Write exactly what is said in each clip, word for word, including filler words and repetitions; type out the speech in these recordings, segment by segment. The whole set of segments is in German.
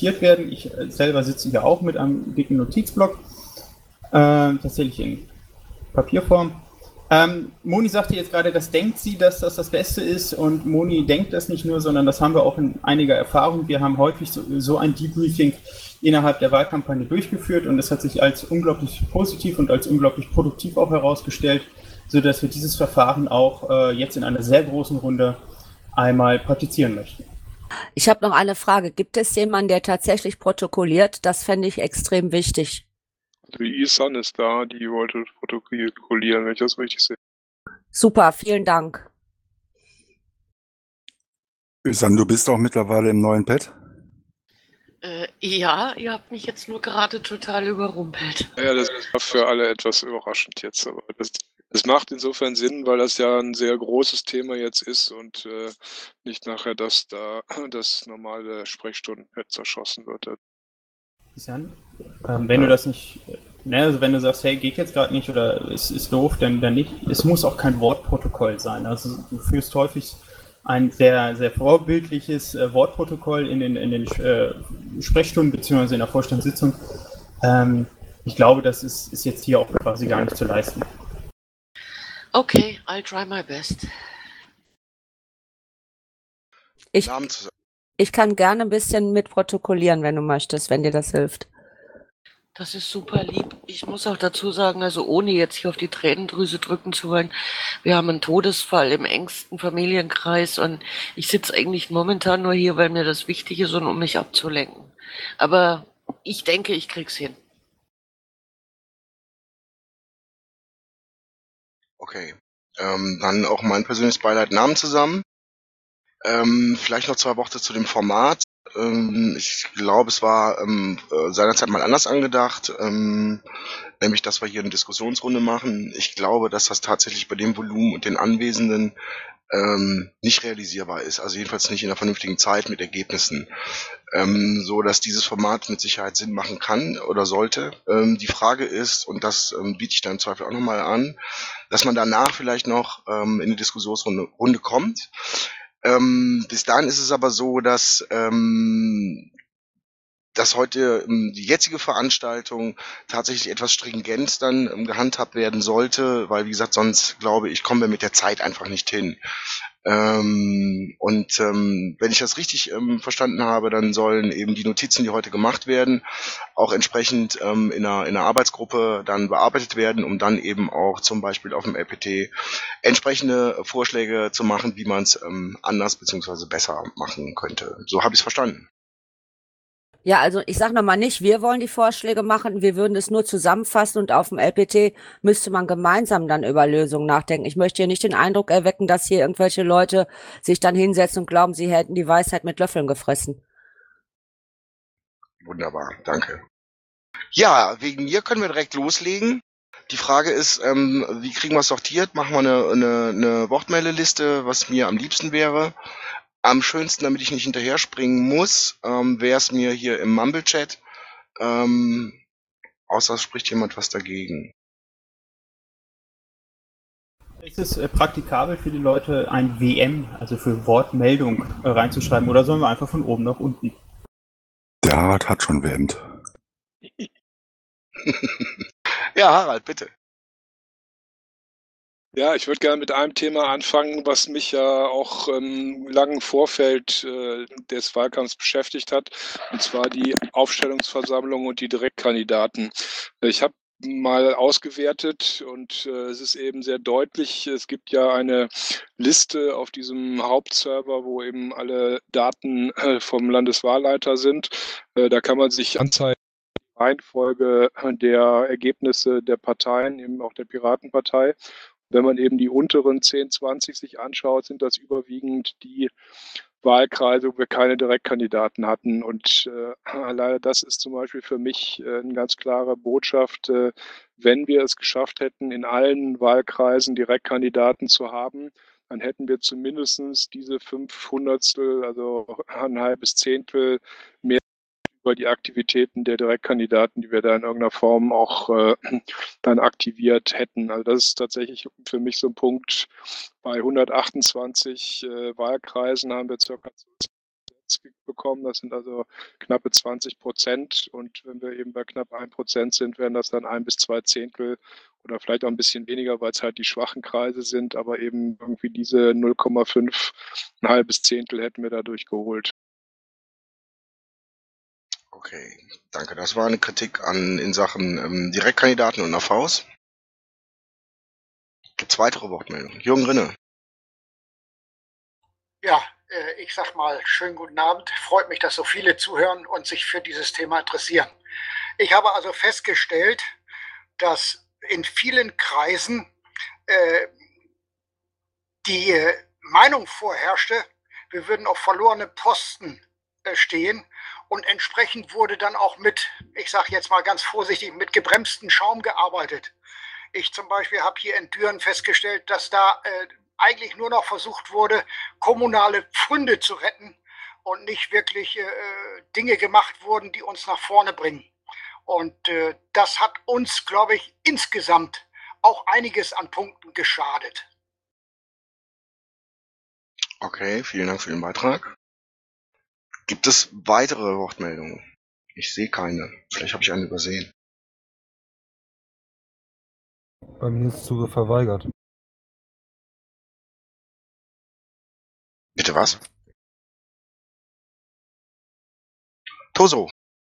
werden. Ich selber sitze hier auch mit einem dicken Notizblock, äh, tatsächlich in Papierform. Ähm, Moni sagte jetzt gerade, das denkt sie, dass das das Beste ist, und Moni denkt das nicht nur, sondern das haben wir auch in einiger Erfahrung. Wir haben häufig so, so ein Debriefing innerhalb der Wahlkampagne durchgeführt, und es hat sich als unglaublich positiv und als unglaublich produktiv auch herausgestellt, sodass wir dieses Verfahren auch äh, jetzt in einer sehr großen Runde einmal praktizieren möchten. Ich habe noch eine Frage. Gibt es jemanden, der tatsächlich protokolliert? Das fände ich extrem wichtig. Also die Isan ist da, die wollte protokollieren, wenn ich das richtig sehe. Super, vielen Dank. Isan, du bist auch mittlerweile im neuen Pad? Äh, ja, ihr habt mich jetzt nur gerade total überrumpelt. Ja, das war für alle etwas überraschend jetzt, aber das, das macht insofern Sinn, weil das ja ein sehr großes Thema jetzt ist und äh, nicht nachher, dass da das normale Sprechstundenpad zerschossen wird. Jan, ähm, wenn du das nicht, ne, also wenn du sagst, hey, geht jetzt gerade nicht oder es ist doof, dann, dann nicht. Es muss auch kein Wortprotokoll sein. Also du führst häufig ein sehr, sehr vorbildliches äh, Wortprotokoll in den, in den äh, Sprechstunden bzw. in der Vorstandssitzung. Ähm, ich glaube, das ist, ist jetzt hier auch quasi gar nicht zu leisten. Okay, I'll try my best. Ich, ich kann gerne ein bisschen mit protokollieren, wenn du möchtest, wenn dir das hilft. Das ist super lieb. Ich muss auch dazu sagen, also ohne jetzt hier auf die Tränendrüse drücken zu wollen, wir haben einen Todesfall im engsten Familienkreis und ich sitze eigentlich momentan nur hier, weil mir das wichtig ist und um mich abzulenken. Aber ich denke, ich krieg's hin. Okay, ähm, dann auch mein persönliches Beileid, Namen zusammen. Ähm, vielleicht noch zwei Worte zu dem Format. Ähm, ich glaube, es war ähm, äh, seinerzeit mal anders angedacht, ähm, nämlich, dass wir hier eine Diskussionsrunde machen. Ich glaube, dass das tatsächlich bei dem Volumen und den Anwesenden ähm, nicht realisierbar ist, also jedenfalls nicht in einer vernünftigen Zeit mit Ergebnissen, ähm, so dass dieses Format mit Sicherheit Sinn machen kann oder sollte. Ähm, die Frage ist, und das ähm, biete ich dann im Zweifel auch nochmal an, dass man danach vielleicht noch ähm, in eine Diskussionsrunde Runde kommt. Ähm, bis dahin ist es aber so, dass ähm, dass heute ähm, die jetzige Veranstaltung tatsächlich etwas stringent dann ähm, gehandhabt werden sollte, weil, wie gesagt, sonst, glaube ich, kommen wir mit der Zeit einfach nicht hin. Ähm, und ähm, wenn ich das richtig ähm, verstanden habe, dann sollen eben die Notizen, die heute gemacht werden, auch entsprechend ähm, in, einer, in einer Arbeitsgruppe dann bearbeitet werden, um dann eben auch zum Beispiel auf dem L P T entsprechende Vorschläge zu machen, wie man es ähm, anders bzw. besser machen könnte. So habe ich es verstanden. Ja, also ich sage nochmal nicht, wir wollen die Vorschläge machen, wir würden es nur zusammenfassen und auf dem L P T müsste man gemeinsam dann über Lösungen nachdenken. Ich möchte hier nicht den Eindruck erwecken, dass hier irgendwelche Leute sich dann hinsetzen und glauben, sie hätten die Weisheit mit Löffeln gefressen. Wunderbar, danke. Ja, wegen mir können wir direkt loslegen. Die Frage ist, ähm, wie kriegen wir es sortiert? Machen wir eine, eine, eine Wortmeldeliste, was mir am liebsten wäre. Am schönsten, damit ich nicht hinterher springen muss, ähm, wäre es mir hier im Mumble-Chat. Ähm, außer es spricht jemand was dagegen. Ist es äh, praktikabel für die Leute, ein W M, also für Wortmeldung, äh, reinzuschreiben, oder sollen wir einfach von oben nach unten? Der Harald hat schon W M. Ja, Harald, bitte. Ja, ich würde gerne mit einem Thema anfangen, was mich ja auch im langen Vorfeld äh, des Wahlkampfs beschäftigt hat, und zwar die Aufstellungsversammlung und die Direktkandidaten. Ich habe mal ausgewertet und äh, es ist eben sehr deutlich, es gibt ja eine Liste auf diesem Hauptserver, wo eben alle Daten äh, vom Landeswahlleiter sind. Äh, da kann man sich anzeigen, die Reihenfolge der Ergebnisse der Parteien, eben auch der Piratenpartei. Wenn man eben die unteren zehn, zwanzig sich anschaut, sind das überwiegend die Wahlkreise, wo wir keine Direktkandidaten hatten. Und äh, leider das ist zum Beispiel für mich äh, eine ganz klare Botschaft, äh, wenn wir es geschafft hätten, in allen Wahlkreisen Direktkandidaten zu haben, dann hätten wir zumindest diese fünf Hundertstel, also ein halbes Zehntel mehr über die Aktivitäten der Direktkandidaten, die wir da in irgendeiner Form auch äh, dann aktiviert hätten. Also das ist tatsächlich für mich so ein Punkt. Bei hundertachtundzwanzig äh, Wahlkreisen haben wir circa nichts bekommen. Das sind also knappe zwanzig Prozent. Und wenn wir eben bei knapp ein Prozent sind, wären das dann ein bis zwei Zehntel oder vielleicht auch ein bisschen weniger, weil es halt die schwachen Kreise sind. Aber eben irgendwie diese null Komma fünf, ein halbes Zehntel hätten wir dadurch geholt. Okay, danke. Das war eine Kritik an in Sachen ähm, Direktkandidaten und A Vs. Gibt es weitere Wortmeldungen? Jürgen Rinne. Ja, äh, ich sag mal, schönen guten Abend. Freut mich, dass so viele zuhören und sich für dieses Thema interessieren. Ich habe also festgestellt, dass in vielen Kreisen äh, die äh, Meinung vorherrschte, wir würden auf verlorene Posten äh, stehen. Und entsprechend wurde dann auch mit, ich sage jetzt mal ganz vorsichtig, mit gebremstem Schaum gearbeitet. Ich zum Beispiel habe hier in Düren festgestellt, dass da äh, eigentlich nur noch versucht wurde, kommunale Pfründe zu retten und nicht wirklich äh, Dinge gemacht wurden, die uns nach vorne bringen. Und äh, das hat uns, glaube ich, insgesamt auch einiges an Punkten geschadet. Okay, vielen Dank für den Beitrag. Gibt es weitere Wortmeldungen? Ich sehe keine. Vielleicht habe ich eine übersehen. Bei mir ist Zugriff verweigert. Bitte was? Toso.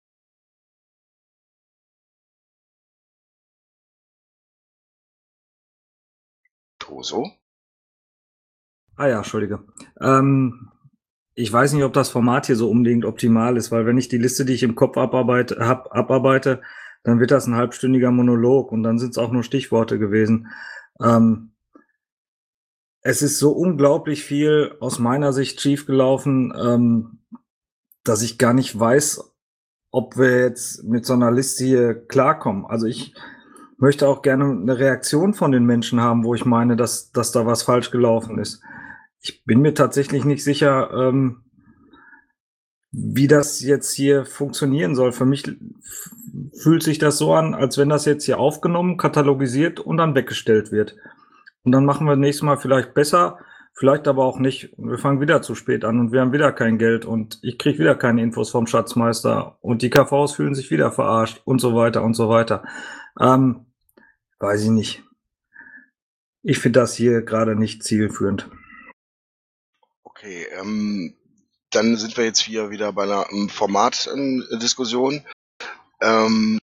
Toso? Ah ja, Entschuldige. Ähm, ich weiß nicht, ob das Format hier so unbedingt optimal ist, weil wenn ich die Liste, die ich im Kopf abarbeite, hab, abarbeite, dann wird das ein halbstündiger Monolog und dann sind es auch nur Stichworte gewesen. Ähm, es ist so unglaublich viel aus meiner Sicht schiefgelaufen, ähm, dass ich gar nicht weiß, ob wir jetzt mit so einer Liste hier klarkommen. Also ich möchte auch gerne eine Reaktion von den Menschen haben, wo ich meine, dass, dass da was falsch gelaufen ist. Ich bin mir tatsächlich nicht sicher, ähm, wie das jetzt hier funktionieren soll. Für mich fühlt sich das so an, als wenn das jetzt hier aufgenommen, katalogisiert und dann weggestellt wird. Und dann machen wir nächstes Mal vielleicht besser, vielleicht aber auch nicht. Wir fangen wieder zu spät an und wir haben wieder kein Geld und ich kriege wieder keine Infos vom Schatzmeister und die K Vs fühlen sich wieder verarscht und so weiter und so weiter. Ähm, weiß ich nicht. Ich finde das hier gerade nicht zielführend. Okay, ähm, dann sind wir jetzt hier wieder bei einer ähm, Formatdiskussion. Ähm,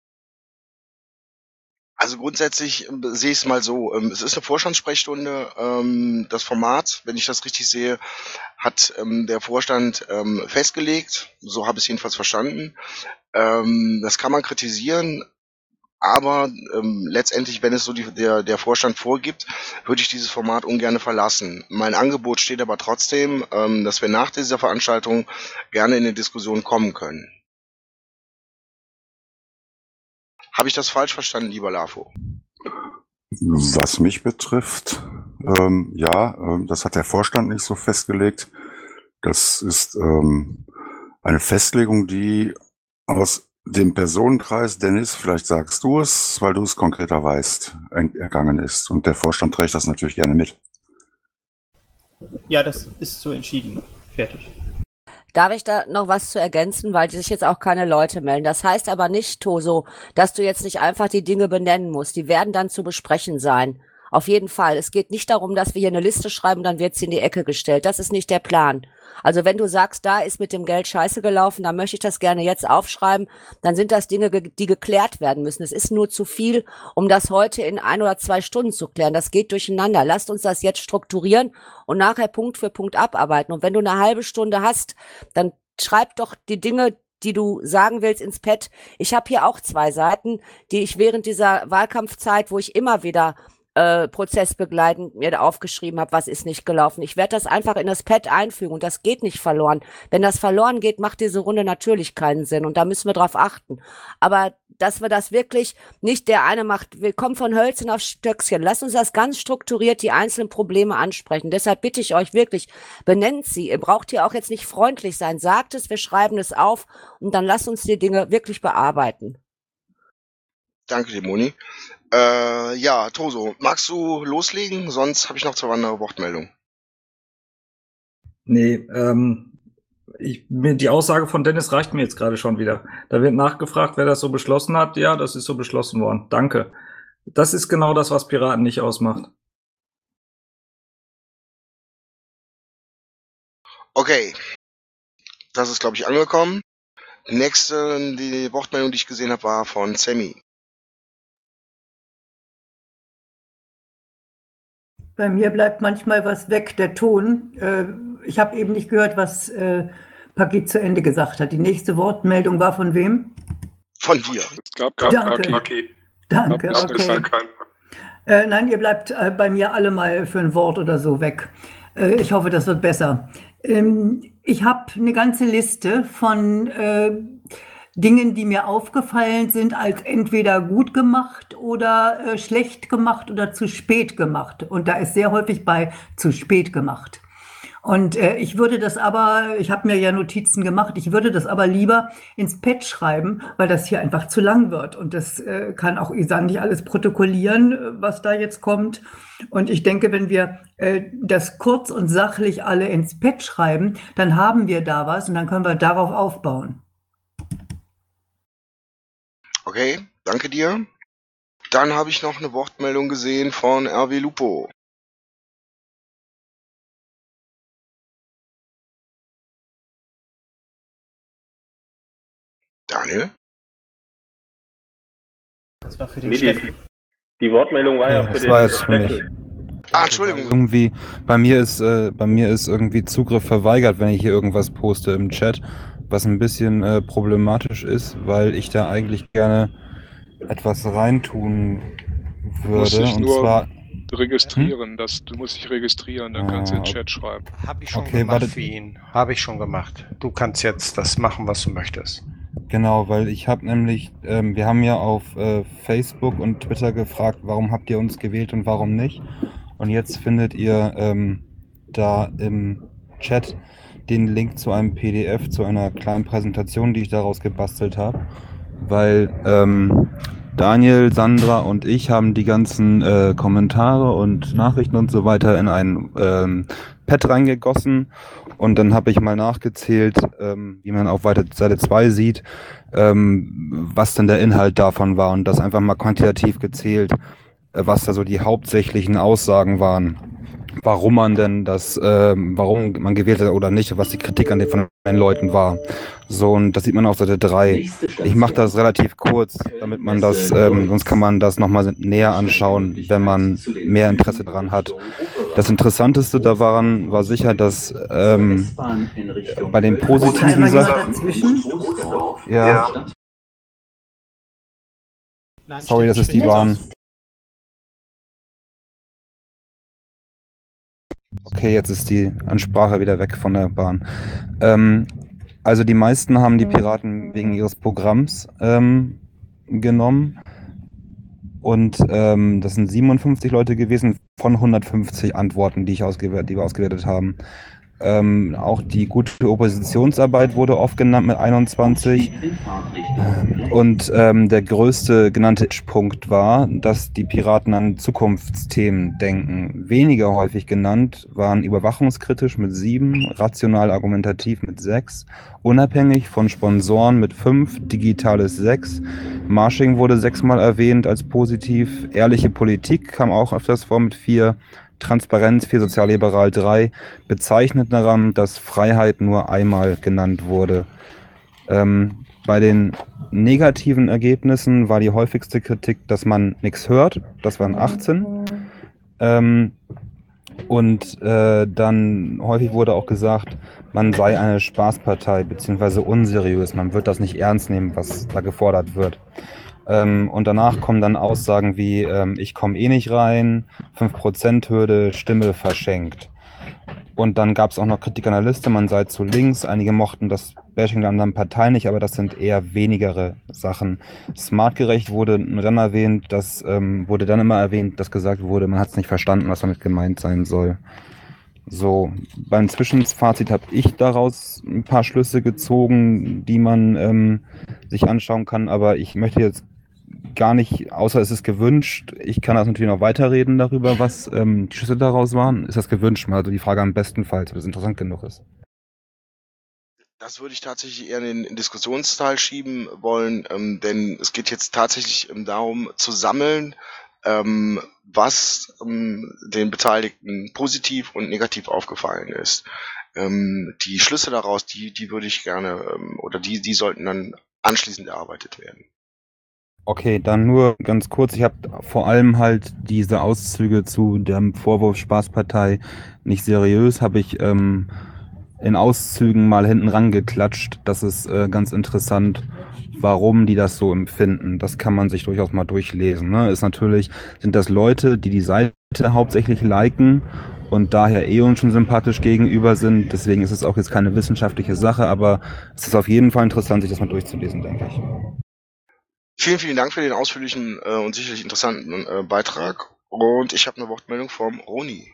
also grundsätzlich ähm, sehe ich es mal so. Ähm, es ist eine Vorstandssprechstunde. Ähm, das Format, wenn ich das richtig sehe, hat ähm, der Vorstand ähm, festgelegt. So habe ich es jedenfalls verstanden. Ähm, das kann man kritisieren. Aber ähm, letztendlich, wenn es so die, der, der Vorstand vorgibt, würde ich dieses Format ungern verlassen. Mein Angebot steht aber trotzdem, ähm, dass wir nach dieser Veranstaltung gerne in eine Diskussion kommen können. Habe ich das falsch verstanden, lieber Lafo? Was mich betrifft, ähm, ja, ähm, das hat der Vorstand nicht so festgelegt. Das ist ähm, eine Festlegung, die aus dem Personenkreis, Dennis, vielleicht sagst du es, weil du es konkreter weißt, ergangen ist. Und der Vorstand trägt das natürlich gerne mit. Ja, das ist so entschieden. Fertig. Darf ich da noch was zu ergänzen, weil sich jetzt auch keine Leute melden. Das heißt aber nicht, Toso, dass du jetzt nicht einfach die Dinge benennen musst. Die werden dann zu besprechen sein. Auf jeden Fall. Es geht nicht darum, dass wir hier eine Liste schreiben, dann wird sie in die Ecke gestellt. Das ist nicht der Plan. Also wenn du sagst, da ist mit dem Geld scheiße gelaufen, dann möchte ich das gerne jetzt aufschreiben, dann sind das Dinge, die geklärt werden müssen. Es ist nur zu viel, um das heute in ein oder zwei Stunden zu klären. Das geht durcheinander. Lasst uns das jetzt strukturieren und nachher Punkt für Punkt abarbeiten. Und wenn du eine halbe Stunde hast, dann schreib doch die Dinge, die du sagen willst, ins Pad. Ich habe hier auch zwei Seiten, die ich während dieser Wahlkampfzeit, wo ich immer wieder Äh, prozessbegleitend mir aufgeschrieben habe, was ist nicht gelaufen. Ich werde das einfach in das Pad einfügen und das geht nicht verloren. Wenn das verloren geht, macht diese Runde natürlich keinen Sinn und da müssen wir drauf achten. Aber dass wir das wirklich nicht der eine macht, wir kommen von Hölzchen auf Stöckchen. Lasst uns das ganz strukturiert, die einzelnen Probleme ansprechen. Deshalb bitte ich euch wirklich, benennt sie. Ihr braucht hier auch jetzt nicht freundlich sein. Sagt es, wir schreiben es auf und dann lasst uns die Dinge wirklich bearbeiten. Danke dir, Moni. Äh, ja, Toso, magst du loslegen? Sonst habe ich noch zwei andere Wortmeldungen. Nee, ähm, ich, mir, die Aussage von Dennis reicht mir jetzt gerade schon wieder. Da wird nachgefragt, wer das so beschlossen hat. Ja, das ist so beschlossen worden. Danke. Das ist genau das, was Piraten nicht ausmacht. Okay. Das ist, glaube ich, angekommen. Die nächste, die Wortmeldung, die ich gesehen habe, war von Sammy. Bei mir bleibt manchmal was weg, der Ton. Äh, ich habe eben nicht gehört, was äh, Paki zu Ende gesagt hat. Die nächste Wortmeldung war von wem? Von dir. Es gab kein Danke. Paki. Danke, Es gab okay. kein Äh, nein, ihr bleibt äh, bei mir alle mal für ein Wort oder so weg. Äh, ich hoffe, das wird besser. Ähm, ich habe eine ganze Liste von äh, Dingen, die mir aufgefallen sind, als entweder gut gemacht oder äh, schlecht gemacht oder zu spät gemacht. Und da ist sehr häufig bei zu spät gemacht. Und äh, ich würde das aber, ich habe mir ja Notizen gemacht, ich würde das aber lieber ins Pad schreiben, weil das hier einfach zu lang wird. Und das äh, kann auch Isan nicht alles protokollieren, äh, was da jetzt kommt. Und ich denke, wenn wir äh, das kurz und sachlich alle ins Pad schreiben, dann haben wir da was und dann können wir darauf aufbauen. Okay, danke dir. Dann habe ich noch eine Wortmeldung gesehen von R W Lupo. Daniel? Das war für den Nee, die, Steffen. die Wortmeldung war ja, Ja, für das den war jetzt für mich. Steffen. Ah, Entschuldigung. Irgendwie, bei mir ist, äh, bei mir ist irgendwie Zugriff verweigert, wenn ich hier irgendwas poste im Chat, was ein bisschen äh, problematisch ist, weil ich da eigentlich gerne etwas reintun Du musst würde. dich Und nur zwar. registrieren. Das, du musst dich registrieren, dann kannst du in den Chat schreiben. Habe ich schon Okay, gemacht warte. für ihn. Habe ich schon gemacht. Du kannst jetzt das machen, was du möchtest. Genau, weil ich habe nämlich, ähm, wir haben ja auf äh, Facebook und Twitter gefragt, warum habt ihr uns gewählt und warum nicht? Und jetzt findet ihr ähm, da im Chat den Link zu einem P D F, zu einer kleinen Präsentation, die ich daraus gebastelt habe, weil ähm, Daniel, Sandra und ich haben die ganzen äh, Kommentare und Nachrichten und so weiter in ein ähm, Pad reingegossen und dann habe ich mal nachgezählt, ähm, wie man auf Seite zwei sieht, ähm, was denn der Inhalt davon war und das einfach mal quantitativ gezählt, äh, was da so die hauptsächlichen Aussagen waren, warum man denn das, ähm, warum man gewählt hat oder nicht, was die Kritik an den, von den Leuten war. So, und das sieht man auf Seite drei. Ich mache das relativ kurz, damit man das, ähm, sonst kann man das nochmal näher anschauen, wenn man mehr Interesse dran hat. Das Interessanteste daran war sicher, dass ähm, bei den positiven Sachen... Ja. Sorry, das ist die Bahn. Okay, jetzt ist die Ansprache wieder weg von der Bahn. Ähm, also die meisten haben die Piraten wegen ihres Programms ähm, genommen. Und ähm, das sind siebenundfünfzig Leute gewesen von hundertfünfzig Antworten, die, ich ausgewertet, die wir ausgewertet haben. Ähm, auch die gute Oppositionsarbeit wurde oft genannt mit einundzwanzig. Und ähm, der größte genannte Punkt war, dass die Piraten an Zukunftsthemen denken. Weniger häufig genannt waren überwachungskritisch mit sieben, rational argumentativ mit sechs, unabhängig von Sponsoren mit fünf, digitales sechs, Marshing wurde sechsmal erwähnt als positiv, ehrliche Politik kam auch öfters vor mit vier, Transparenz vier, sozialliberal drei, bezeichnet daran, dass Freiheit nur einmal genannt wurde. Ähm, bei den negativen Ergebnissen war die häufigste Kritik, dass man nichts hört, das waren achtzehn. Ähm, und äh, dann häufig wurde auch gesagt, man sei eine Spaßpartei beziehungsweise unseriös, man wird das nicht ernst nehmen, was da gefordert wird. Ähm, und danach kommen dann Aussagen wie, ähm, ich komme eh nicht rein, fünf Prozent Hürde, Stimme verschenkt. Und dann gab es auch noch Kritik an der Liste, man sei zu links, einige mochten das Bashing der anderen Parteien nicht, aber das sind eher wenigere Sachen. Smartgerecht wurde dann erwähnt, das ähm, wurde dann immer erwähnt, dass gesagt wurde, man hat es nicht verstanden, was damit gemeint sein soll. So, beim Zwischenfazit habe ich daraus ein paar Schlüsse gezogen, die man ähm, sich anschauen kann, aber ich möchte jetzt gar nicht, außer es ist gewünscht, ich kann das natürlich noch weiterreden darüber, was ähm, die Schlüsse daraus waren. Ist das gewünscht? Also die Frage am bestenfalls, ob das interessant genug ist. Das würde ich tatsächlich eher in den, in den Diskussionsteil schieben wollen, ähm, denn es geht jetzt tatsächlich ähm, darum zu sammeln, ähm, was ähm, den Beteiligten positiv und negativ aufgefallen ist. Ähm, die Schlüsse daraus, die, die würde ich gerne, ähm, oder die, die sollten dann anschließend erarbeitet werden. Okay, dann nur ganz kurz. Ich habe vor allem halt diese Auszüge zu dem Vorwurf Spaßpartei nicht seriös, habe ich ähm, in Auszügen mal hinten rangeklatscht. Das ist äh, ganz interessant, warum die das so empfinden. Das kann man sich durchaus mal durchlesen. Ne? Ist natürlich, sind das Leute, die die Seite hauptsächlich liken und daher eh uns schon sympathisch gegenüber sind. Deswegen ist es auch jetzt keine wissenschaftliche Sache, aber es ist auf jeden Fall interessant, sich das mal durchzulesen, denke ich. Vielen, vielen Dank für den ausführlichen äh, und sicherlich interessanten äh, Beitrag. Und ich habe eine Wortmeldung vom Roni.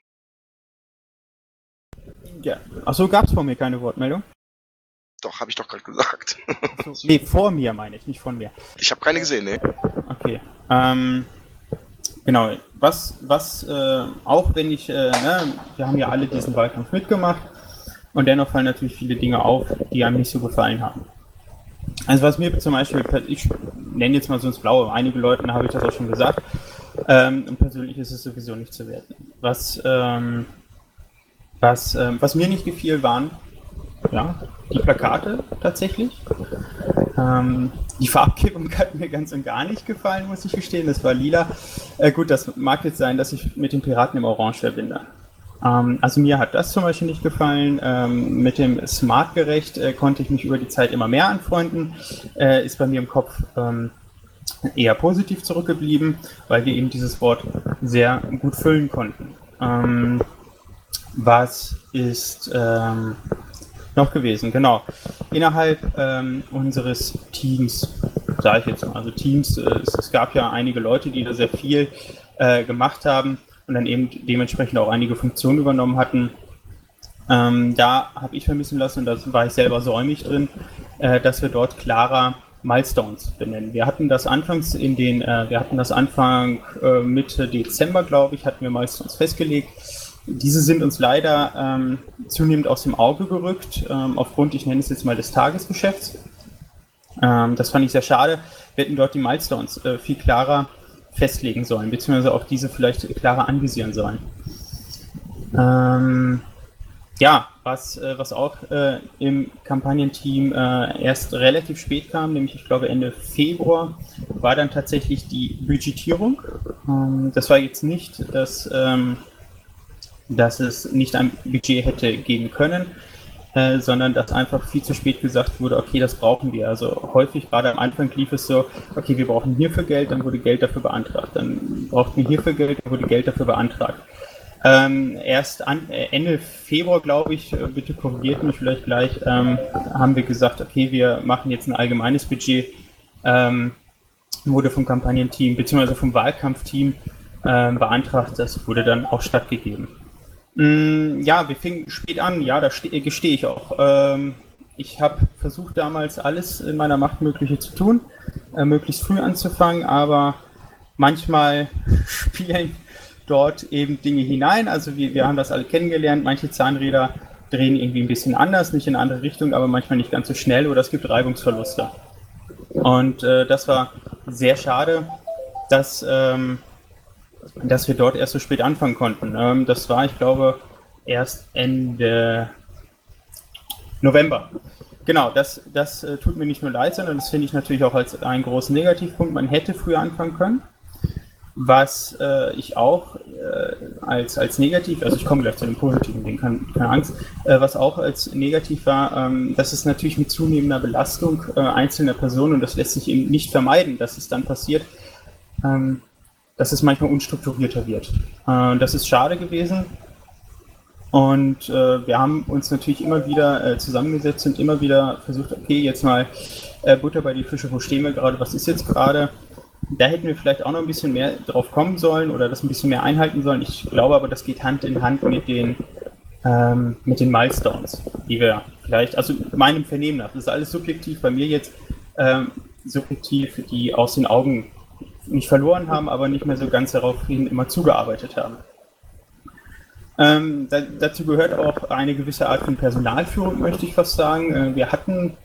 Ja. Achso, gab es vor mir keine Wortmeldung? Doch, habe ich doch gerade gesagt. So, nee, vor mir meine ich, nicht von mir. Ich habe keine gesehen, ne? Okay. Ähm, genau. Was, was äh, auch wenn ich, äh, ne, wir haben ja alle diesen Wahlkampf mitgemacht und dennoch fallen natürlich viele Dinge auf, die einem nicht so gefallen haben. Also was mir zum Beispiel, ich nenne jetzt mal so ins Blaue, einige Leuten habe ich das auch schon gesagt, ähm, und persönlich ist es sowieso nicht zu werten. Was, ähm, was, ähm, was mir nicht gefiel, waren ja, die Plakate tatsächlich. Ähm, die Farbgebung hat mir ganz und gar nicht gefallen, muss ich gestehen, das war lila. Äh, gut, das mag jetzt sein, dass ich mit den Piraten im Orange verbinde. Ähm, also mir hat das zum Beispiel nicht gefallen. Ähm, mit dem Smartgerecht äh, konnte ich mich über die Zeit immer mehr anfreunden. Äh, ist bei mir im Kopf ähm, eher positiv zurückgeblieben, weil wir eben dieses Wort sehr gut füllen konnten. Ähm, was ist ähm, noch gewesen? Genau. Innerhalb ähm, unseres Teams, sage ich jetzt mal, also Teams, äh, es, es gab ja einige Leute, die da sehr viel äh, gemacht haben und dann eben dementsprechend auch einige Funktionen übernommen hatten. Ähm, da habe ich vermissen lassen, und da war ich selber säumig drin, äh, dass wir dort klarer Milestones benennen. Wir hatten das anfangs in den, äh, wir hatten das Anfang äh, Mitte Dezember, glaube ich, hatten wir Milestones festgelegt. Diese sind uns leider ähm, zunehmend aus dem Auge gerückt, ähm, aufgrund, ich nenne es jetzt mal, des Tagesgeschäfts. Ähm, das fand ich sehr schade. Wir hätten dort die Milestones äh, viel klarer festlegen sollen, beziehungsweise auch diese vielleicht klarer anvisieren sollen. Ähm, ja, was, äh, was auch äh, im Kampagnenteam äh, erst relativ spät kam, nämlich ich glaube Ende Februar, war dann tatsächlich die Budgetierung. Ähm, das war jetzt nicht das, ähm, dass es nicht ein Budget hätte geben können, äh, sondern dass einfach viel zu spät gesagt wurde, okay, das brauchen wir. Also häufig, gerade am Anfang lief es so, okay, wir brauchen hierfür Geld, dann wurde Geld dafür beantragt. Dann brauchten wir hierfür Geld, dann wurde Geld dafür beantragt. Ähm, erst an, äh, Ende Februar, glaube ich, äh, bitte korrigiert mich vielleicht gleich, ähm, haben wir gesagt, okay, wir machen jetzt ein allgemeines Budget, ähm, wurde vom Kampagnenteam bzw. vom Wahlkampfteam äh, beantragt, das wurde dann auch stattgegeben. Mm, ja, wir fingen spät an, ja, da ste- gestehe ich auch. Ähm, ich habe versucht damals alles in meiner Macht Mögliche zu tun, äh, möglichst früh anzufangen, aber manchmal spielen dort eben Dinge hinein. Also wir, wir haben das alle kennengelernt. Manche Zahnräder drehen irgendwie ein bisschen anders, nicht in eine andere Richtung, aber manchmal nicht ganz so schnell oder es gibt Reibungsverluste. Und äh, das war sehr schade, dass, ähm, dass wir dort erst so spät anfangen konnten. Ähm, das war, ich glaube, erst Ende November. Genau, das, das äh, tut mir nicht nur leid, sondern das finde ich natürlich auch als einen großen Negativpunkt. Man hätte früher anfangen können. Was äh, ich auch äh, als, als negativ, also ich komme gleich zu dem positiven Ding, keine, keine Angst, äh, was auch als negativ war, ähm, dass es natürlich mit zunehmender Belastung äh, einzelner Personen, und das lässt sich eben nicht vermeiden, dass es dann passiert, ähm, dass es manchmal unstrukturierter wird. Äh, das ist schade gewesen. Und äh, wir haben uns natürlich immer wieder äh, zusammengesetzt und immer wieder versucht, okay, jetzt mal äh, Butter bei die Fische, wo stehen wir gerade, was ist jetzt gerade? Da hätten wir vielleicht auch noch ein bisschen mehr drauf kommen sollen oder das ein bisschen mehr einhalten sollen. Ich glaube aber, das geht Hand in Hand mit den, ähm, mit den Milestones, die wir vielleicht, also meinem Vernehmen nach, das ist alles subjektiv bei mir jetzt, ähm, subjektiv, die aus den Augen nicht verloren haben, aber nicht mehr so ganz daraufhin immer zugearbeitet haben. Ähm, da, dazu gehört auch eine gewisse Art von Personalführung, möchte ich fast sagen. Äh, wir hatten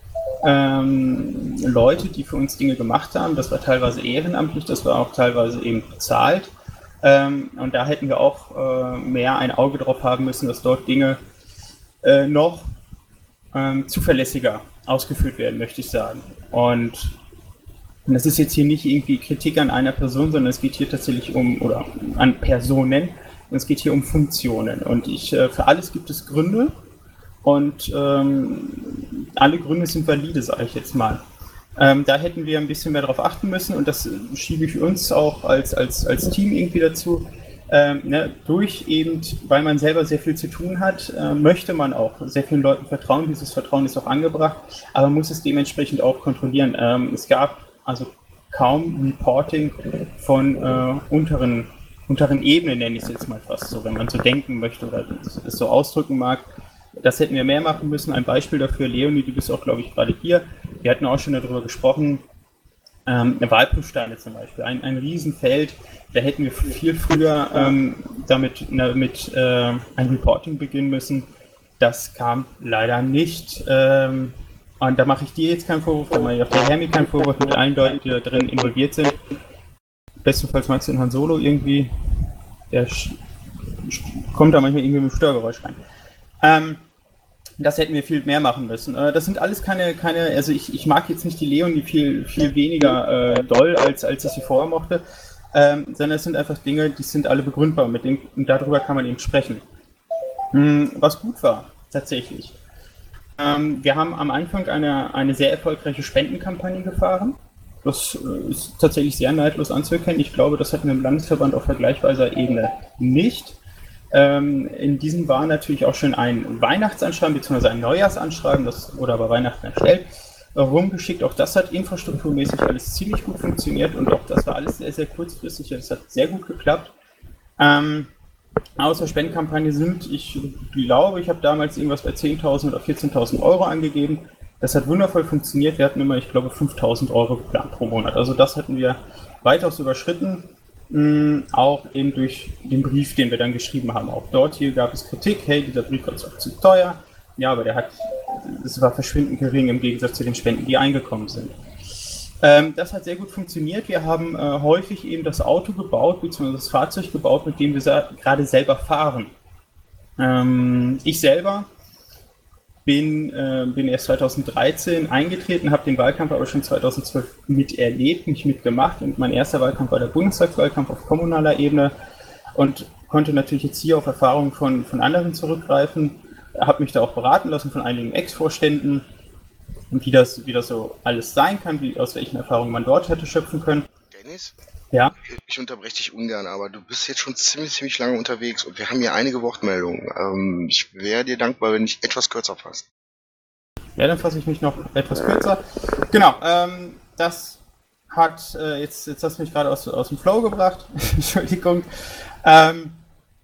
ähm, Leute, die für uns Dinge gemacht haben. Das war teilweise ehrenamtlich, das war auch teilweise eben bezahlt. Ähm, und da hätten wir auch äh, mehr ein Auge drauf haben müssen, dass dort Dinge äh, noch ähm, zuverlässiger ausgeführt werden, möchte ich sagen. Und Und das ist jetzt hier nicht irgendwie Kritik an einer Person, sondern es geht hier tatsächlich um, oder an Personen, und es geht hier um Funktionen. Und ich, äh, für alles gibt es Gründe und ähm, alle Gründe sind valide, sage ich jetzt mal. Ähm, da hätten wir ein bisschen mehr darauf achten müssen und das schiebe ich uns auch als, als, als Team irgendwie dazu. Ähm, ne, durch eben, weil man selber sehr viel zu tun hat, äh, möchte man auch sehr vielen Leuten vertrauen. Dieses Vertrauen ist auch angebracht, aber man muss es dementsprechend auch kontrollieren. Ähm, es gab also kaum Reporting von äh, unteren, unteren Ebenen, nenne ich es jetzt mal fast so, wenn man so denken möchte oder es so ausdrücken mag. Das hätten wir mehr machen müssen. Ein Beispiel dafür, Leonie, du bist auch, glaube ich, gerade hier. Wir hatten auch schon darüber gesprochen, ähm, Wahlprüfsteine zum Beispiel, ein, ein Riesenfeld. Da hätten wir viel früher ähm, damit na, mit äh, ein Reporting beginnen müssen. Das kam leider nicht. Ähm, Und da mache ich dir jetzt keinen Vorwurf, da mache ich auch der Hermi keinen Vorwurf mit allen Leuten, die da drin involviert sind. Bestenfalls magst du den Han Solo irgendwie. Der kommt da manchmal irgendwie mit dem Störgeräusch rein. Ähm, das hätten wir viel mehr machen müssen. Äh, das sind alles keine, keine also ich, ich mag jetzt nicht die Leonie viel, viel weniger äh, doll, als, als ich sie vorher mochte, ähm, sondern es sind einfach Dinge, die sind alle begründbar mit dem, und darüber kann man eben sprechen. Hm, was gut war, tatsächlich. Ähm, wir haben am Anfang eine, eine sehr erfolgreiche Spendenkampagne gefahren. Das äh, ist tatsächlich sehr neidlos anzuerkennen. Ich glaube, das hatten wir im Landesverband auf vergleichbarer Ebene nicht. Ähm, in diesem war natürlich auch schon ein Weihnachtsanschreiben bzw. ein Neujahrsanschreiben, das wurde aber Weihnachten erstellt, äh, rumgeschickt. Auch das hat infrastrukturmäßig alles ziemlich gut funktioniert und auch das war alles sehr, sehr kurzfristig. Das hat sehr gut geklappt. Ähm, Aus der Spendenkampagne sind, ich glaube, ich habe damals irgendwas bei zehntausend oder vierzehntausend Euro angegeben. Das hat wundervoll funktioniert. Wir hatten immer, ich glaube, fünftausend Euro geplant pro Monat. Also das hatten wir weitaus überschritten, mh, auch eben durch den Brief, den wir dann geschrieben haben. Auch dort hier gab es Kritik, hey, dieser Brief war zu teuer. Ja, aber der hat, es war verschwindend gering im Gegensatz zu den Spenden, die eingekommen sind. Ähm, das hat sehr gut funktioniert. Wir haben äh, häufig eben das Auto gebaut, beziehungsweise das Fahrzeug gebaut, mit dem wir se- gerade selber fahren. Ähm, ich selber bin, äh, bin erst zweitausenddreizehn eingetreten, habe den Wahlkampf aber schon zweitausendzwölf miterlebt, nicht mitgemacht. Und mein erster Wahlkampf war der Bundestagswahlkampf auf kommunaler Ebene und konnte natürlich jetzt hier auf Erfahrungen von, von anderen zurückgreifen. Habe mich da auch beraten lassen von einigen Ex-Vorständen. Und wie das, wie das so alles sein kann, wie, aus welchen Erfahrungen man dort hätte schöpfen können. Dennis? Ja? Ich unterbreche dich ungern, aber du bist jetzt schon ziemlich, ziemlich lange unterwegs und wir haben hier einige Wortmeldungen. Ähm, ich wäre dir dankbar, wenn ich etwas kürzer fasst. Ja, dann fasse ich mich noch etwas kürzer. Genau, ähm, das hat, äh, jetzt, jetzt hast du mich gerade aus, aus dem Flow gebracht. Entschuldigung. Ähm,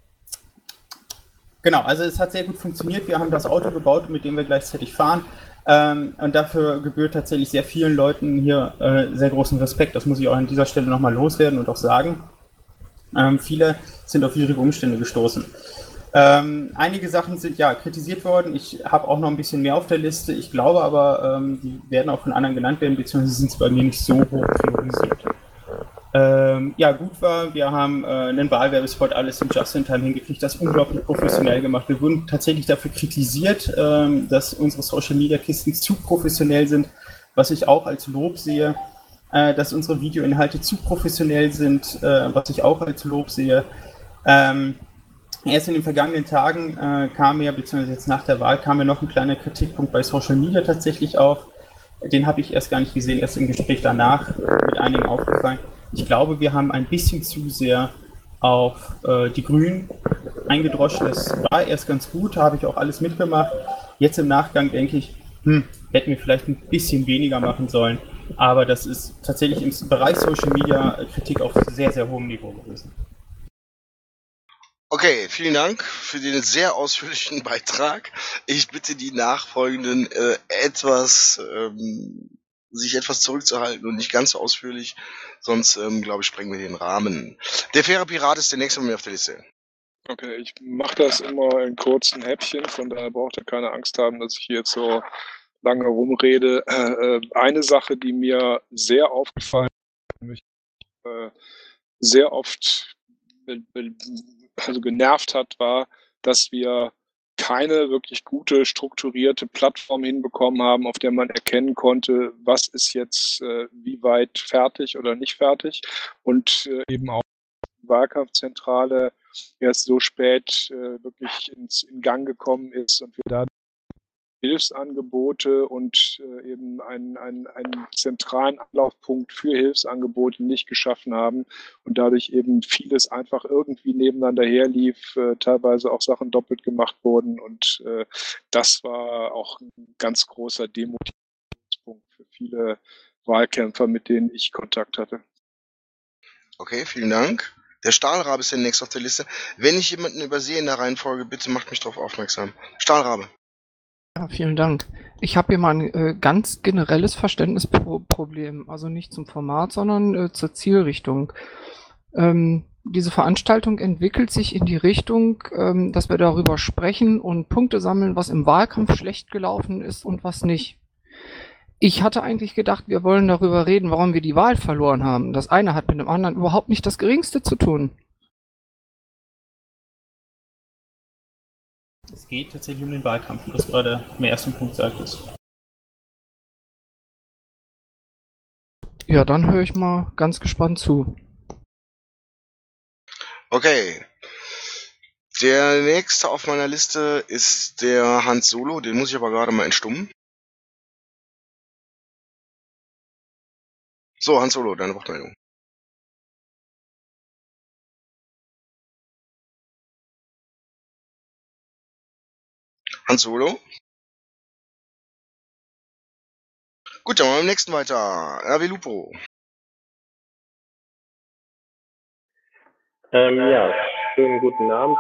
genau, also es hat sehr gut funktioniert. Wir haben das Auto gebaut, mit dem wir gleichzeitig fahren. Ähm, und dafür gebührt tatsächlich sehr vielen Leuten hier äh, sehr großen Respekt. Das muss ich auch an dieser Stelle nochmal loswerden und auch sagen. Ähm, viele sind auf schwierige Umstände gestoßen. Ähm, einige Sachen sind ja kritisiert worden. Ich habe auch noch ein bisschen mehr auf der Liste. Ich glaube aber, ähm, die werden auch von anderen genannt werden, beziehungsweise sind es bei mir nicht so hoch priorisiert. Ähm, ja, gut war, wir haben äh, einen Wahlwerbespot alles im Just-in-Time hingekriegt, das unglaublich professionell gemacht. Wir wurden tatsächlich dafür kritisiert, ähm, dass unsere Social-Media-Kisten zu professionell sind, was ich auch als Lob sehe, äh, dass unsere Videoinhalte zu professionell sind, äh, was ich auch als Lob sehe. Ähm, erst in den vergangenen Tagen äh, kam mir, beziehungsweise jetzt nach der Wahl, kam mir noch ein kleiner Kritikpunkt bei Social Media tatsächlich auf. Den habe ich erst gar nicht gesehen, erst im Gespräch danach mit einigen aufgefallen. Ich glaube, wir haben ein bisschen zu sehr auf äh, die Grünen eingedroschen. Das war erst ganz gut, da habe ich auch alles mitgemacht. Jetzt im Nachgang denke ich, hm, hätten wir vielleicht ein bisschen weniger machen sollen. Aber das ist tatsächlich im Bereich Social Media Kritik auf sehr, sehr hohem Niveau gewesen. Okay, vielen Dank für den sehr ausführlichen Beitrag. Ich bitte die Nachfolgenden äh, etwas, ähm, sich etwas zurückzuhalten und nicht ganz so ausführlich, sonst, ähm, glaube ich, sprengen wir den Rahmen. Der faire Pirat ist der nächste bei mir auf der Liste. Okay, ich mache das immer in kurzen Häppchen, von daher braucht ihr keine Angst haben, dass ich hier jetzt so lange rumrede. Äh, eine Sache, die mir sehr aufgefallen ist, mich äh, sehr oft be- be- also genervt hat, war, dass wir keine wirklich gute, strukturierte Plattform hinbekommen haben, auf der man erkennen konnte, was ist jetzt äh, wie weit fertig oder nicht fertig. Und äh, eben auch die Wahlkampfzentrale erst so spät äh, wirklich ins, in Gang gekommen ist und wir da Hilfsangebote und äh, eben einen, einen, einen zentralen Anlaufpunkt für Hilfsangebote nicht geschaffen haben und dadurch eben vieles einfach irgendwie nebeneinander herlief, äh, teilweise auch Sachen doppelt gemacht wurden und äh, das war auch ein ganz großer Demotivierungspunkt für viele Wahlkämpfer, mit denen ich Kontakt hatte. Okay, vielen Dank. Der Stahlrabe ist der nächste auf der Liste. Wenn ich jemanden übersehe in der Reihenfolge, bitte macht mich darauf aufmerksam. Stahlrabe. Ja, vielen Dank. Ich habe hier mal ein äh, ganz generelles Verständnisproblem, also nicht zum Format, sondern äh, zur Zielrichtung. Ähm, diese Veranstaltung entwickelt sich in die Richtung, ähm, dass wir darüber sprechen und Punkte sammeln, was im Wahlkampf schlecht gelaufen ist und was nicht. Ich hatte eigentlich gedacht, wir wollen darüber reden, warum wir die Wahl verloren haben. Das eine hat mit dem anderen überhaupt nicht das Geringste zu tun. Es geht tatsächlich um den Wahlkampf, was gerade im ersten Punkt sagtest. Ja, dann höre ich mal ganz gespannt zu. Okay. Der nächste auf meiner Liste ist der Hans Solo, den muss ich aber gerade mal entstummen. So, Hans Solo, deine Wortmeldung. Hans Solo? Gut, dann machen wir beim nächsten weiter. R W Lupo. Ähm, ja, schönen guten Abend.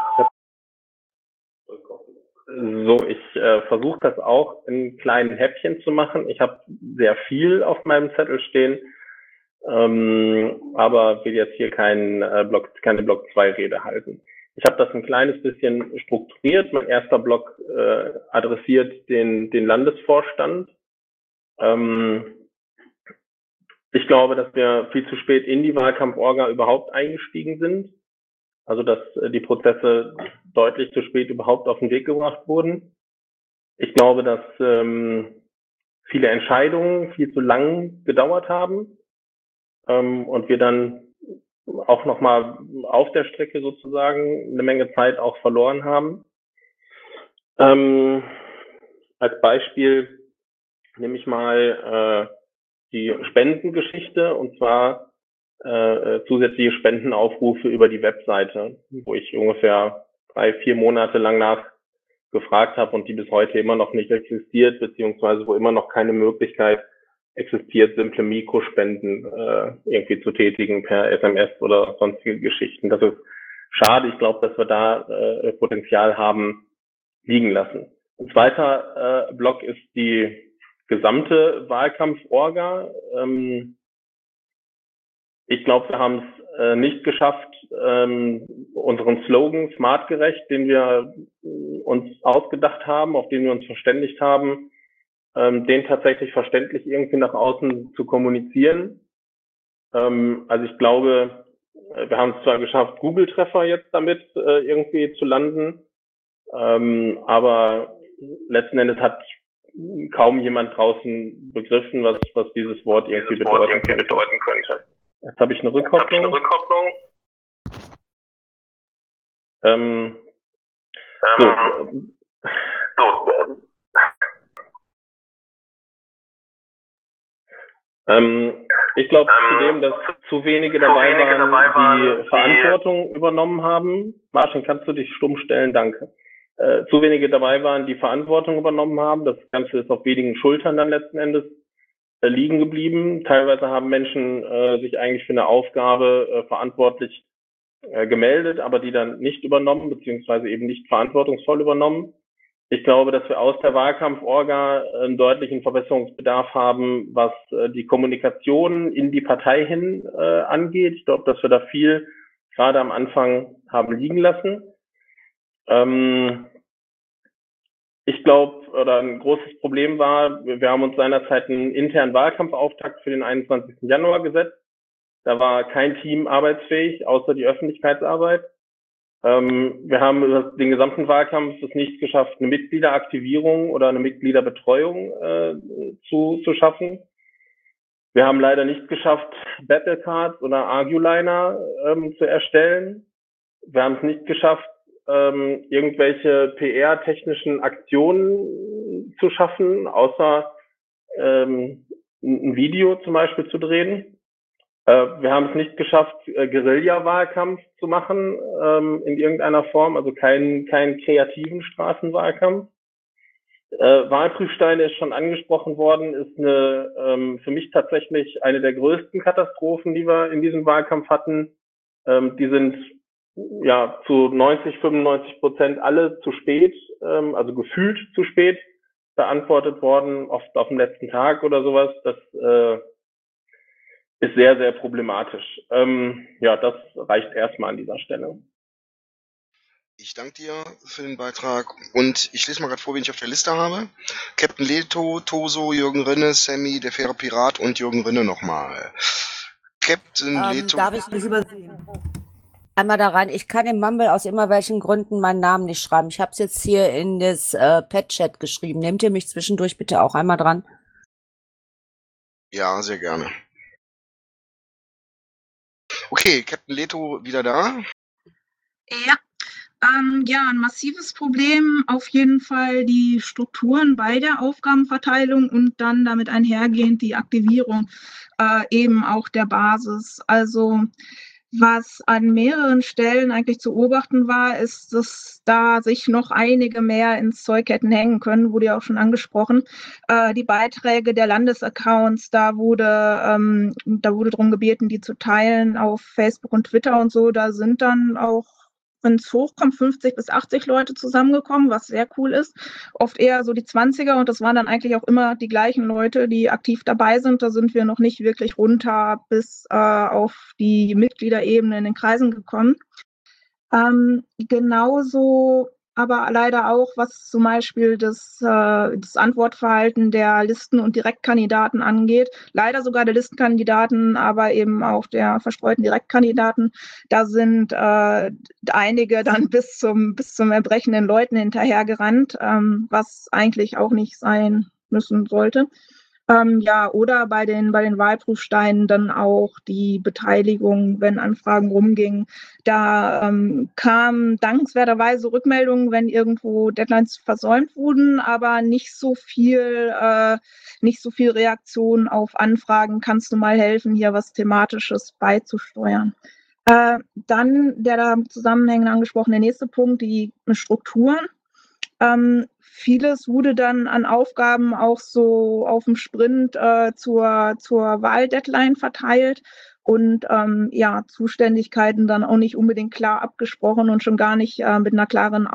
So, ich äh, versuche das auch in kleinen Häppchen zu machen. Ich habe sehr viel auf meinem Zettel stehen, ähm, aber will jetzt hier keinen äh, Block, keine Block zwei Rede halten. Ich habe das ein kleines bisschen strukturiert. Mein erster Block äh, adressiert den, den Landesvorstand. Ähm, ich glaube, dass wir viel zu spät in die Wahlkampforga überhaupt eingestiegen sind. Also, dass die Prozesse deutlich zu spät überhaupt auf den Weg gebracht wurden. Ich glaube, dass ähm, viele Entscheidungen viel zu lang gedauert haben ähm, und wir dann auch nochmal auf der Strecke sozusagen eine Menge Zeit auch verloren haben. Ähm, als Beispiel nehme ich mal äh, die Spendengeschichte und zwar Äh, zusätzliche Spendenaufrufe über die Webseite, wo ich ungefähr drei, vier Monate lang nachgefragt habe und die bis heute immer noch nicht existiert, beziehungsweise wo immer noch keine Möglichkeit existiert, simple Mikrospenden äh, irgendwie zu tätigen per S M S oder sonstige Geschichten. Das ist schade. Ich glaube, dass wir da äh, Potenzial haben liegen lassen. Ein zweiter äh, Block ist die gesamte Wahlkampforga. Ähm, Ich glaube, wir haben es äh, nicht geschafft, ähm, unseren Slogan smartgerecht, den wir äh, uns ausgedacht haben, auf den wir uns verständigt haben, ähm, den tatsächlich verständlich irgendwie nach außen zu kommunizieren. Ähm, also ich glaube, wir haben es zwar geschafft, Google-Treffer jetzt damit äh, irgendwie zu landen, ähm, aber letzten Endes hat kaum jemand draußen begriffen, was, was dieses Wort irgendwie dieses bedeuten, Wort irgendwie könnte. bedeuten könnte. Jetzt habe ich eine Rückkopplung. Hab ich eine Rückkopplung. Ähm, so, ähm, so. Ähm, ich glaube ähm, zudem, dass zu wenige dabei, zu wenige waren, dabei waren, die, die Verantwortung übernommen haben. Martin, kannst du dich stumm stellen? Danke. Äh, zu wenige dabei waren, die Verantwortung übernommen haben. Das Ganze ist auf wenigen Schultern dann letzten Endes liegen geblieben. Teilweise haben Menschen äh, sich eigentlich für eine Aufgabe äh, verantwortlich äh, gemeldet, aber die dann nicht übernommen, beziehungsweise eben nicht verantwortungsvoll übernommen. Ich glaube, dass wir aus der Wahlkampforga einen deutlichen Verbesserungsbedarf haben, was äh, die Kommunikation in die Partei hin äh, angeht. Ich glaube, dass wir da viel gerade am Anfang haben liegen lassen. Ähm, ich glaube, oder ein großes Problem war, wir haben uns seinerzeit einen internen Wahlkampfauftakt für den einundzwanzigsten Januar gesetzt. Da war kein Team arbeitsfähig, außer die Öffentlichkeitsarbeit. Ähm, wir haben über den gesamten Wahlkampf es nicht geschafft, eine Mitgliederaktivierung oder eine Mitgliederbetreuung äh, zu, zu schaffen. Wir haben leider nicht geschafft, Battlecards oder Arguliner ähm, zu erstellen. Wir haben es nicht geschafft, ähm, irgendwelche P R-technischen Aktionen zu schaffen, außer ähm, ein Video zum Beispiel zu drehen. Äh, wir haben es nicht geschafft, äh, Guerilla-Wahlkampf zu machen ähm, in irgendeiner Form, also keinen keinen kreativen Straßenwahlkampf. Äh, Wahlprüfsteine ist schon angesprochen worden, ist eine ähm, für mich tatsächlich eine der größten Katastrophen, die wir in diesem Wahlkampf hatten. Ähm, die sind ja zu neunzig, fünfundneunzig Prozent alle zu spät, ähm, also gefühlt zu spät beantwortet worden, oft auf dem letzten Tag oder sowas. Das äh, ist sehr, sehr problematisch. Ähm, ja, das reicht erstmal an dieser Stelle. Ich danke dir für den Beitrag und ich lese mal gerade vor, wen ich auf der Liste habe. Captain Leto, Toso, Jürgen Rinne, Sammy, der faire Pirat und Jürgen Rinne nochmal. Captain Ähm, Leto. darf ich Das übersehen. einmal da rein? Ich kann im Mumble aus immer welchen Gründen meinen Namen nicht schreiben. Ich habe es jetzt hier in das äh, Pet-Chat geschrieben. Nehmt ihr mich zwischendurch bitte auch einmal dran? Ja, sehr gerne. Okay, Captain Leto wieder da. Ja, ähm, ja, ein massives Problem auf jeden Fall die Strukturen bei der Aufgabenverteilung und dann damit einhergehend die Aktivierung äh, eben auch der Basis. Also was an mehreren Stellen eigentlich zu beobachten war, ist, dass da sich noch einige mehr ins Zeug hätten hängen können, wurde ja auch schon angesprochen. Äh, die Beiträge der Landesaccounts, da wurde, ähm, da wurde darum gebeten, die zu teilen auf Facebook und Twitter und so. Da sind dann auch, wenn es hochkommt, fünfzig bis achtzig Leute zusammengekommen, was sehr cool ist. Oft eher so die zwanziger und das waren dann eigentlich auch immer die gleichen Leute, die aktiv dabei sind. Da sind wir noch nicht wirklich runter bis äh, auf die Mitgliederebene in den Kreisen gekommen. Ähm, genauso aber leider auch, was zum Beispiel das, äh, das Antwortverhalten der Listen- und Direktkandidaten angeht. Leider sogar der Listenkandidaten, aber eben auch der verstreuten Direktkandidaten. Da sind äh, einige dann bis zum, bis zum Erbrechen den Leuten hinterhergerannt, ähm, was eigentlich auch nicht sein müssen sollte. Ähm, ja, oder bei den, bei den Wahlprüfsteinen dann auch die Beteiligung, wenn Anfragen rumgingen. Da ähm, kamen dankenswerterweise Rückmeldungen, wenn irgendwo Deadlines versäumt wurden, aber nicht so viel, äh, nicht so viel Reaktion auf Anfragen. Kannst du mal helfen, hier was Thematisches beizusteuern? Äh, dann der da zusammenhängend angesprochene nächste Punkt, die Strukturen. Ähm, vieles wurde dann an Aufgaben auch so auf dem Sprint äh, zur, zur Wahldeadline verteilt und ähm, ja, Zuständigkeiten dann auch nicht unbedingt klar abgesprochen und schon gar nicht äh, mit einer klaren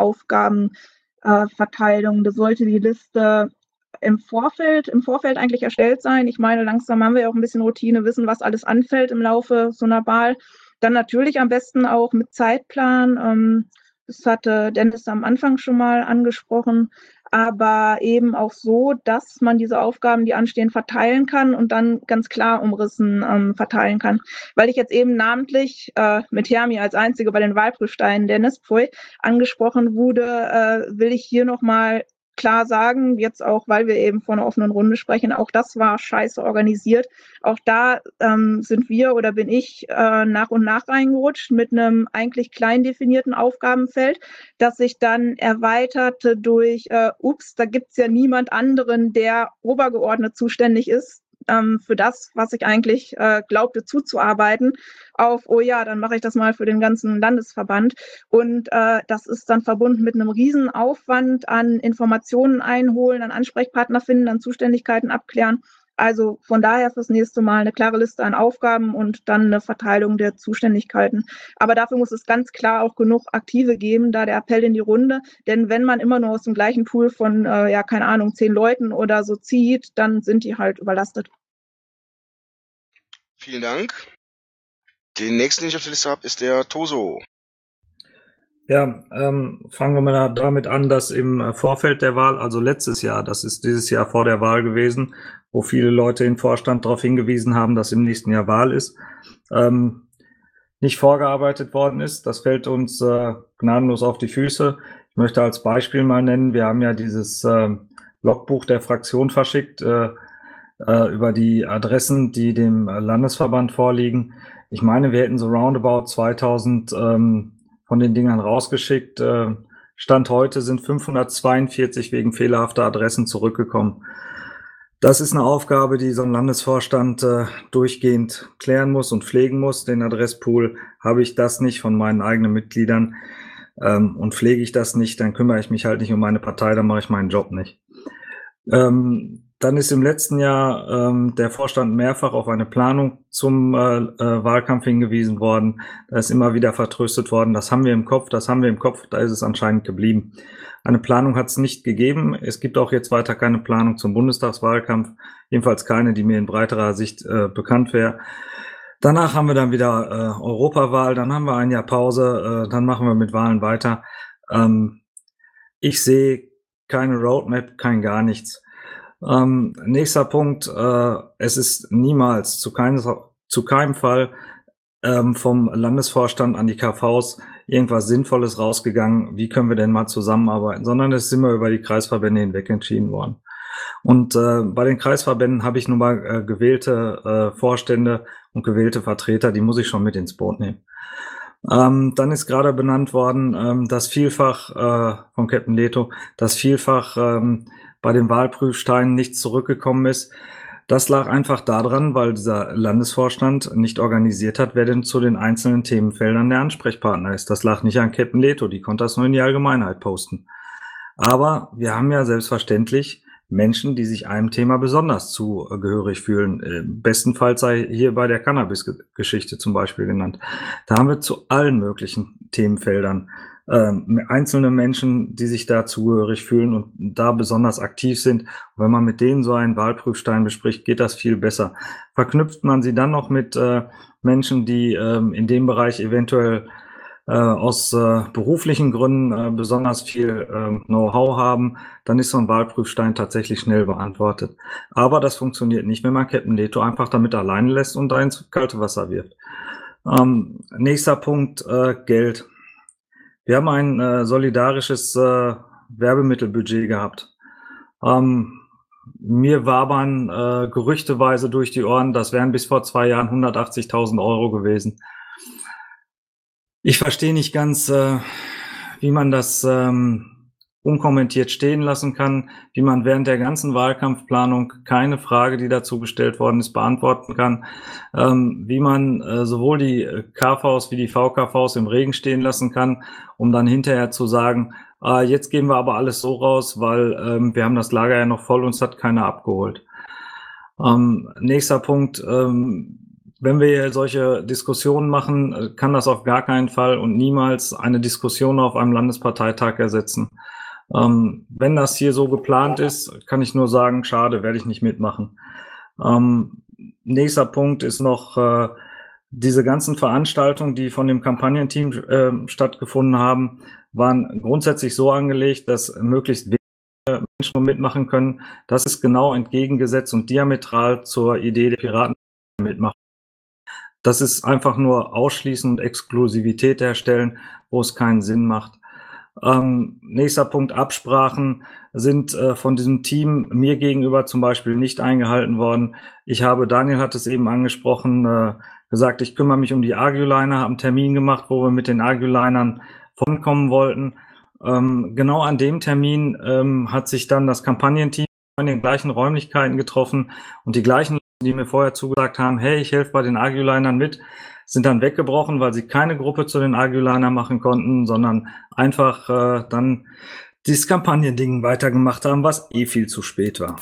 Aufgabenverteilung. Äh, da sollte die Liste im Vorfeld, im Vorfeld eigentlich erstellt sein. Ich meine, langsam haben wir ja auch ein bisschen Routine, wissen, was alles anfällt im Laufe so einer Wahl. Dann natürlich am besten auch mit Zeitplan. Ähm, Das hatte Dennis am Anfang schon mal angesprochen, aber eben auch so, dass man diese Aufgaben, die anstehen, verteilen kann und dann ganz klar umrissen ähm, verteilen kann. Weil ich jetzt eben namentlich äh, mit Hermi als Einzige bei den Wahlprüfsteinen Dennis Pfui angesprochen wurde, äh, will ich hier nochmal klar sagen, jetzt auch, weil wir eben von einer offenen Runde sprechen, auch das war scheiße organisiert. Auch da ähm, sind wir oder bin ich äh, nach und nach reingerutscht mit einem eigentlich klein definierten Aufgabenfeld, das sich dann erweiterte durch, äh, ups, da gibt's ja niemand anderen, der obergeordnet zuständig ist ähm, für das, was ich eigentlich äh, glaubte zuzuarbeiten, auf, oh ja, dann mache ich das mal für den ganzen Landesverband. Und äh, das ist dann verbunden mit einem riesen Aufwand an Informationen einholen, an Ansprechpartner finden, an Zuständigkeiten abklären. Also von daher fürs nächste Mal eine klare Liste an Aufgaben und dann eine Verteilung der Zuständigkeiten. Aber dafür muss es ganz klar auch genug Aktive geben, da der Appell in die Runde. Denn wenn man immer nur aus dem gleichen Pool von, äh, ja, keine Ahnung, zehn Leuten oder so zieht, dann sind die halt überlastet. Vielen Dank. Den nächsten, den ich auf der Liste habe, ist der Toso. Ja, ähm, fangen wir mal damit an, dass im Vorfeld der Wahl, also letztes Jahr, das ist dieses Jahr vor der Wahl gewesen, wo viele Leute im Vorstand darauf hingewiesen haben, dass im nächsten Jahr Wahl ist, ähm, nicht vorgearbeitet worden ist. Das fällt uns äh, gnadenlos auf die Füße. Ich möchte als Beispiel mal nennen, wir haben ja dieses äh, Logbuch der Fraktion verschickt äh, äh, über die Adressen, die dem Landesverband vorliegen. Ich meine, wir hätten so roundabout zweitausend ähm, von den Dingern rausgeschickt. Äh, Stand heute sind fünfhundertzweiundvierzig wegen fehlerhafter Adressen zurückgekommen. Das ist eine Aufgabe, die so ein Landesvorstand äh, durchgehend klären muss und pflegen muss. Den Adresspool habe ich das nicht von meinen eigenen Mitgliedern ähm, und pflege ich das nicht, dann kümmere ich mich halt nicht um meine Partei, dann mache ich meinen Job nicht. Ähm, dann ist im letzten Jahr ähm, der Vorstand mehrfach auf eine Planung zum äh, äh, Wahlkampf hingewiesen worden. Da ist immer wieder vertröstet worden, das haben wir im Kopf, das haben wir im Kopf, da ist es anscheinend geblieben. Eine Planung hat es nicht gegeben. Es gibt auch jetzt weiter keine Planung zum Bundestagswahlkampf, jedenfalls keine, die mir in breiterer Sicht äh, bekannt wäre. Danach haben wir dann wieder äh, Europawahl, dann haben wir ein Jahr Pause, äh, dann machen wir mit Wahlen weiter. Ähm, ich sehe keine Roadmap, kein gar nichts. Ähm, nächster Punkt, äh, es ist niemals zu keinem, zu keinem Fall ähm, vom Landesvorstand an die K Vs irgendwas Sinnvolles rausgegangen, wie können wir denn mal zusammenarbeiten, sondern es ist immer über die Kreisverbände hinweg entschieden worden. Und äh, bei den Kreisverbänden habe ich nun mal äh, gewählte äh, Vorstände und gewählte Vertreter, die muss ich schon mit ins Boot nehmen. Ähm, dann ist gerade benannt worden, ähm, dass vielfach äh, von Captain Leto, dass vielfach ähm, bei den Wahlprüfsteinen nichts zurückgekommen ist. Das lag einfach daran, weil dieser Landesvorstand nicht organisiert hat, wer denn zu den einzelnen Themenfeldern der Ansprechpartner ist. Das lag nicht an Captain Leto, die konnte das nur in die Allgemeinheit posten. Aber wir haben ja selbstverständlich Menschen, die sich einem Thema besonders zugehörig fühlen. Bestenfalls sei hier bei der Cannabis-Geschichte zum Beispiel genannt. Da haben wir zu allen möglichen Themenfeldern ähm, einzelne Menschen, die sich da zugehörig fühlen und da besonders aktiv sind. Und wenn man mit denen so einen Wahlprüfstein bespricht, geht das viel besser. Verknüpft man sie dann noch mit äh, Menschen, die ähm, in dem Bereich eventuell äh, aus äh, beruflichen Gründen äh, besonders viel äh, Know-how haben, dann ist so ein Wahlprüfstein tatsächlich schnell beantwortet. Aber das funktioniert nicht, wenn man Captain Leto einfach damit alleine lässt und da ins kalte Wasser wirft. Ähm, nächster Punkt, äh, Geld. Wir haben ein äh, solidarisches äh, Werbemittelbudget gehabt. Ähm, mir wabern äh, gerüchteweise durch die Ohren, das wären bis vor zwei Jahren hundertachtzigtausend Euro gewesen. Ich verstehe nicht ganz, äh, wie man das ähm, unkommentiert stehen lassen kann, wie man während der ganzen Wahlkampfplanung keine Frage, die dazu gestellt worden ist, beantworten kann, ähm, wie man äh, sowohl die K Vs wie die V K Vs im Regen stehen lassen kann, um dann hinterher zu sagen, äh, jetzt geben wir aber alles so raus, weil ähm, wir haben das Lager ja noch voll, uns hat keiner abgeholt. Ähm, nächster Punkt, ähm, wenn wir hier solche Diskussionen machen, kann das auf gar keinen Fall und niemals eine Diskussion auf einem Landesparteitag ersetzen. Ähm, wenn das hier so geplant ist, kann ich nur sagen, schade, werde ich nicht mitmachen. Ähm, nächster Punkt ist noch äh, diese ganzen Veranstaltungen, die von dem Kampagnenteam äh, stattgefunden haben, waren grundsätzlich so angelegt, dass möglichst wenige Menschen mitmachen können. Das ist genau entgegengesetzt und diametral zur Idee der Piraten mitmachen. Das ist einfach nur Ausschließen und Exklusivität herstellen, wo es keinen Sinn macht. Ähm, nächster Punkt, Absprachen sind äh, von diesem Team mir gegenüber zum Beispiel nicht eingehalten worden. Ich habe, Daniel hat es eben angesprochen, äh, gesagt, ich kümmere mich um die Arguliner, habe einen Termin gemacht, wo wir mit den Argulinern vorankommen wollten. Ähm, genau an dem Termin ähm, hat sich dann das Kampagnenteam in den gleichen Räumlichkeiten getroffen und die gleichen Leute, die mir vorher zugesagt haben, hey, ich helfe bei den Argulinern mit, sind dann weggebrochen, weil sie keine Gruppe zu den Argulinern machen konnten, sondern einfach äh, dann dieses Kampagnending weitergemacht haben, was eh viel zu spät war.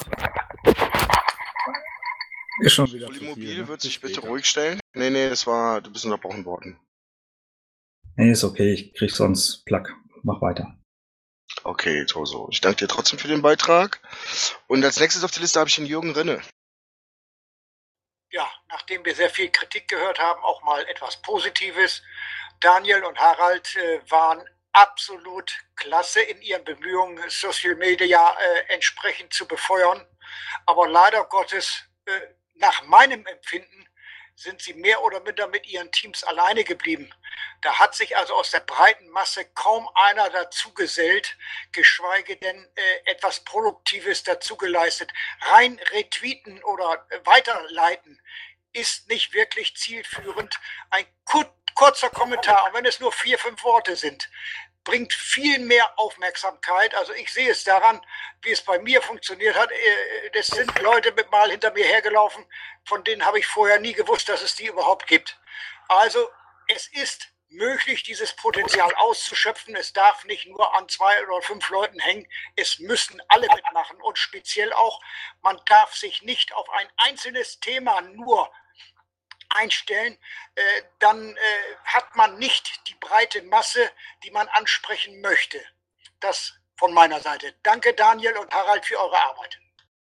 Ist schon wieder zu viel, ne? Wird sich bitte ruhig stellen? Nee, nee, das war, du bist unterbrochen worden. Nee, ist okay, ich krieg sonst Plack. Mach weiter. Okay, Toso. Ich danke dir trotzdem für den Beitrag. Und als nächstes auf der Liste habe ich den Jürgen Rinne. Ja, nachdem wir sehr viel Kritik gehört haben, auch mal etwas Positives. Daniel und Harald äh, waren absolut klasse in ihren Bemühungen, Social Media äh, entsprechend zu befeuern. Aber leider Gottes, äh, nach meinem Empfinden, sind sie mehr oder minder mit ihren Teams alleine geblieben. Da hat sich also aus der breiten Masse kaum einer dazu gesellt, geschweige denn äh, etwas Produktives dazu geleistet. Rein retweeten oder äh, weiterleiten ist nicht wirklich zielführend. Ein kur kurzer Kommentar, und wenn es nur vier, fünf Worte sind, bringt viel mehr Aufmerksamkeit. Also ich sehe es daran, wie es bei mir funktioniert hat. Das sind Leute mit mal hinter mir hergelaufen, von denen habe ich vorher nie gewusst, dass es die überhaupt gibt. Also es ist möglich, dieses Potenzial auszuschöpfen. Es darf nicht nur an zwei oder fünf Leuten hängen. Es müssen alle mitmachen und speziell auch, man darf sich nicht auf ein einzelnes Thema nur einstellen, äh, dann äh, hat man nicht die breite Masse, die man ansprechen möchte. Das von meiner Seite. Danke Daniel und Harald für eure Arbeit.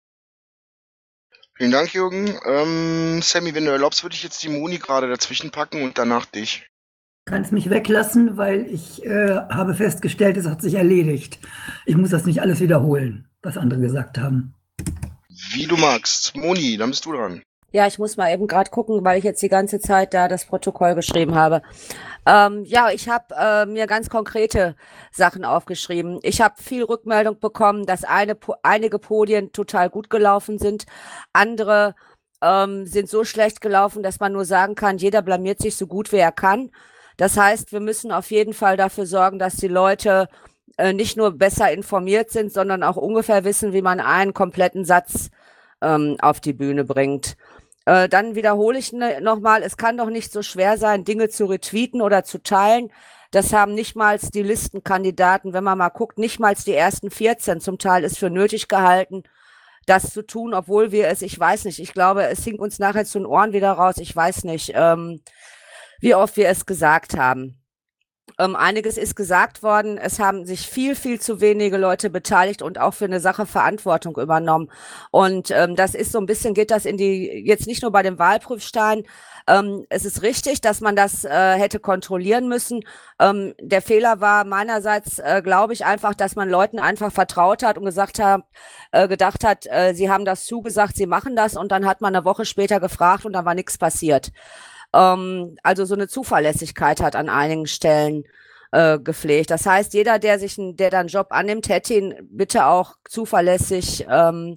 Vielen Dank, Jürgen. Ähm, Sammy, wenn du erlaubst, würde ich jetzt die Moni gerade dazwischen packen und danach dich. Kannst mich weglassen, weil ich äh, habe festgestellt, es hat sich erledigt. Ich muss das nicht alles wiederholen, was andere gesagt haben. Wie du magst. Moni, dann bist du dran. Ja, ich muss mal eben gerade gucken, weil ich jetzt die ganze Zeit da das Protokoll geschrieben habe. Ähm, ja, ich habe äh, mir ganz konkrete Sachen aufgeschrieben. Ich habe viel Rückmeldung bekommen, dass eine, po einige Podien total gut gelaufen sind. Andere ähm, sind so schlecht gelaufen, dass man nur sagen kann, jeder blamiert sich so gut, wie er kann. Das heißt, wir müssen auf jeden Fall dafür sorgen, dass die Leute äh, nicht nur besser informiert sind, sondern auch ungefähr wissen, wie man einen kompletten Satz ähm, auf die Bühne bringt. Äh, dann wiederhole ich ne, nochmal, es kann doch nicht so schwer sein, Dinge zu retweeten oder zu teilen. Das haben nicht mal die Listenkandidaten, wenn man mal guckt, nicht mal die ersten vierzehn zum Teil ist für nötig gehalten, das zu tun, obwohl wir es, ich weiß nicht, ich glaube, es hing uns nachher zu den Ohren wieder raus, ich weiß nicht, ähm, wie oft wir es gesagt haben. Ähm, einiges ist gesagt worden. Es haben sich viel, viel zu wenige Leute beteiligt und auch für eine Sache Verantwortung übernommen. Und ähm, das ist so ein bisschen, geht das in die, jetzt nicht nur bei dem Wahlprüfstein. Ähm, es ist richtig, dass man das äh, hätte kontrollieren müssen. Ähm, der Fehler war meinerseits, äh, glaube ich, einfach, dass man Leuten einfach vertraut hat und gesagt hat, äh, gedacht hat, äh, sie haben das zugesagt, sie machen das. Und dann hat man eine Woche später gefragt und dann war nichts passiert. Ähm, also so eine Zuverlässigkeit hat an einigen Stellen äh, gepflegt. Das heißt, jeder, der sich, ein, der dann einen Job annimmt, hätte ihn bitte auch zuverlässig ähm,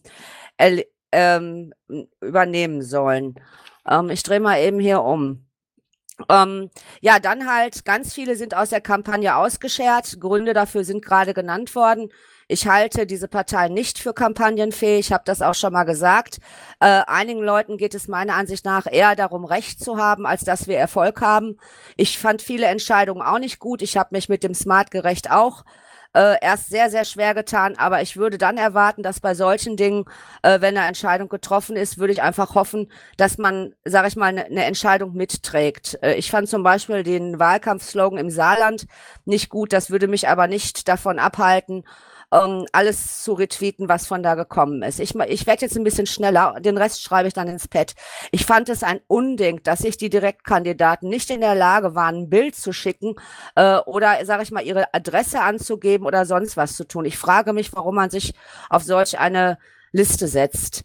ähm, übernehmen sollen. Ähm, ich drehe mal eben hier um. Ähm, ja, dann halt, ganz viele sind aus der Kampagne ausgeschert. Gründe dafür sind gerade genannt worden. Ich halte diese Partei nicht für kampagnenfähig, ich habe das auch schon mal gesagt. Äh, einigen Leuten geht es meiner Ansicht nach eher darum, Recht zu haben, als dass wir Erfolg haben. Ich fand viele Entscheidungen auch nicht gut. Ich habe mich mit dem Smart-Gerecht auch äh, erst sehr, sehr schwer getan. Aber ich würde dann erwarten, dass bei solchen Dingen, äh, wenn eine Entscheidung getroffen ist, würde ich einfach hoffen, dass man, sage ich mal, eine ne Entscheidung mitträgt. Äh, ich fand zum Beispiel den Wahlkampfslogan im Saarland nicht gut. Das würde mich aber nicht davon abhalten, Um, alles zu retweeten, was von da gekommen ist. Ich, ich werde jetzt ein bisschen schneller, den Rest schreibe ich dann ins Pad. Ich fand es ein Unding, dass sich die Direktkandidaten nicht in der Lage waren, ein Bild zu schicken äh, oder, sage ich mal, ihre Adresse anzugeben oder sonst was zu tun. Ich frage mich, warum man sich auf solch eine Liste setzt.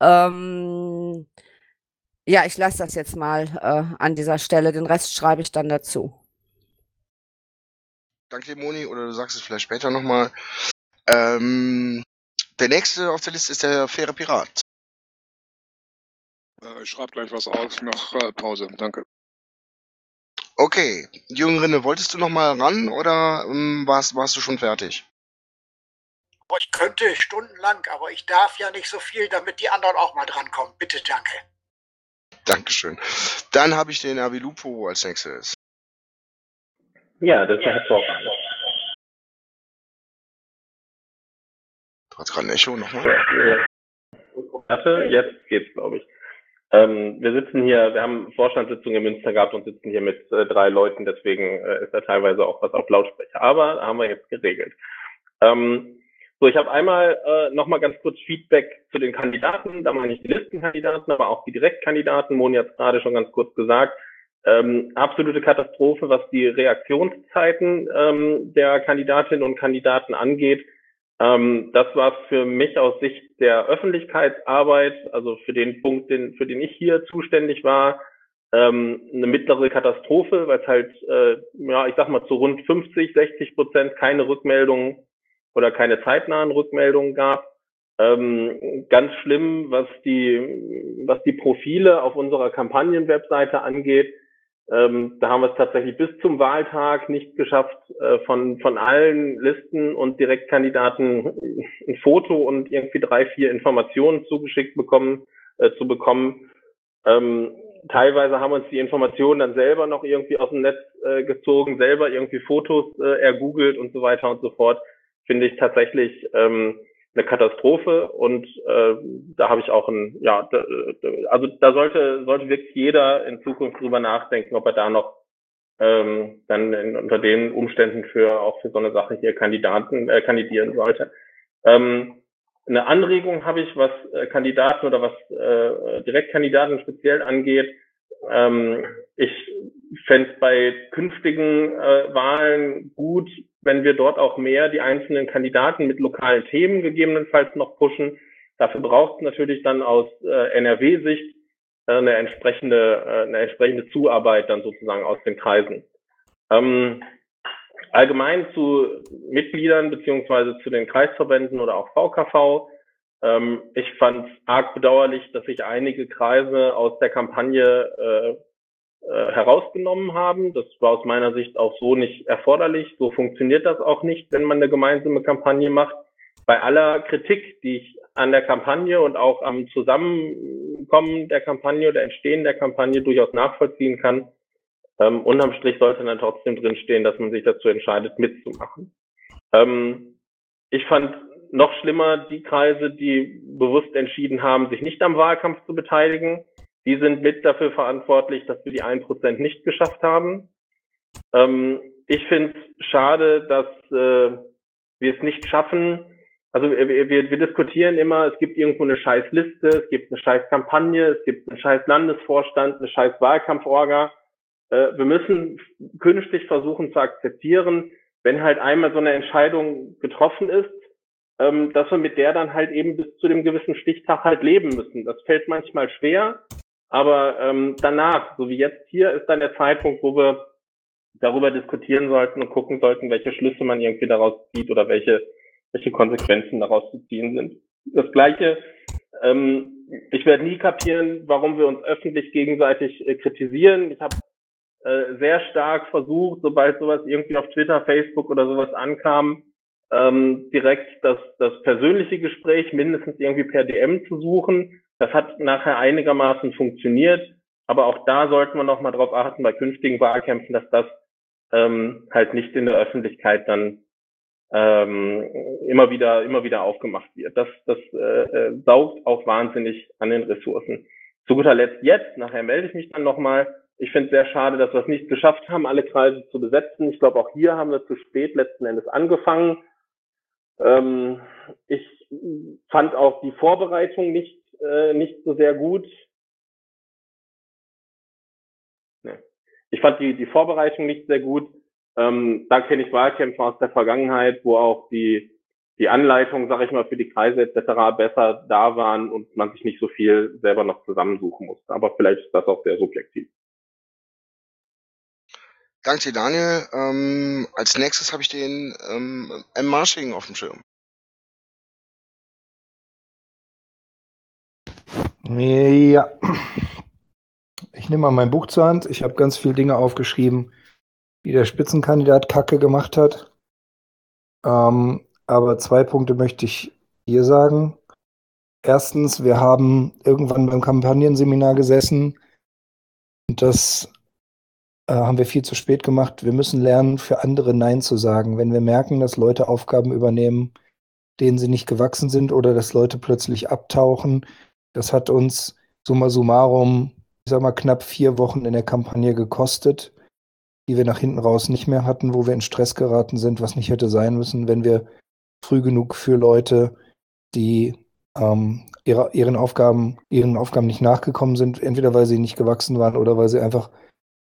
Ähm, ja, ich lasse das jetzt mal äh, an dieser Stelle. Den Rest schreibe ich dann dazu. Danke dir, Moni, oder du sagst es vielleicht später nochmal. Ähm, der nächste auf der Liste ist der faire Pirat. Äh, ich schreibe gleich was auf nach äh, Pause. Danke. Okay, Jürgen Rinne, wolltest du nochmal ran oder ähm, warst, warst du schon fertig? Ich könnte stundenlang, aber ich darf ja nicht so viel, damit die anderen auch mal drankommen. Bitte, danke. Dankeschön. Dann habe ich den Avilupo als nächstes. Ja, das ist hervorragend. Du hast gerade ein Echo nochmal. Warte, jetzt geht's, glaube ich. Ähm, wir sitzen hier, wir haben Vorstandssitzung in Münster gehabt und sitzen hier mit äh, drei Leuten, deswegen äh, ist da teilweise auch was auf Lautsprecher. Aber haben wir jetzt geregelt. Ähm, so, ich habe einmal äh, nochmal ganz kurz Feedback zu den Kandidaten. Da meine ich die Listenkandidaten, aber auch die Direktkandidaten. Moni hat es gerade schon ganz kurz gesagt. Ähm, absolute Katastrophe, was die Reaktionszeiten ähm, der Kandidatinnen und Kandidaten angeht. Ähm, das war für mich aus Sicht der Öffentlichkeitsarbeit, also für den Punkt, den, für den ich hier zuständig war, ähm, eine mittlere Katastrophe, weil es halt, äh, ja, ich sag mal zu rund fünfzig, sechzig Prozent keine Rückmeldungen oder keine zeitnahen Rückmeldungen gab. Ähm, ganz schlimm, was die, was die Profile auf unserer Kampagnen-Webseite angeht. Ähm, da haben wir es tatsächlich bis zum Wahltag nicht geschafft, äh, von, von allen Listen und Direktkandidaten ein Foto und irgendwie drei, vier Informationen zugeschickt bekommen, äh, zu bekommen. Ähm, teilweise haben uns die Informationen dann selber noch irgendwie aus dem Netz äh, gezogen, selber irgendwie Fotos äh, ergoogelt und so weiter und so fort. Finde ich tatsächlich ähm, eine Katastrophe, und äh, da habe ich auch ein, ja, da, also da sollte sollte wirklich jeder in Zukunft drüber nachdenken, ob er da noch ähm, dann in, unter den Umständen für auch für so eine Sache hier Kandidaten äh, kandidieren sollte. Ähm, eine Anregung habe ich, was äh, Kandidaten oder was äh, Direktkandidaten speziell angeht. Ähm, ich fände es bei künftigen äh, Wahlen gut, wenn wir dort auch mehr die einzelnen Kandidaten mit lokalen Themen gegebenenfalls noch pushen. Dafür braucht es natürlich dann aus äh, N R W-Sicht äh, eine entsprechende äh, eine entsprechende Zuarbeit dann sozusagen aus den Kreisen. Ähm, allgemein zu Mitgliedern beziehungsweise zu den Kreisverbänden oder auch V K V. Ähm, ich fand es arg bedauerlich, dass sich einige Kreise aus der Kampagne äh, herausgenommen haben. Das war aus meiner Sicht auch so nicht erforderlich. So funktioniert das auch nicht, wenn man eine gemeinsame Kampagne macht. Bei aller Kritik, die ich an der Kampagne und auch am Zusammenkommen der Kampagne oder Entstehen der Kampagne durchaus nachvollziehen kann, ähm, unterm Strich sollte dann trotzdem drinstehen, dass man sich dazu entscheidet, mitzumachen. Ähm, ich fand noch schlimmer die Kreise, die bewusst entschieden haben, sich nicht am Wahlkampf zu beteiligen. Die sind mit dafür verantwortlich, dass wir die ein Prozent nicht geschafft haben. Ähm, ich finde es schade, dass äh, wir es nicht schaffen. Also wir, wir, wir diskutieren immer, es gibt irgendwo eine scheiß Liste, es gibt eine scheiß Kampagne, es gibt einen scheiß Landesvorstand, eine scheiß Wahlkampforga. Äh, wir müssen künftig versuchen zu akzeptieren, wenn halt einmal so eine Entscheidung getroffen ist, ähm, dass wir mit der dann halt eben bis zu dem gewissen Stichtag halt leben müssen. Das fällt manchmal schwer. Aber ähm, danach, so wie jetzt hier, ist dann der Zeitpunkt, wo wir darüber diskutieren sollten und gucken sollten, welche Schlüsse man irgendwie daraus zieht oder welche welche Konsequenzen daraus zu ziehen sind. Das Gleiche, ähm, ich werde nie kapieren, warum wir uns öffentlich gegenseitig äh, kritisieren. Ich habe äh, sehr stark versucht, sobald sowas irgendwie auf Twitter, Facebook oder sowas ankam, ähm, direkt das, das persönliche Gespräch mindestens irgendwie per D M zu suchen. Das hat nachher einigermaßen funktioniert, aber auch da sollten wir noch mal drauf achten bei künftigen Wahlkämpfen, dass das ähm, halt nicht in der Öffentlichkeit dann ähm, immer wieder immer wieder aufgemacht wird. Das das äh, saugt auch wahnsinnig an den Ressourcen. Zu guter Letzt jetzt, nachher melde ich mich dann noch mal. Ich finde es sehr schade, dass wir es nicht geschafft haben, alle Kreise zu besetzen. Ich glaube, auch hier haben wir zu spät letzten Endes angefangen. Ähm, ich fand auch die Vorbereitung nicht äh, nicht so sehr gut. Nee. Ich fand die die Vorbereitung nicht sehr gut. Ähm, da kenne ich Wahlkämpfe aus der Vergangenheit, wo auch die die Anleitungen, sage ich mal, für die Kreise et cetera besser da waren und man sich nicht so viel selber noch zusammensuchen musste. Aber vielleicht ist das auch sehr subjektiv. Danke dir, Daniel. Ähm, als nächstes habe ich den ähm, M. Marsching auf dem Schirm. Ja, ich nehme mal mein Buch zur Hand. Ich habe ganz viele Dinge aufgeschrieben, die der Spitzenkandidat Kacke gemacht hat. Ähm, aber zwei Punkte möchte ich hier sagen. Erstens, wir haben irgendwann beim Kampagnenseminar gesessen und das äh, haben wir viel zu spät gemacht. Wir müssen lernen, für andere Nein zu sagen. Wenn wir merken, dass Leute Aufgaben übernehmen, denen sie nicht gewachsen sind oder dass Leute plötzlich abtauchen. Das hat uns summa summarum, ich sag mal, knapp vier Wochen in der Kampagne gekostet, die wir nach hinten raus nicht mehr hatten, wo wir in Stress geraten sind, was nicht hätte sein müssen, wenn wir früh genug für Leute, die ähm, ihre, ihren Aufgaben, ihren Aufgaben nicht nachgekommen sind, entweder weil sie nicht gewachsen waren oder weil sie einfach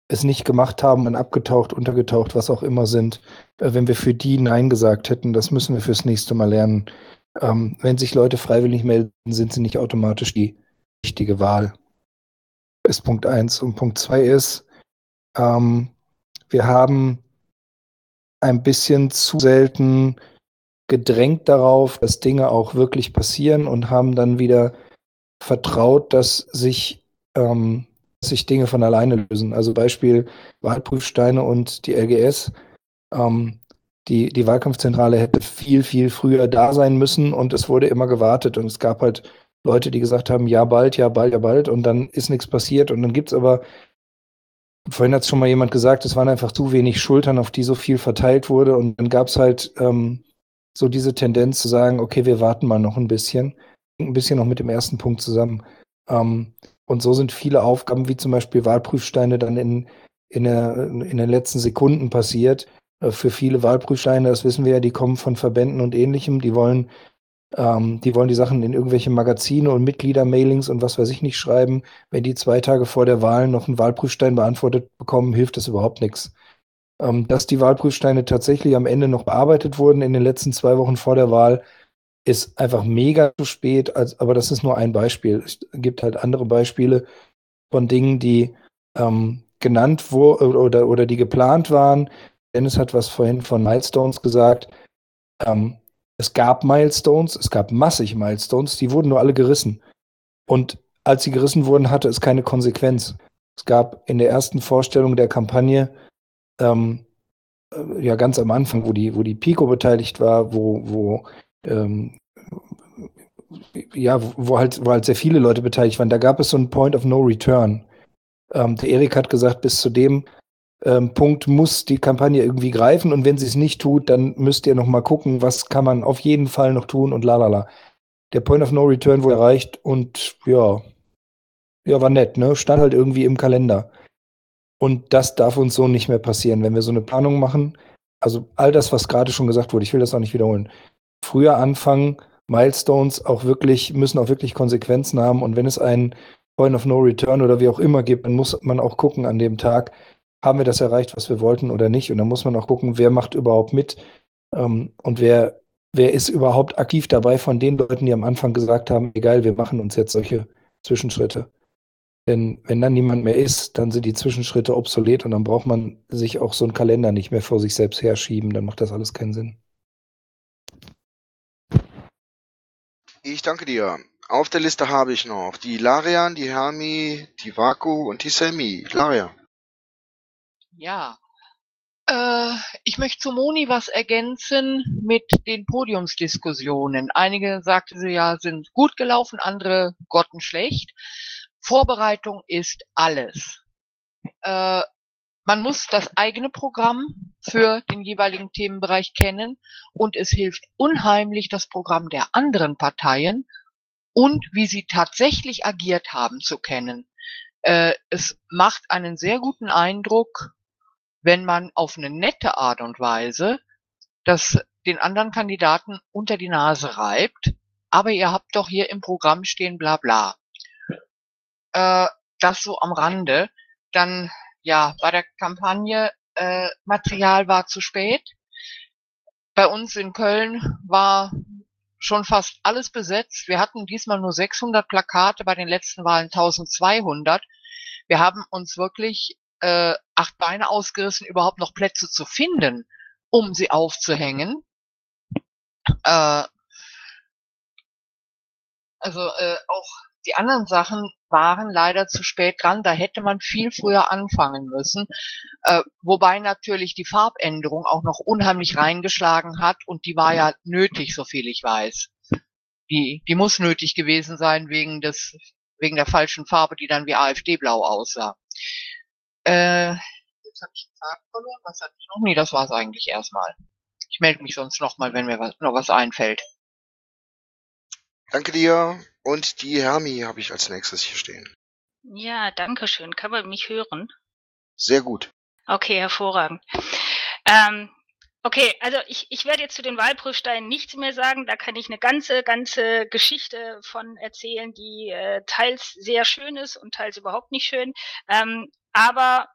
es nicht gemacht haben und abgetaucht, untergetaucht, was auch immer sind, äh, wenn wir für die Nein gesagt hätten. Das müssen wir fürs nächste Mal lernen. Ähm, wenn sich Leute freiwillig melden, sind sie nicht automatisch die richtige Wahl. Ist Punkt eins. Und Punkt zwei ist, ähm, wir haben ein bisschen zu selten gedrängt darauf, dass Dinge auch wirklich passieren und haben dann wieder vertraut, dass sich, ähm, dass sich Dinge von alleine lösen. Also Beispiel Wahlprüfsteine und die L G S. Ähm, die, die Wahlkampfzentrale hätte viel, viel früher da sein müssen und es wurde immer gewartet und es gab halt Leute, die gesagt haben, ja bald, ja bald, ja bald und dann ist nichts passiert und dann gibt's aber, vorhin hat es schon mal jemand gesagt, es waren einfach zu wenig Schultern, auf die so viel verteilt wurde und dann gab's halt ähm, so diese Tendenz zu sagen, okay, wir warten mal noch ein bisschen, ein bisschen noch mit dem ersten Punkt zusammen. Ähm, und so sind viele Aufgaben, wie zum Beispiel Wahlprüfsteine, dann in, in, der, in den letzten Sekunden passiert. Äh, für viele Wahlprüfsteine, das wissen wir ja, die kommen von Verbänden und Ähnlichem, die wollen, ähm, die wollen die Sachen in irgendwelche Magazine und Mitgliedermailings und was weiß ich nicht schreiben. Wenn die zwei Tage vor der Wahl noch einen Wahlprüfstein beantwortet bekommen, hilft das überhaupt nichts. Ähm, dass die Wahlprüfsteine tatsächlich am Ende noch bearbeitet wurden in den letzten zwei Wochen vor der Wahl, ist einfach mega zu spät, als, aber das ist nur ein Beispiel. Es gibt halt andere Beispiele von Dingen, die ähm, genannt wurden oder, oder die geplant waren. Dennis hat was vorhin von Milestones gesagt. Ähm, es gab Milestones, es gab massig Milestones, die wurden nur alle gerissen. Und als sie gerissen wurden, hatte es keine Konsequenz. Es gab in der ersten Vorstellung der Kampagne Ähm, äh, ja, ganz am Anfang, wo die, wo die Pico beteiligt war, wo, wo, ähm, ja, wo, wo halt, wo halt sehr viele Leute beteiligt waren, da gab es so einen Point of No Return. Ähm, der Erik hat gesagt, bis zu dem ähm, Punkt muss die Kampagne irgendwie greifen und wenn sie es nicht tut, dann müsst ihr noch mal gucken, was kann man auf jeden Fall noch tun und lalala. Der Point of No Return wurde erreicht und ja, ja, war nett, ne? Stand halt irgendwie im Kalender. Und das darf uns so nicht mehr passieren, wenn wir so eine Planung machen. Also all das, was gerade schon gesagt wurde, ich will das auch nicht wiederholen. Früher anfangen, Milestones auch wirklich, müssen auch wirklich Konsequenzen haben. Und wenn es einen Point of No Return oder wie auch immer gibt, dann muss man auch gucken an dem Tag, haben wir das erreicht, was wir wollten oder nicht. Und dann muss man auch gucken, wer macht überhaupt mit ähm, und wer, wer ist überhaupt aktiv dabei von den Leuten, die am Anfang gesagt haben, egal, wir machen uns jetzt solche Zwischenschritte. Denn wenn dann niemand mehr ist, dann sind die Zwischenschritte obsolet und dann braucht man sich auch so einen Kalender nicht mehr vor sich selbst herschieben. Dann macht das alles keinen Sinn. Ich danke dir. Auf der Liste habe ich noch die Larian, die Hermi, die Vaku und die Selmi. Larian. Ja, äh, ich möchte zu Moni was ergänzen mit den Podiumsdiskussionen. Einige, sagte sie ja, sind gut gelaufen, andere grottenschlecht. Vorbereitung ist alles. Äh, man muss das eigene Programm für den jeweiligen Themenbereich kennen und es hilft unheimlich, das Programm der anderen Parteien und wie sie tatsächlich agiert haben zu kennen. Äh, es macht einen sehr guten Eindruck, wenn man auf eine nette Art und Weise das den anderen Kandidaten unter die Nase reibt, aber ihr habt doch hier im Programm stehen bla bla. Äh, das so am Rande. Dann, ja, bei der Kampagne, äh, Material war zu spät. Bei uns in Köln war schon fast alles besetzt. Wir hatten diesmal nur sechshundert Plakate, bei den letzten Wahlen eintausendzweihundert. Wir haben uns wirklich äh, acht Beine ausgerissen, überhaupt noch Plätze zu finden, um sie aufzuhängen. Äh, also äh, auch die anderen Sachen waren leider zu spät dran. Da hätte man viel früher anfangen müssen. Äh, wobei natürlich die Farbänderung auch noch unheimlich reingeschlagen hat. Und die war ja nötig, so viel ich weiß. Die, die muss nötig gewesen sein wegen des, wegen der falschen Farbe, die dann wie AfD-blau aussah. Äh, jetzt habe ich den Faden verloren. Was hatte ich noch? Nee, das war es eigentlich erstmal. Ich melde mich sonst nochmal, wenn mir was, noch was einfällt. Danke dir. Und die Hermi habe ich als nächstes hier stehen. Ja, danke schön. Kann man mich hören? Sehr gut. Okay, hervorragend. Ähm, okay, also ich, ich werde jetzt zu den Wahlprüfsteinen nichts mehr sagen. Da kann ich eine ganze, ganze Geschichte von erzählen, die äh, teils sehr schön ist und teils überhaupt nicht schön. Ähm, aber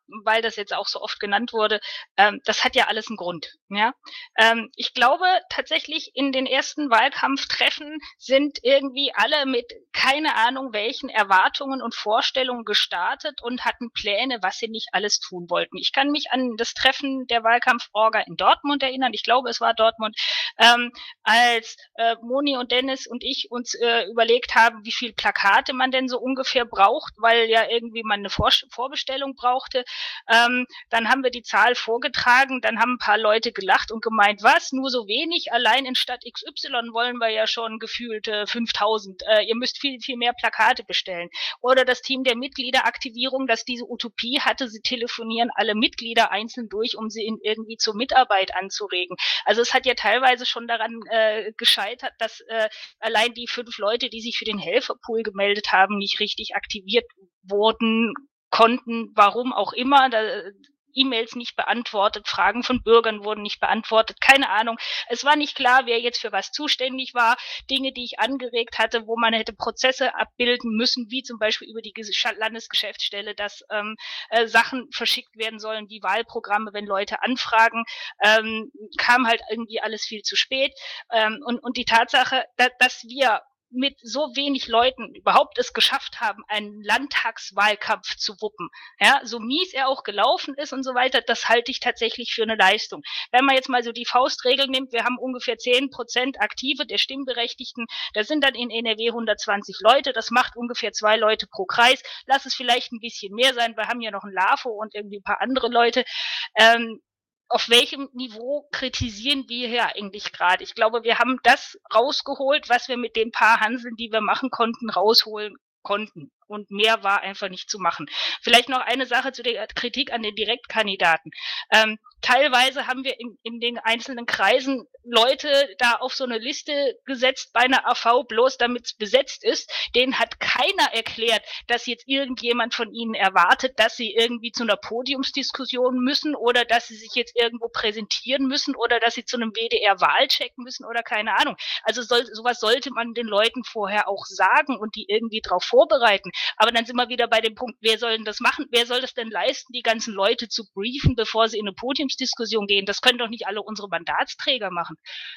weil das jetzt auch so oft genannt wurde, ähm, das hat ja alles einen Grund. Ja? Ähm, ich glaube tatsächlich, in den ersten Wahlkampftreffen sind irgendwie alle mit keine Ahnung welchen Erwartungen und Vorstellungen gestartet und hatten Pläne, was sie nicht alles tun wollten. Ich kann mich an das Treffen der Wahlkampforga in Dortmund erinnern. Ich glaube, es war Dortmund, ähm, als äh, Moni und Dennis und ich uns äh, überlegt haben, wie viel Plakate man denn so ungefähr braucht, weil ja irgendwie man eine Vor Vorbestellung brauchte. Ähm, dann haben wir die Zahl vorgetragen, dann haben ein paar Leute gelacht und gemeint, was, nur so wenig? Allein in Stadt X Y wollen wir ja schon gefühlt äh, fünftausend. Äh, ihr müsst viel, viel mehr Plakate bestellen. Oder das Team der Mitgliederaktivierung, das diese Utopie hatte, sie telefonieren alle Mitglieder einzeln durch, um sie in irgendwie zur Mitarbeit anzuregen. Also es hat ja teilweise schon daran äh, gescheitert, dass äh, allein die fünf Leute, die sich für den Helferpool gemeldet haben, nicht richtig aktiviert wurden, konnten, warum auch immer. Da, E-Mails nicht beantwortet, Fragen von Bürgern wurden nicht beantwortet, keine Ahnung. Es war nicht klar, wer jetzt für was zuständig war. Dinge, die ich angeregt hatte, wo man hätte Prozesse abbilden müssen, wie zum Beispiel über die Landesgeschäftsstelle, dass ähm, äh, Sachen verschickt werden sollen, wie Wahlprogramme, wenn Leute anfragen, ähm, kam halt irgendwie alles viel zu spät. Ähm, und, und die Tatsache, da, dass wir mit so wenig Leuten überhaupt es geschafft haben, einen Landtagswahlkampf zu wuppen. Ja, so mies er auch gelaufen ist und so weiter, das halte ich tatsächlich für eine Leistung. Wenn man jetzt mal so die Faustregel nimmt, wir haben ungefähr zehn Prozent Aktive der Stimmberechtigten, das sind dann in N R W hundertzwanzig Leute, das macht ungefähr zwei Leute pro Kreis, lass es vielleicht ein bisschen mehr sein, wir haben ja noch ein LAFO und irgendwie ein paar andere Leute. Ähm, auf welchem Niveau kritisieren wir hier eigentlich gerade? Ich glaube, wir haben das rausgeholt, was wir mit den paar Hanseln, die wir machen konnten, rausholen konnten. Und mehr war einfach nicht zu machen. Vielleicht noch eine Sache zu der Kritik an den Direktkandidaten. Ähm, teilweise haben wir in, in den einzelnen Kreisen Leute da auf so eine Liste gesetzt bei einer A V, bloß damit es besetzt ist. Denen hat keiner erklärt, dass jetzt irgendjemand von ihnen erwartet, dass sie irgendwie zu einer Podiumsdiskussion müssen oder dass sie sich jetzt irgendwo präsentieren müssen oder dass sie zu einem W D R-Wahlcheck müssen oder keine Ahnung. Also soll, sowas sollte man den Leuten vorher auch sagen und die irgendwie darauf vorbereiten. Aber dann sind wir wieder bei dem Punkt, wer soll denn das machen? Wer soll das denn leisten, die ganzen Leute zu briefen, bevor sie in eine Podiumsdiskussion gehen? Das können doch nicht alle unsere Mandatsträger machen.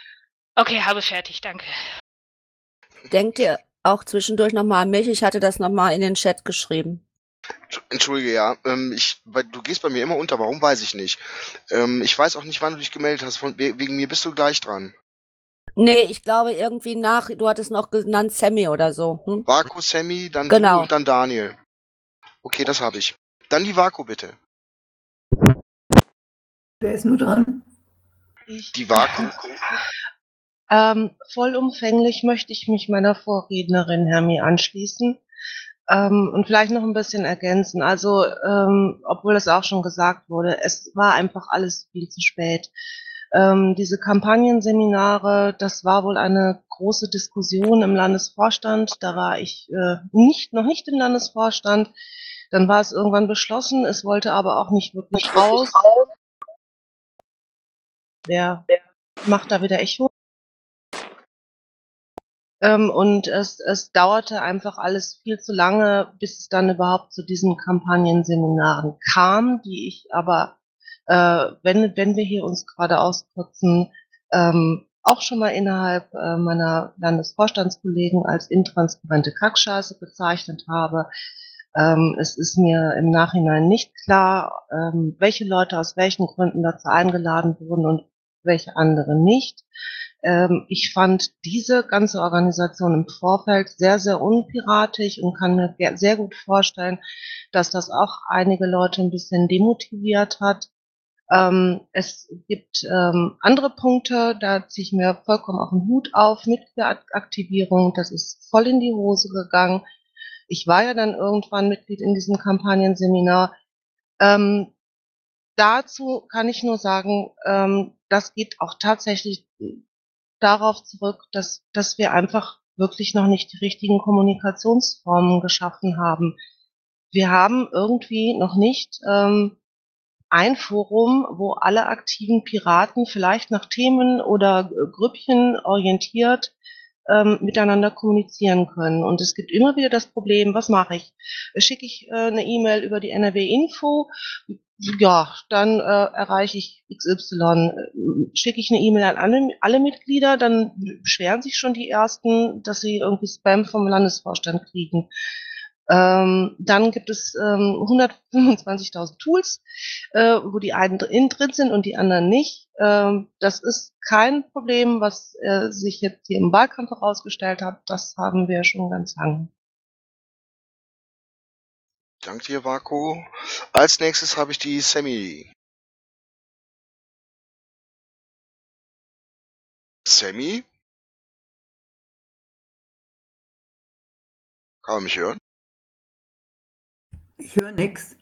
Okay, habe fertig, danke. Denkt ihr auch zwischendurch nochmal an mich? Ich hatte das nochmal in den Chat geschrieben. Entschuldige, ja, ähm, ich, weil du gehst bei mir immer unter, warum weiß ich nicht. Ähm, ich weiß auch nicht, wann du dich gemeldet hast, von, wegen mir bist du gleich dran. Nee, ich glaube irgendwie nach, du hattest noch genannt Sammy oder so. Hm? Vaku, Sammy, dann genau. du und dann Daniel. Okay, das habe ich. Dann die Vaku, bitte. Wer ist nur dran? Die Vaku. Ähm, vollumfänglich möchte ich mich meiner Vorrednerin Hermi anschließen ähm, und vielleicht noch ein bisschen ergänzen. Also, ähm, obwohl es auch schon gesagt wurde, es war einfach alles viel zu spät. Ähm, diese Kampagnenseminare, das war wohl eine große Diskussion im Landesvorstand. Da war ich äh, nicht, noch nicht im Landesvorstand. Dann war es irgendwann beschlossen. Es wollte aber auch nicht wirklich raus. Wer macht da wieder Echo? Ähm, und es, es dauerte einfach alles viel zu lange, bis es dann überhaupt zu diesen Kampagnenseminaren kam, die ich aber Äh, wenn, wenn wir hier uns gerade auskotzen, ähm, auch schon mal innerhalb äh, meiner Landesvorstandskollegen als intransparente Kackscheiße bezeichnet habe. Ähm, es ist mir im Nachhinein nicht klar, ähm, welche Leute aus welchen Gründen dazu eingeladen wurden und welche andere nicht. Ähm, ich fand diese ganze Organisation im Vorfeld sehr, sehr unpiratisch und kann mir sehr gut vorstellen, dass das auch einige Leute ein bisschen demotiviert hat. Ähm, es gibt ähm, andere Punkte, da ziehe ich mir vollkommen auf den Hut auf. Mitgliederaktivierung, das ist voll in die Hose gegangen. Ich war ja dann irgendwann Mitglied in diesem Kampagnenseminar. Ähm, dazu kann ich nur sagen, ähm, das geht auch tatsächlich darauf zurück, dass, dass wir einfach wirklich noch nicht die richtigen Kommunikationsformen geschaffen haben. Wir haben irgendwie noch nicht ähm, ein Forum, wo alle aktiven Piraten vielleicht nach Themen oder Grüppchen orientiert ähm, miteinander kommunizieren können. Und es gibt immer wieder das Problem, was mache ich? Schicke ich äh, eine E-Mail über die N R W-Info? Ja, dann äh, erreiche ich X Y. Schicke ich eine E-Mail an alle, alle Mitglieder, dann beschweren sich schon die Ersten, dass sie irgendwie Spam vom Landesvorstand kriegen. Ähm, dann gibt es ähm, hundertfünfundzwanzigtausend Tools, äh, wo die einen drin, drin sind und die anderen nicht. Ähm, das ist kein Problem, was äh, sich jetzt hier im Wahlkampf herausgestellt hat. Das haben wir schon ganz lange. Danke dir, Marco. Als nächstes habe ich die Sammy. Sammy? Kann man mich hören? Ich höre nichts.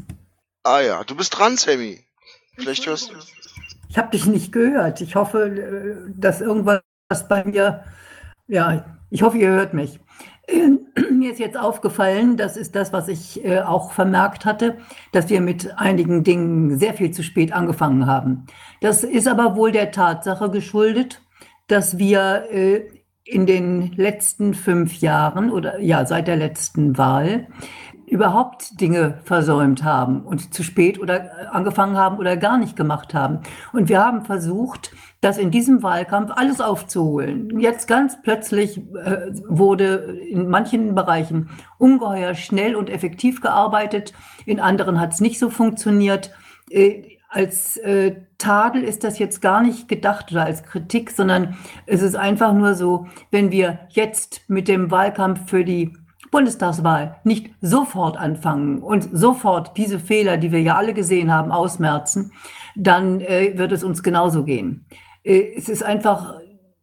Ah ja, du bist dran, Sammy. Vielleicht hörst du. Ich habe dich nicht gehört. Ich hoffe, äh, dass irgendwas bei mir, ja, ich hoffe, ihr hört mich. Äh, Mir ist jetzt aufgefallen, das ist das, was ich äh, auch vermerkt hatte, dass wir mit einigen Dingen sehr viel zu spät angefangen haben. Das ist aber wohl der Tatsache geschuldet, dass wir äh, in den letzten fünf Jahren oder ja, seit der letzten Wahl überhaupt Dinge versäumt haben und zu spät oder angefangen haben oder gar nicht gemacht haben. Und wir haben versucht, das in diesem Wahlkampf alles aufzuholen. Jetzt ganz plötzlich äh, wurde in manchen Bereichen ungeheuer schnell und effektiv gearbeitet, in anderen hat es nicht so funktioniert. Äh, als äh, Tadel ist das jetzt gar nicht gedacht oder als Kritik, sondern es ist einfach nur so, wenn wir jetzt mit dem Wahlkampf für die Bundestagswahl nicht sofort anfangen und sofort diese Fehler, die wir ja alle gesehen haben, ausmerzen, dann äh, wird es uns genauso gehen. Äh, es ist einfach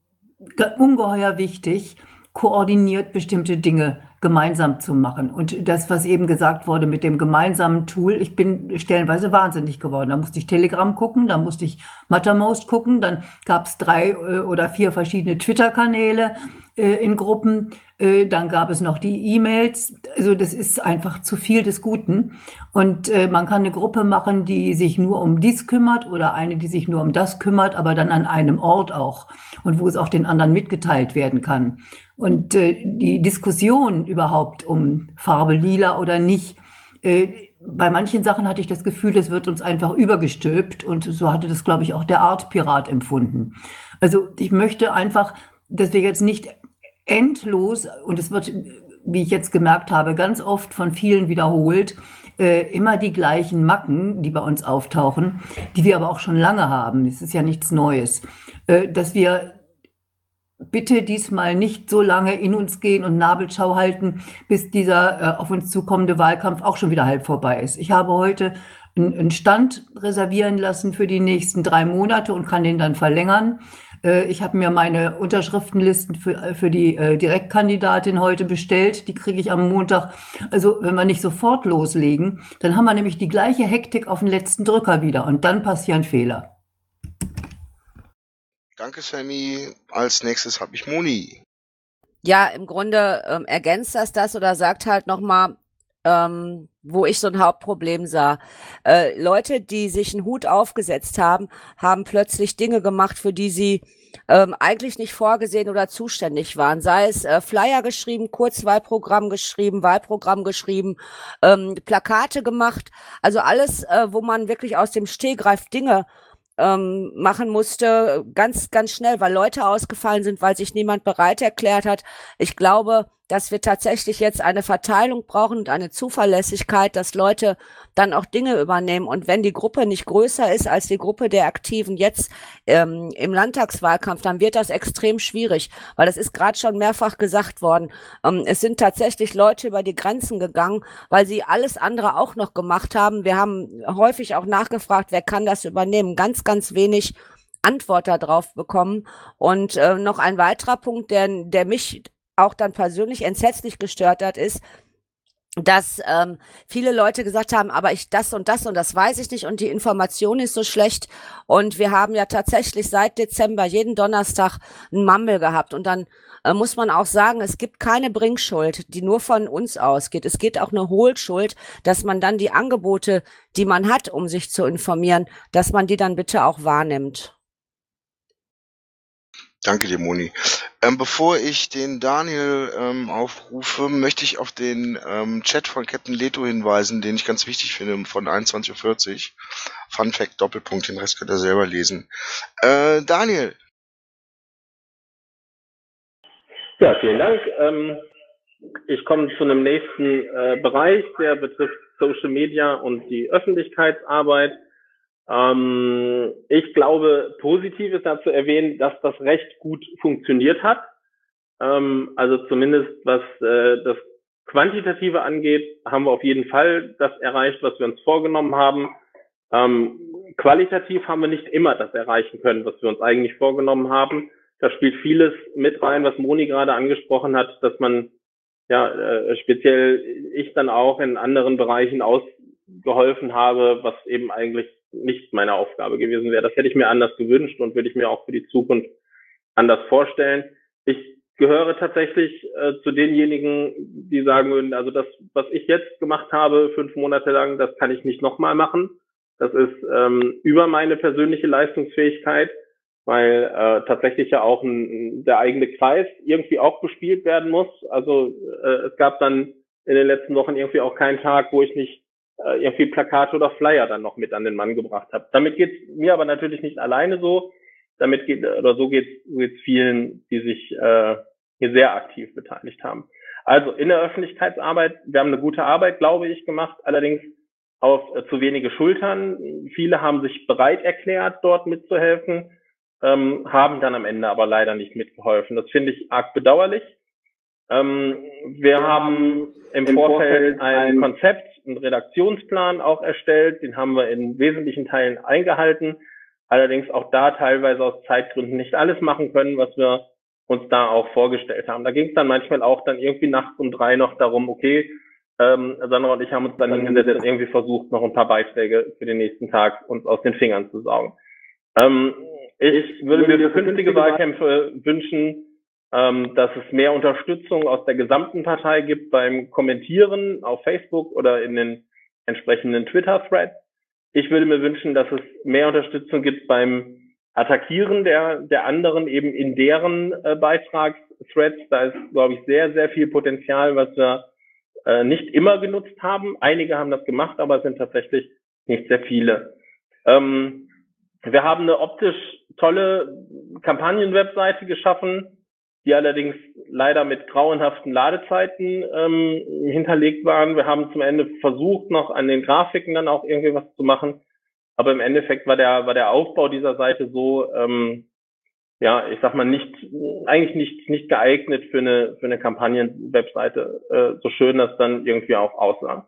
ungeheuer wichtig, koordiniert bestimmte Dinge gemeinsam zu machen. Und das, was eben gesagt wurde mit dem gemeinsamen Tool, ich bin stellenweise wahnsinnig geworden. Da musste ich Telegram gucken, da musste ich Mattermost gucken, dann gab es drei äh, oder vier verschiedene Twitter-Kanäle äh, in Gruppen, äh, dann gab es noch die E-Mails. Also das ist einfach zu viel des Guten. Und äh, man kann eine Gruppe machen, die sich nur um dies kümmert oder eine, die sich nur um das kümmert, aber dann an einem Ort auch und wo es auch den anderen mitgeteilt werden kann. Und äh, die Diskussion überhaupt um Farbe lila oder nicht, äh, bei manchen Sachen hatte ich das Gefühl, es wird uns einfach übergestülpt und so hatte das, glaube ich, auch der Artpirat empfunden. Also ich möchte einfach, dass wir jetzt nicht endlos, und es wird, wie ich jetzt gemerkt habe, ganz oft von vielen wiederholt, äh, immer die gleichen Macken, die bei uns auftauchen, die wir aber auch schon lange haben. Das ist ja nichts Neues. Äh, dass wir bitte diesmal nicht so lange in uns gehen und Nabelschau halten, bis dieser äh, auf uns zukommende Wahlkampf auch schon wieder halb vorbei ist. Ich habe heute einen Stand reservieren lassen für die nächsten drei Monate und kann den dann verlängern. Äh, ich habe mir meine Unterschriftenlisten für, für die äh, Direktkandidatin heute bestellt. Die kriege ich am Montag. Also wenn wir nicht sofort loslegen, dann haben wir nämlich die gleiche Hektik auf den letzten Drücker wieder und dann passieren Fehler. Danke, Sammy. Als nächstes habe ich Moni. Ja, im Grunde ähm, ergänzt das das oder sagt halt nochmal, ähm, wo ich so ein Hauptproblem sah. Äh, Leute, die sich einen Hut aufgesetzt haben, haben plötzlich Dinge gemacht, für die sie ähm, eigentlich nicht vorgesehen oder zuständig waren. Sei es äh, Flyer geschrieben, Kurzwahlprogramm geschrieben, Wahlprogramm geschrieben, ähm, Plakate gemacht. Also alles, äh, wo man wirklich aus dem Stegreif Dinge ähm, machen musste, ganz, ganz schnell, weil Leute ausgefallen sind, weil sich niemand bereit erklärt hat. Ich glaube, dass wir tatsächlich jetzt eine Verteilung brauchen und eine Zuverlässigkeit, dass Leute dann auch Dinge übernehmen. Und wenn die Gruppe nicht größer ist als die Gruppe der Aktiven jetzt ähm, im Landtagswahlkampf, dann wird das extrem schwierig, weil das ist gerade schon mehrfach gesagt worden. Ähm, es sind tatsächlich Leute über die Grenzen gegangen, weil sie alles andere auch noch gemacht haben. Wir haben häufig auch nachgefragt, wer kann das übernehmen? Ganz, ganz wenig Antwort darauf bekommen. Und äh, noch ein weiterer Punkt, der, der mich auch dann persönlich entsetzlich gestört hat, ist, dass ähm, viele Leute gesagt haben, aber ich das und das und das weiß ich nicht und die Information ist so schlecht. Und wir haben ja tatsächlich seit Dezember jeden Donnerstag einen Mammel gehabt. Und dann äh, muss man auch sagen, es gibt keine Bringschuld, die nur von uns ausgeht. Es geht auch eine Hohlschuld, dass man dann die Angebote, die man hat, um sich zu informieren, dass man die dann bitte auch wahrnimmt. Danke dir, Moni. Ähm, bevor ich den Daniel ähm, aufrufe, möchte ich auf den ähm, Chat von Captain Leto hinweisen, den ich ganz wichtig finde, von einundzwanzig Uhr vierzig. Fun Fact, Doppelpunkt, den Rest könnt ihr selber lesen. Äh, Daniel. Ja, vielen Dank. Ähm, ich komme zu einem nächsten äh, Bereich, der betrifft Social Media und die Öffentlichkeitsarbeit. Ähm, ich glaube, positiv ist da zu erwähnen, dass das recht gut funktioniert hat. Ähm, also zumindest was äh, das Quantitative angeht, haben wir auf jeden Fall das erreicht, was wir uns vorgenommen haben. Ähm, qualitativ haben wir nicht immer das erreichen können, was wir uns eigentlich vorgenommen haben. Da spielt vieles mit rein, was Moni gerade angesprochen hat, dass man ja äh, speziell ich dann auch in anderen Bereichen ausgeholfen habe, was eben eigentlich nicht meine Aufgabe gewesen wäre. Das hätte ich mir anders gewünscht und würde ich mir auch für die Zukunft anders vorstellen. Ich gehöre tatsächlich äh, zu denjenigen, die sagen würden, also das, was ich jetzt gemacht habe, fünf Monate lang, das kann ich nicht nochmal machen. Das ist ähm, über meine persönliche Leistungsfähigkeit, weil äh, tatsächlich ja auch ein, der eigene Kreis irgendwie auch bespielt werden muss. Also äh, es gab dann in den letzten Wochen irgendwie auch keinen Tag, wo ich nicht äh, irgendwie Plakate oder Flyer dann noch mit an den Mann gebracht habe. Damit geht's mir aber natürlich nicht alleine so. Damit geht oder so geht's geht's vielen, die sich äh, hier sehr aktiv beteiligt haben. Also in der Öffentlichkeitsarbeit, wir haben eine gute Arbeit, glaube ich, gemacht, allerdings auf äh, zu wenige Schultern. Viele haben sich bereit erklärt, dort mitzuhelfen, ähm, haben dann am Ende aber leider nicht mitgeholfen. Das finde ich arg bedauerlich. Ähm, wir haben im Vorfeld ein Konzept, einen Redaktionsplan auch erstellt, den haben wir in wesentlichen Teilen eingehalten, allerdings auch da teilweise aus Zeitgründen nicht alles machen können, was wir uns da auch vorgestellt haben. Da ging es dann manchmal auch dann irgendwie nachts um drei noch darum, okay, ähm, Sandra und ich haben uns dann hingesetzt und irgendwie versucht, noch ein paar Beiträge für den nächsten Tag uns aus den Fingern zu saugen. Ähm, ich würde mir für künftige Wahlkämpfe wünschen, ähm, dass es mehr Unterstützung aus der gesamten Partei gibt beim Kommentieren auf Facebook oder in den entsprechenden Twitter-Threads. Ich würde mir wünschen, dass es mehr Unterstützung gibt beim Attackieren der, der anderen eben in deren äh, Beitragsthreads. Da ist, glaube ich, sehr, sehr viel Potenzial, was wir äh, nicht immer genutzt haben. Einige haben das gemacht, aber es sind tatsächlich nicht sehr viele. Ähm, wir haben eine optisch tolle Kampagnen-Webseite geschaffen, die allerdings leider mit grauenhaften Ladezeiten ähm, hinterlegt waren. Wir haben zum Ende versucht, noch an den Grafiken dann auch irgendwie was zu machen. Aber im Endeffekt war der, war der Aufbau dieser Seite so, ähm, ja, ich sag mal, nicht, eigentlich nicht, nicht geeignet für eine, für eine Kampagnen-Webseite, äh, so schön das dann irgendwie auch aussah.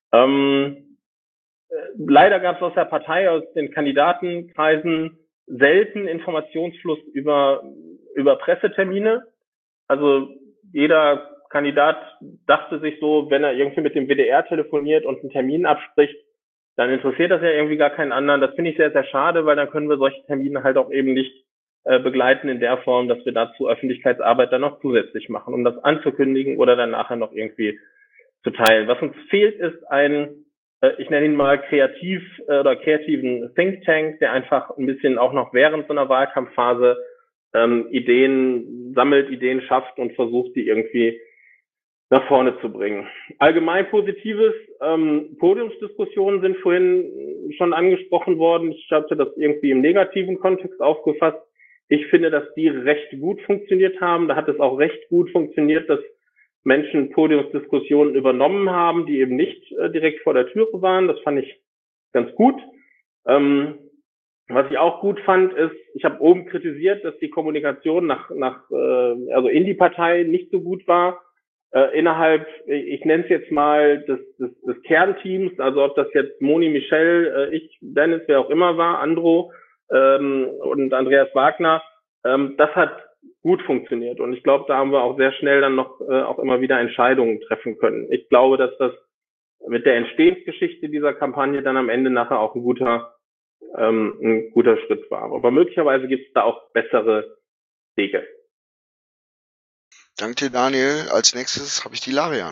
Ähm, äh, leider gab es aus der Partei, aus den Kandidatenkreisen selten Informationsfluss über, über Pressetermine. Also jeder Kandidat dachte sich so, wenn er irgendwie mit dem W D R telefoniert und einen Termin abspricht, dann interessiert das ja irgendwie gar keinen anderen. Das finde ich sehr, sehr schade, weil dann können wir solche Termine halt auch eben nicht äh, begleiten in der Form, dass wir dazu Öffentlichkeitsarbeit dann noch zusätzlich machen, um das anzukündigen oder dann nachher noch irgendwie zu teilen. Was uns fehlt, ist ein, äh, ich nenne ihn mal kreativ äh, oder kreativen Think Tank, der einfach ein bisschen auch noch während so einer Wahlkampfphase ähm, Ideen sammelt, Ideen schafft und versucht, die irgendwie nach vorne zu bringen. Allgemein Positives, ähm, Podiumsdiskussionen sind vorhin schon angesprochen worden. Ich hatte das irgendwie im negativen Kontext aufgefasst. Ich finde, dass die recht gut funktioniert haben. Da hat es auch recht gut funktioniert, dass Menschen Podiumsdiskussionen übernommen haben, die eben nicht äh, direkt vor der Türe waren. Das fand ich ganz gut. Ähm, was ich auch gut fand, ist, ich habe oben kritisiert, dass die Kommunikation nach, nach äh, also in die Partei nicht so gut war. Äh, innerhalb, ich nenne es jetzt mal des, des, des Kernteams, also ob das jetzt Moni, Michelle, äh, ich, Dennis, wer auch immer war, Andro ähm, und Andreas Wagner, ähm, das hat gut funktioniert und ich glaube, da haben wir auch sehr schnell dann noch äh, auch immer wieder Entscheidungen treffen können. Ich glaube, dass das mit der Entstehungsgeschichte dieser Kampagne dann am Ende nachher auch ein guter ähm, ein guter Schritt war. Aber möglicherweise gibt es da auch bessere Wege. Danke dir, Daniel. Als nächstes habe ich die Larian.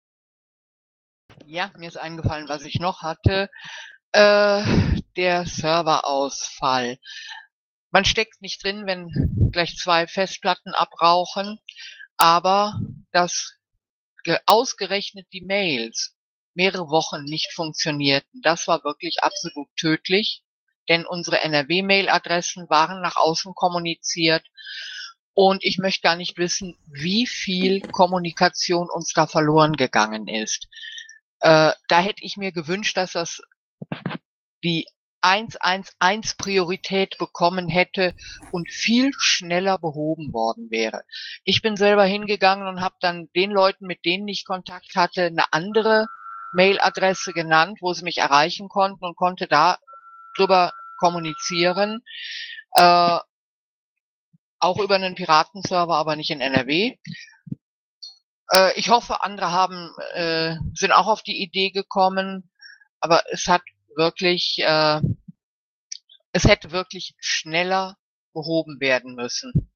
Ja, mir ist eingefallen, was ich noch hatte. Äh, der Serverausfall. man steckt nicht drin, wenn gleich zwei Festplatten abrauchen, aber dass ge- ausgerechnet die Mails mehrere Wochen nicht funktionierten, das war wirklich absolut tödlich, denn unsere N R W-Mail-Adressen waren nach außen kommuniziert und ich möchte gar nicht wissen, wie viel Kommunikation uns da verloren gegangen ist. Äh, da hätte ich mir gewünscht, dass das die eins eins eins Priorität bekommen hätte und viel schneller behoben worden wäre. Ich bin selber hingegangen und habe dann den Leuten, mit denen ich Kontakt hatte, eine andere Mailadresse genannt, wo sie mich erreichen konnten und konnte da drüber kommunizieren. Äh, auch über einen Piratenserver, aber nicht in N R W. Äh, ich hoffe, andere haben, äh, sind auch auf die Idee gekommen, aber es hat wirklich, äh, es hätte wirklich schneller behoben werden müssen.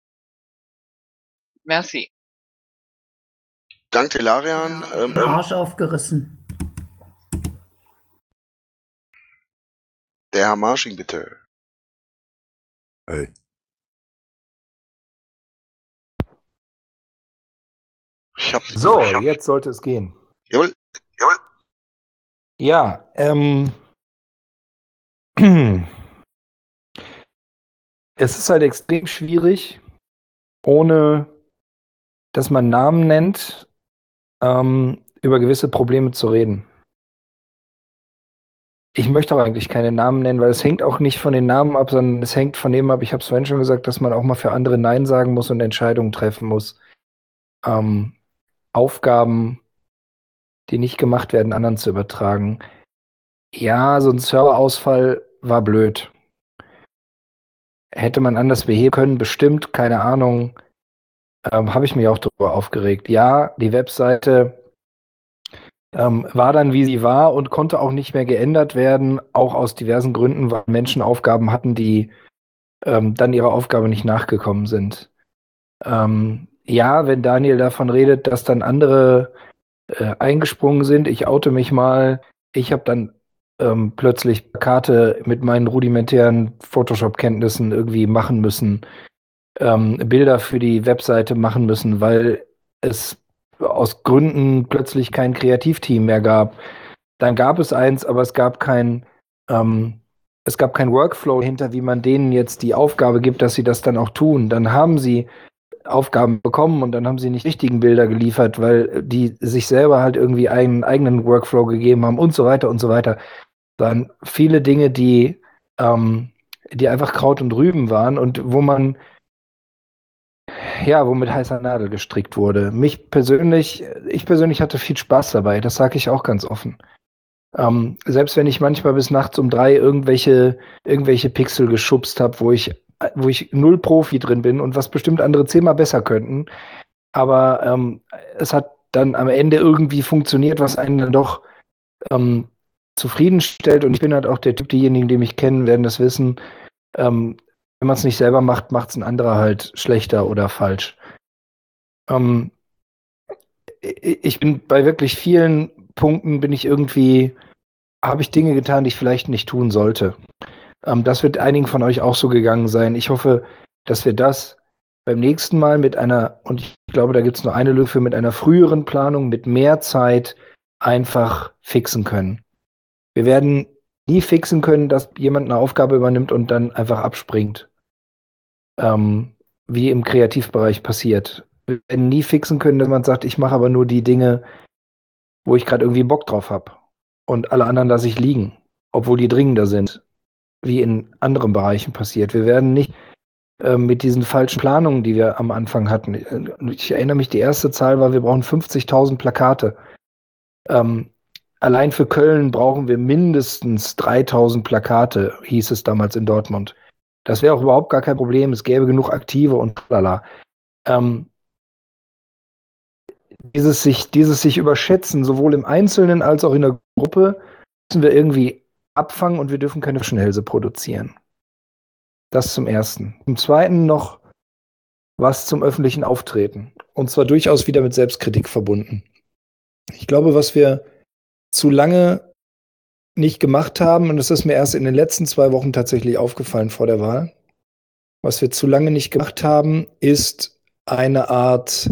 Merci. Danke, Larian. Ähm, Den Arsch aufgerissen. der Herr Marsching, bitte. Hey. Ich hab, So, ich hab, jetzt sollte es gehen. jawohl, jawohl. Ja, ähm, es ist halt extrem schwierig, ohne dass man Namen nennt, ähm, über gewisse Probleme zu reden. Ich möchte aber eigentlich keine Namen nennen, weil es hängt auch nicht von den Namen ab, sondern es hängt von dem ab, ich habe es vorhin schon gesagt, dass man auch mal für andere Nein sagen muss und Entscheidungen treffen muss. Ähm, Aufgaben, die nicht gemacht werden, anderen zu übertragen. Ja, so ein Serverausfall war blöd. Hätte man anders beheben können, bestimmt, keine Ahnung. Ähm, habe ich mich auch darüber aufgeregt. Ja, die Webseite ähm, war dann, wie sie war und konnte auch nicht mehr geändert werden, auch aus diversen Gründen, weil Menschen Aufgaben hatten, die ähm, dann ihrer Aufgabe nicht nachgekommen sind. Ähm, ja, wenn Daniel davon redet, dass dann andere äh, eingesprungen sind, ich oute mich mal, ich habe dann ähm, plötzlich Plakate mit meinen rudimentären Photoshop-Kenntnissen irgendwie machen müssen, ähm, Bilder für die Webseite machen müssen, weil es aus Gründen plötzlich kein Kreativteam mehr gab. Dann gab es eins, aber es gab kein, ähm, es gab kein Workflow hinter, wie man denen jetzt die Aufgabe gibt, dass sie das dann auch tun. Dann haben sie Aufgaben bekommen und dann haben sie nicht richtigen Bilder geliefert, weil die sich selber halt irgendwie einen eigenen Workflow gegeben haben und so weiter und so weiter. Dann viele Dinge, die, ähm, die einfach Kraut und Rüben waren und wo man ja, wo mit heißer Nadel gestrickt wurde. Mich persönlich, ich persönlich hatte viel Spaß dabei, das sage ich auch ganz offen. Ähm, selbst wenn ich manchmal bis nachts um drei irgendwelche, irgendwelche Pixel geschubst habe, wo ich, wo ich null Profi drin bin und was bestimmt andere zehnmal besser könnten. Aber ähm, es hat dann am Ende irgendwie funktioniert, was einen dann doch ähm, zufriedenstellt. Und ich bin halt auch der Typ, diejenigen, die mich kennen, werden das wissen. Ähm, wenn man es nicht selber macht, macht es ein anderer halt schlechter oder falsch. Ähm, ich bin bei wirklich vielen Punkten bin ich irgendwie, habe ich Dinge getan, die ich vielleicht nicht tun sollte. Ähm, das wird einigen von euch auch so gegangen sein. Ich hoffe, dass wir das beim nächsten Mal mit einer, und ich glaube, da gibt es nur eine Lücke, mit einer früheren Planung, mit mehr Zeit einfach fixen können. Wir werden nie fixen können, dass jemand eine Aufgabe übernimmt und dann einfach abspringt. Ähm, wie im Kreativbereich passiert. Wir werden nie fixen können, dass man sagt, ich mache aber nur die Dinge, wo ich gerade irgendwie Bock drauf habe. Und alle anderen lasse ich liegen, obwohl die dringender sind, wie in anderen Bereichen passiert. Wir werden nicht äh, mit diesen falschen Planungen, die wir am Anfang hatten. Ich erinnere mich, die erste Zahl war, wir brauchen fünfzigtausend Plakate. Ähm, allein für Köln brauchen wir mindestens dreitausend Plakate, hieß es damals in Dortmund. Das wäre auch überhaupt gar kein Problem. Es gäbe genug Aktive und lala. Ähm, dieses sich, dieses sich überschätzen, sowohl im Einzelnen als auch in der Gruppe, müssen wir irgendwie abfangen und wir dürfen keine Schnellse produzieren. Das zum Ersten. Zum Zweiten noch was zum öffentlichen Auftreten. Und zwar durchaus wieder mit Selbstkritik verbunden. Ich glaube, was wir zu lange nicht gemacht haben, und das ist mir erst in den letzten zwei Wochen tatsächlich aufgefallen vor der Wahl, Was wir zu lange nicht gemacht haben, ist eine Art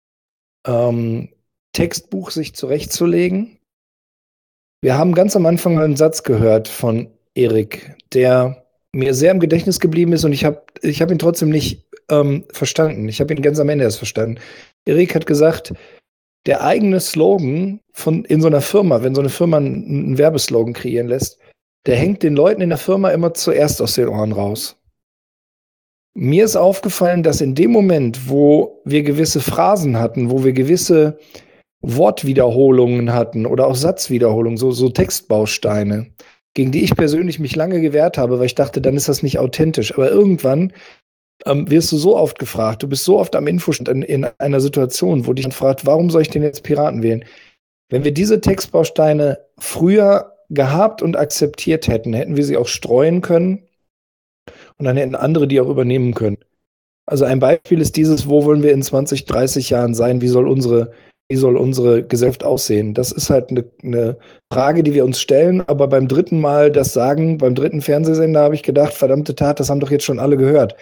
ähm, Textbuch sich zurechtzulegen. Wir haben ganz am Anfang einen Satz gehört von Erik, der mir sehr im Gedächtnis geblieben ist und ich habe ich hab ihn trotzdem nicht ähm, verstanden. Ich habe ihn ganz am Ende erst verstanden. Erik hat gesagt, der eigene Slogan von in so einer Firma, wenn so eine Firma einen, einen Werbeslogan kreieren lässt, der hängt den Leuten in der Firma immer zuerst aus den Ohren raus. Mir ist aufgefallen, dass in dem Moment, wo wir gewisse Phrasen hatten, wo wir gewisse Wortwiederholungen hatten oder auch Satzwiederholungen, so, so Textbausteine, gegen die ich persönlich mich lange gewehrt habe, weil ich dachte, dann ist das nicht authentisch. Aber irgendwann ähm, wirst du so oft gefragt, du bist so oft am Infostand in, in einer Situation, wo dich dann fragt, warum soll ich denn jetzt Piraten wählen? Wenn wir diese Textbausteine früher gehabt und akzeptiert hätten, hätten wir sie auch streuen können und dann hätten andere die auch übernehmen können. Also ein Beispiel ist dieses, wo wollen wir in zwanzig, dreißig Jahren sein, wie soll unsere Wie soll unsere Gesellschaft aussehen? Das ist halt eine, eine Frage, die wir uns stellen. Aber beim dritten Mal das sagen, beim dritten Fernsehsender habe ich gedacht, verdammte Tat, das haben doch jetzt schon alle gehört.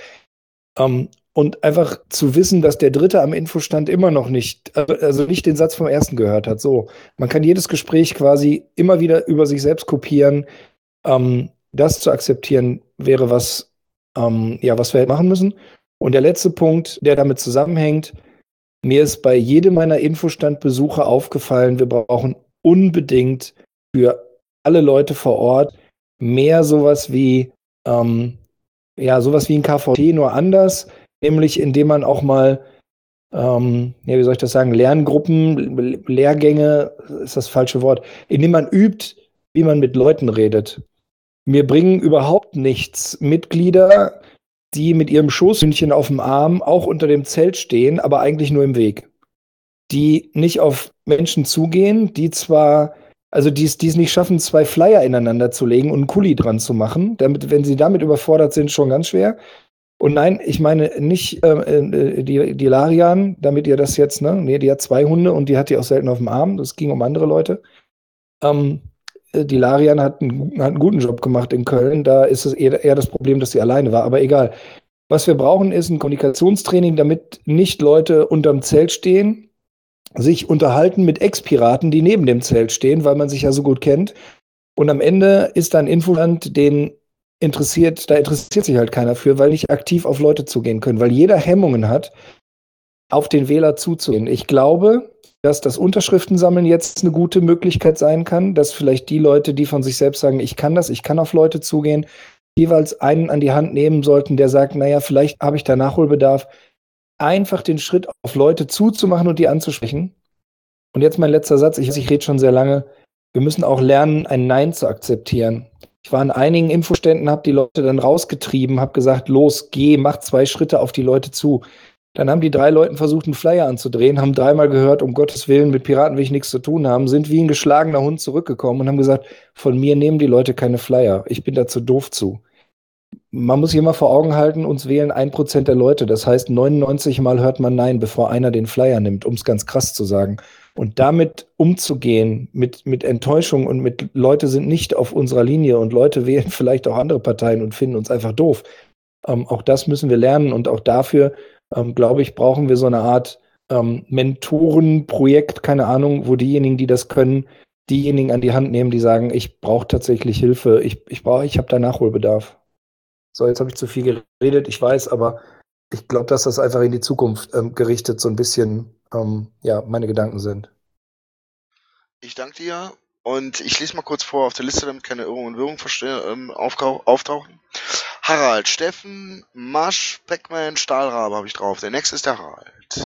Ähm, und einfach zu wissen, dass der Dritte am Infostand immer noch nicht, also nicht den Satz vom Ersten gehört hat. So, man kann jedes Gespräch quasi immer wieder über sich selbst kopieren. Ähm, das zu akzeptieren wäre was, ähm, ja, was wir halt machen müssen. Und der letzte Punkt, der damit zusammenhängt: Mir ist bei jedem meiner Infostandbesuche aufgefallen, wir brauchen unbedingt für alle Leute vor Ort mehr sowas wie, ähm, ja, sowas wie ein K V T, nur anders, nämlich indem man auch mal, ähm, ja, wie soll ich das sagen, Lerngruppen, Lehrgänge, ist das falsche Wort, indem man übt, wie man mit Leuten redet. Mir bringen überhaupt nichts Mitglieder, die mit ihrem Schoßhündchen auf dem Arm auch unter dem Zelt stehen, aber eigentlich nur im Weg. Die nicht auf Menschen zugehen, die zwar, also die es nicht schaffen, zwei Flyer ineinander zu legen und einen Kuli dran zu machen, damit, wenn sie damit überfordert sind, schon ganz schwer. Und nein, ich meine nicht äh, die, die Larian, damit ihr das jetzt, ne? Nee, die hat zwei Hunde und die hat die auch selten auf dem Arm. Das ging um andere Leute. Ähm, Die Larian hat einen, hat einen guten Job gemacht in Köln. Da ist es eher, eher das Problem, dass sie alleine war. Aber egal. Was wir brauchen, ist ein Kommunikationstraining, damit nicht Leute unterm Zelt stehen, sich unterhalten mit Ex-Piraten, die neben dem Zelt stehen, weil man sich ja so gut kennt. Und am Ende ist da ein Infostand, den interessiert, da interessiert sich halt keiner für, weil nicht aktiv auf Leute zugehen können, weil jeder Hemmungen hat, auf den Wähler zuzugehen. Ich glaube, dass das Unterschriftensammeln jetzt eine gute Möglichkeit sein kann, dass vielleicht die Leute, die von sich selbst sagen, ich kann das, ich kann auf Leute zugehen, jeweils einen an die Hand nehmen sollten, der sagt, naja, vielleicht habe ich da Nachholbedarf, einfach den Schritt auf Leute zuzumachen und die anzusprechen. Und jetzt mein letzter Satz, ich, ich rede schon sehr lange, wir müssen auch lernen, ein Nein zu akzeptieren. Ich war an einigen Infoständen, habe die Leute dann rausgetrieben, habe gesagt, los, geh, mach zwei Schritte auf die Leute zu. Dann haben die drei Leuten versucht, einen Flyer anzudrehen, haben dreimal gehört, um Gottes Willen, mit Piraten will ich nichts zu tun haben, sind wie ein geschlagener Hund zurückgekommen und haben gesagt, von mir nehmen die Leute keine Flyer. Ich bin da zu doof zu. Man muss sich immer vor Augen halten, uns wählen ein Prozent der Leute. Das heißt, neunundneunzig Mal hört man Nein, bevor einer den Flyer nimmt, um es ganz krass zu sagen. Und damit umzugehen, mit, mit Enttäuschung und mit Leute sind nicht auf unserer Linie und Leute wählen vielleicht auch andere Parteien und finden uns einfach doof. Ähm, auch das müssen wir lernen und auch dafür Ähm, glaube ich, brauchen wir so eine Art ähm, Mentorenprojekt, keine Ahnung, wo diejenigen, die das können, diejenigen an die Hand nehmen, die sagen, ich brauche tatsächlich Hilfe, ich, ich brauche, ich habe da Nachholbedarf. So, jetzt habe ich zu viel geredet, ich weiß, aber ich glaube, dass das einfach in die Zukunft ähm, gerichtet so ein bisschen, ähm, ja, meine Gedanken sind. Ich danke dir und ich lese mal kurz vor auf der Liste, damit keine Irrungen und Wirrungen ähm, auftauchen. Harald, Steffen, Masch, Pac-Man, Stahlrabe habe ich drauf. Der nächste ist der Harald.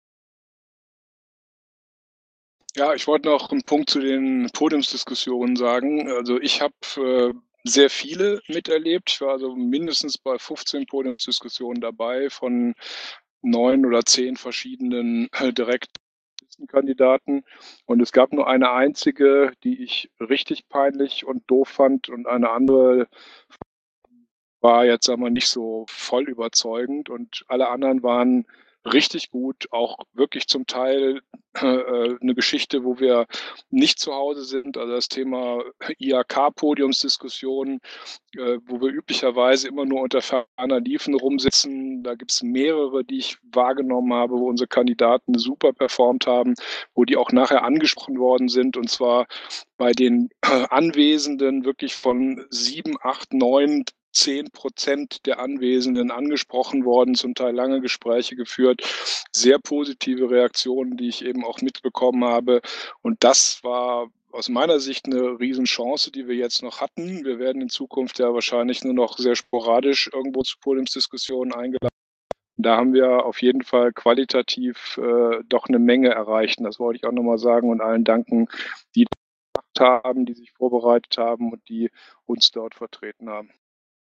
Ja, ich wollte noch einen Punkt zu den Podiumsdiskussionen sagen. Also ich habe äh, sehr viele miterlebt. Ich war also mindestens bei fünfzehn Podiumsdiskussionen dabei von neun oder zehn verschiedenen äh, Direktlistenkandidaten. Und es gab nur eine einzige, die ich richtig peinlich und doof fand und eine andere war jetzt, sagen wir, nicht so voll überzeugend und alle anderen waren richtig gut, auch wirklich zum Teil äh, eine Geschichte, wo wir nicht zu Hause sind, also das Thema I H K-Podiumsdiskussionen, äh, wo wir üblicherweise immer nur unter ferner Liefen rumsitzen. Da gibt es mehrere, die ich wahrgenommen habe, wo unsere Kandidaten super performt haben, wo die auch nachher angesprochen worden sind, und zwar bei den äh, Anwesenden wirklich von sieben, acht, neun, zehn Prozent der Anwesenden angesprochen worden, zum Teil lange Gespräche geführt, sehr positive Reaktionen, die ich eben auch mitbekommen habe. Und das war aus meiner Sicht eine Riesenchance, die wir jetzt noch hatten. Wir werden in Zukunft ja wahrscheinlich nur noch sehr sporadisch irgendwo zu Podiumsdiskussionen eingeladen. Da haben wir auf jeden Fall qualitativ äh, doch eine Menge erreicht. Und das wollte ich auch nochmal sagen und allen danken, die das gemacht haben, die sich vorbereitet haben und die uns dort vertreten haben.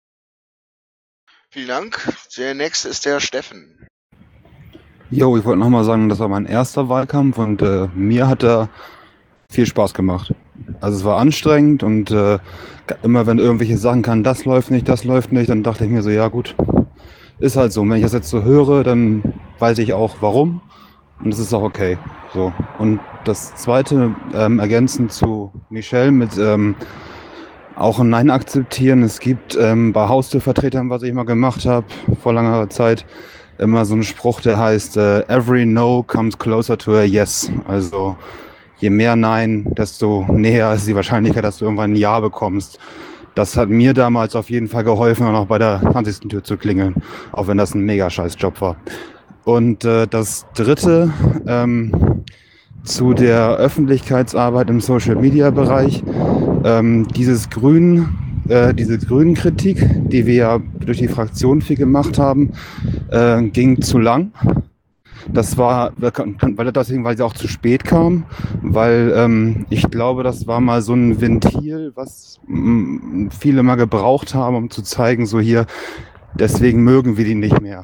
Vielen Dank. Der nächste ist der Steffen. Jo, ich wollte nochmal sagen, das war mein erster Wahlkampf und äh, mir hat er viel Spaß gemacht. Also es war anstrengend und äh, immer wenn irgendwelche Sachen kamen, das läuft nicht, das läuft nicht, dann dachte ich mir so, ja gut, ist halt so. Und wenn ich das jetzt so höre, dann weiß ich auch warum und es ist auch okay. So. Und das zweite, ähm, ergänzend zu Michelle mit ähm, auch ein Nein akzeptieren. Es gibt ähm, bei Haustürvertretern, was ich mal gemacht habe, vor langer Zeit, immer so einen Spruch, der heißt, äh, every no comes closer to a yes. Also je mehr Nein, desto näher ist die Wahrscheinlichkeit, dass du irgendwann ein Ja bekommst. Das hat mir damals auf jeden Fall geholfen, auch noch bei der zwanzigsten Tür zu klingeln, auch wenn das ein mega scheiß Job war. Und äh, das dritte, ähm, zu der Öffentlichkeitsarbeit im Social-Media-Bereich, ähm, dieses Grün, äh, diese Grünen-Kritik, die wir ja durch die Fraktion viel gemacht haben, äh, ging zu lang. Das war, weil deswegen, weil sie auch zu spät kam, weil ähm, ich glaube, das war mal so ein Ventil, was m, viele mal gebraucht haben, um zu zeigen, so hier, deswegen mögen wir die nicht mehr.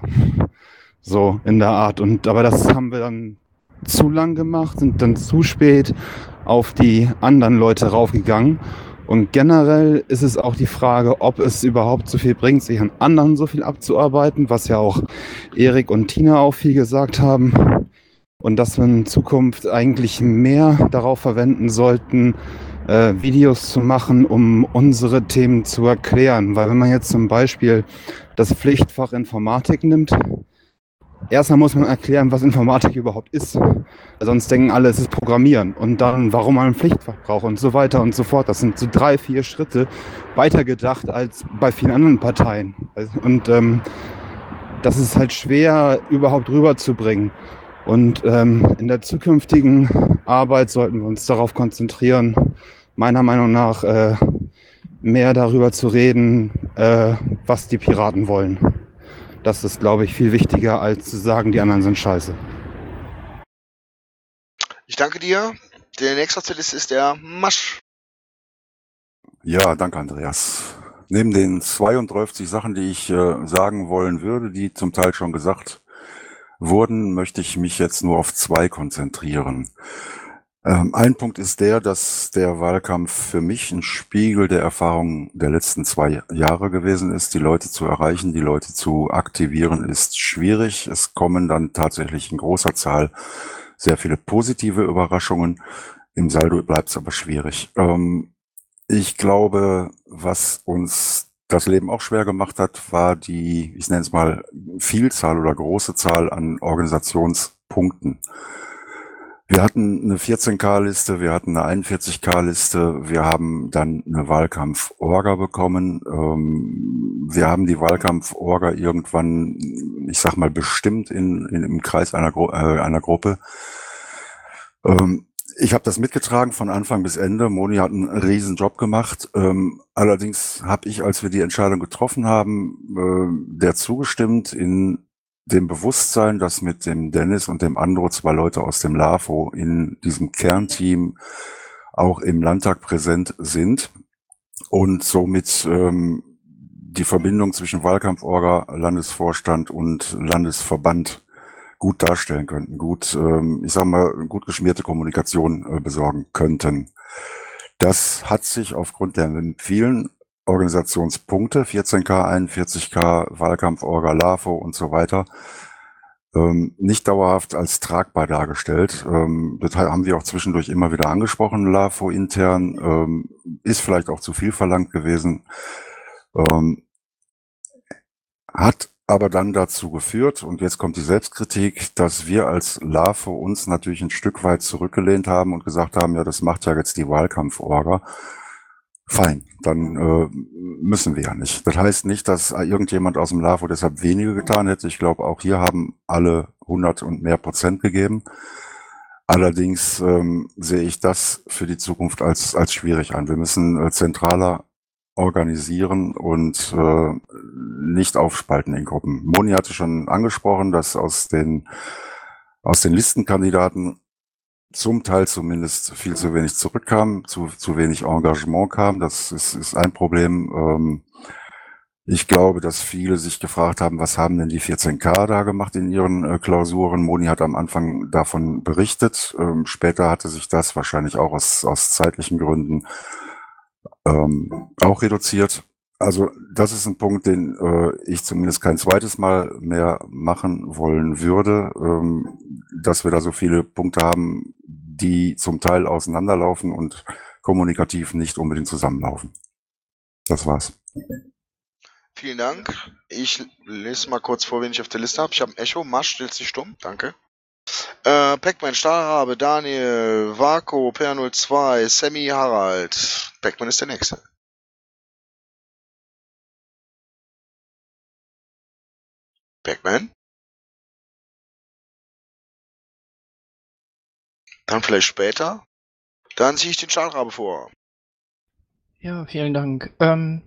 So in der Art. Und aber das haben wir dann zu lang gemacht, sind dann zu spät auf die anderen Leute raufgegangen. Und generell ist es auch die Frage, ob es überhaupt so viel bringt, sich an anderen so viel abzuarbeiten, was ja auch Erik und Tina auch viel gesagt haben. Und dass wir in Zukunft eigentlich mehr darauf verwenden sollten, äh, Videos zu machen, um unsere Themen zu erklären. Weil wenn man jetzt zum Beispiel das Pflichtfach Informatik nimmt, erstmal muss man erklären, was Informatik überhaupt ist. Sonst denken alle, es ist Programmieren. Und dann, warum man ein Pflichtfach braucht und so weiter und so fort. Das sind so drei, vier Schritte weitergedacht als bei vielen anderen Parteien. Und ähm, das ist halt schwer überhaupt rüberzubringen. Und ähm, in der zukünftigen Arbeit sollten wir uns darauf konzentrieren, meiner Meinung nach äh, mehr darüber zu reden, äh, was die Piraten wollen. Das ist, glaube ich, viel wichtiger, als zu sagen, die anderen sind scheiße. Ich danke dir. Der nächste auf der Liste ist der Masch. Ja, danke, Andreas. Neben den zweiunddreißig Sachen, die ich äh, sagen wollen würde, die zum Teil schon gesagt wurden, möchte ich mich jetzt nur auf zwei konzentrieren. Ähm, ein Punkt ist der, dass der Wahlkampf für mich ein Spiegel der Erfahrungen der letzten zwei Jahre gewesen ist. Die Leute zu erreichen, die Leute zu aktivieren, ist schwierig. Es kommen dann tatsächlich in großer Zahl sehr viele positive Überraschungen. Im Saldo bleibt es aber schwierig. Ähm, ich glaube, was uns das Leben auch schwer gemacht hat, war die, ich nenne es mal, Vielzahl oder große Zahl an Organisationspunkten. Wir hatten eine vierzehn K-Liste, wir hatten eine einundvierzig K-Liste, wir haben dann eine Wahlkampf-Orga bekommen. Ähm, wir haben die Wahlkampf-Orga irgendwann, ich sag mal, bestimmt in, in im Kreis einer, Gru äh, einer Gruppe. Ähm, ich habe das mitgetragen von Anfang bis Ende. Moni hat einen riesen Job gemacht. Ähm, allerdings habe ich, als wir die Entscheidung getroffen haben, äh, der zugestimmt in dem Bewusstsein, dass mit dem Dennis und dem Andro zwei Leute aus dem LAFO in diesem Kernteam auch im Landtag präsent sind und somit ähm, die Verbindung zwischen Wahlkampforga, Landesvorstand und Landesverband gut darstellen könnten, gut, ähm, ich sag mal, gut geschmierte Kommunikation äh, besorgen könnten. Das hat sich aufgrund der vielen Organisationspunkte, vierzehn K, einundvierzig K, Wahlkampforga, LAFO und so weiter, ähm, nicht dauerhaft als tragbar dargestellt. Ähm, das haben wir auch zwischendurch immer wieder angesprochen, LAFO intern, ähm, ist vielleicht auch zu viel verlangt gewesen, ähm, hat aber dann dazu geführt, und jetzt kommt die Selbstkritik, dass wir als LAFO uns natürlich ein Stück weit zurückgelehnt haben und gesagt haben, ja, das macht ja jetzt die Wahlkampforga. Fein, dann äh, müssen wir ja nicht. Das heißt nicht, dass irgendjemand aus dem LAFO deshalb weniger getan hätte. Ich glaube, auch hier haben alle hundert und mehr Prozent gegeben. Allerdings ähm, sehe ich das für die Zukunft als als schwierig an. Wir müssen äh, zentraler organisieren und äh, nicht aufspalten in Gruppen. Moni hatte schon angesprochen, dass aus den aus den Listenkandidaten zum Teil zumindest viel zu wenig zurückkam, zu zu wenig Engagement kam. Das ist, ist ein Problem. Ähm, ich glaube, dass viele sich gefragt haben, was haben denn die vierzehn K da gemacht in ihren äh, Klausuren? Moni hat am Anfang davon berichtet. Ähm, später hatte sich das wahrscheinlich auch aus, aus zeitlichen Gründen ähm, auch reduziert. Also das ist ein Punkt, den äh, ich zumindest kein zweites Mal mehr machen wollen würde, ähm, dass wir da so viele Punkte haben, die zum Teil auseinanderlaufen und kommunikativ nicht unbedingt zusammenlaufen. Das war's. Vielen Dank. Ich lese mal kurz vor, wen ich auf der Liste habe. Ich habe ein Echo. Masch, stellst dich stumm. Danke. Äh, Pac-Man, Stahlrabe, Daniel, Vaco, P R null zwei, Sammy, Harald. Pac-Man ist der Nächste. Pac-Man? Dann vielleicht später. Dann ziehe ich den Stahlrabe vor. Ja, vielen Dank. Ähm,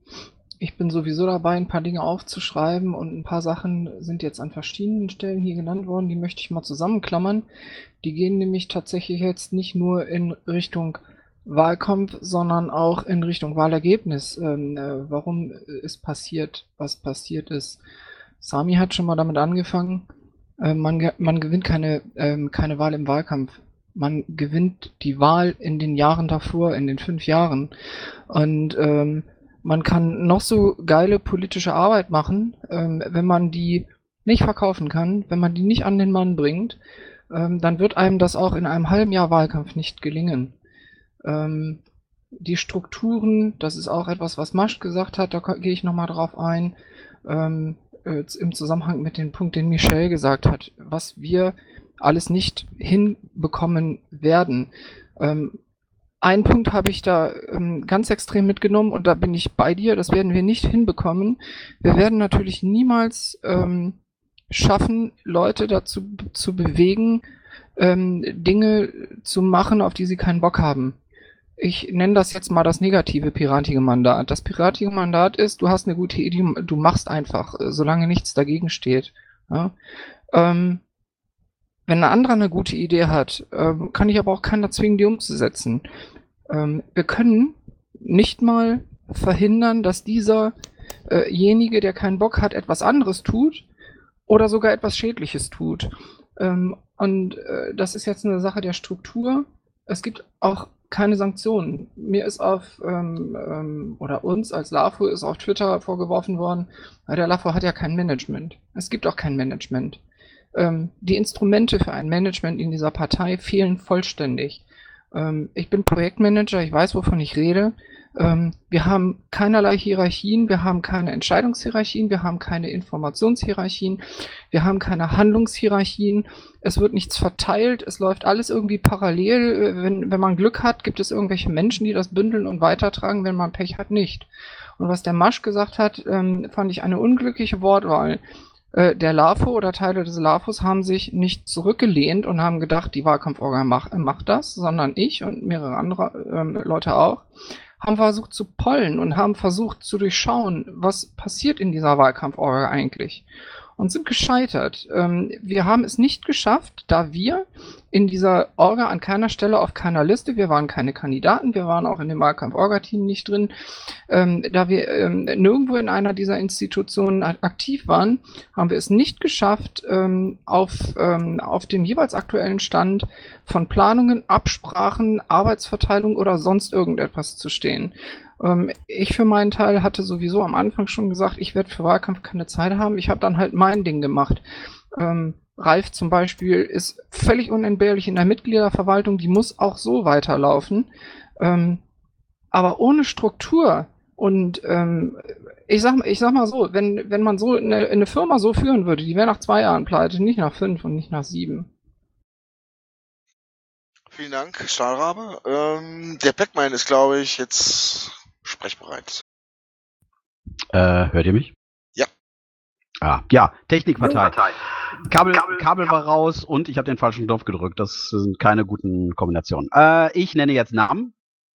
ich bin sowieso dabei, ein paar Dinge aufzuschreiben und ein paar Sachen sind jetzt an verschiedenen Stellen hier genannt worden, die möchte ich mal zusammenklammern. Die gehen nämlich tatsächlich jetzt nicht nur in Richtung Wahlkampf, sondern auch in Richtung Wahlergebnis. Ähm, äh, warum ist passiert, was passiert ist. Sami hat schon mal damit angefangen, äh, man, ge man gewinnt keine, ähm, keine Wahl im Wahlkampf. Man gewinnt die Wahl in den Jahren davor, in den fünf Jahren. Und ähm, man kann noch so geile politische Arbeit machen, ähm, wenn man die nicht verkaufen kann, wenn man die nicht an den Mann bringt, ähm, dann wird einem das auch in einem halben Jahr Wahlkampf nicht gelingen. Ähm, die Strukturen, das ist auch etwas, was Masch gesagt hat, da gehe ich nochmal drauf ein, ähm, äh, im Zusammenhang mit dem Punkt, den Michel gesagt hat, was wir alles nicht hinbekommen werden. Ähm, Einen Punkt habe ich da ähm, ganz extrem mitgenommen und da bin ich bei dir, das werden wir nicht hinbekommen. Wir werden natürlich niemals ähm, schaffen, Leute dazu zu bewegen, ähm, Dinge zu machen, auf die sie keinen Bock haben. Ich nenne das jetzt mal das negative piratige Mandat. Das piratige Mandat ist, du hast eine gute Idee, du machst einfach, solange nichts dagegen steht. Ja? Ähm, Wenn ein anderer eine gute Idee hat, ähm, kann ich aber auch keiner zwingen, die umzusetzen. Ähm, wir können nicht mal verhindern, dass dieser äh, jenige, der keinen Bock hat, etwas anderes tut oder sogar etwas Schädliches tut. Ähm, und äh, das ist jetzt eine Sache der Struktur. Es gibt auch keine Sanktionen. Mir ist auf, ähm, ähm, oder uns als LAFO ist auf Twitter vorgeworfen worden, der LAFO hat ja kein Management. Es gibt auch kein Management. Ähm, die Instrumente für ein Management in dieser Partei fehlen vollständig. Ähm, ich bin Projektmanager, ich weiß, wovon ich rede. Ähm, wir haben keinerlei Hierarchien, wir haben keine Entscheidungshierarchien, wir haben keine Informationshierarchien, wir haben keine Handlungshierarchien. Es wird nichts verteilt, es läuft alles irgendwie parallel. Wenn, wenn man Glück hat, gibt es irgendwelche Menschen, die das bündeln und weitertragen, wenn man Pech hat, nicht. Und was der Masch gesagt hat, ähm, fand ich eine unglückliche Wortwahl. Der LAFO oder Teile des LAFOs haben sich nicht zurückgelehnt und haben gedacht, die Wahlkampforga macht, macht das, sondern ich und mehrere andere ähm, Leute auch, haben versucht zu pollen und haben versucht zu durchschauen, was passiert in dieser Wahlkampforga eigentlich. Und sind gescheitert. Ähm, wir haben es nicht geschafft, da wir in dieser Orga an keiner Stelle auf keiner Liste, wir waren keine Kandidaten, wir waren auch in dem Wahlkampf-Orga-Team nicht drin, ähm, da wir ähm, nirgendwo in einer dieser Institutionen aktiv waren, haben wir es nicht geschafft, ähm, auf, ähm, auf dem jeweils aktuellen Stand von Planungen, Absprachen, Arbeitsverteilung oder sonst irgendetwas zu stehen. Ähm, ich für meinen Teil hatte sowieso am Anfang schon gesagt, ich werde für Wahlkampf keine Zeit haben. Ich habe dann halt mein Ding gemacht. Ähm, Ralf zum Beispiel ist völlig unentbehrlich in der Mitgliederverwaltung, die muss auch so weiterlaufen. Ähm, aber ohne Struktur und ähm, ich sag, ich sag mal so, wenn, wenn man so eine, eine Firma so führen würde, die wäre nach zwei Jahren pleite, nicht nach fünf und nicht nach sieben. Vielen Dank, Stahlrabe. Ähm, der Pac-Man ist, glaube ich, jetzt sprechbereit. Äh, hört ihr mich? Ja. Ah, ja, Technikpartei. Kabel, Kabel war raus und ich habe den falschen Knopf gedrückt. Das sind keine guten Kombinationen. Äh, ich nenne jetzt Namen.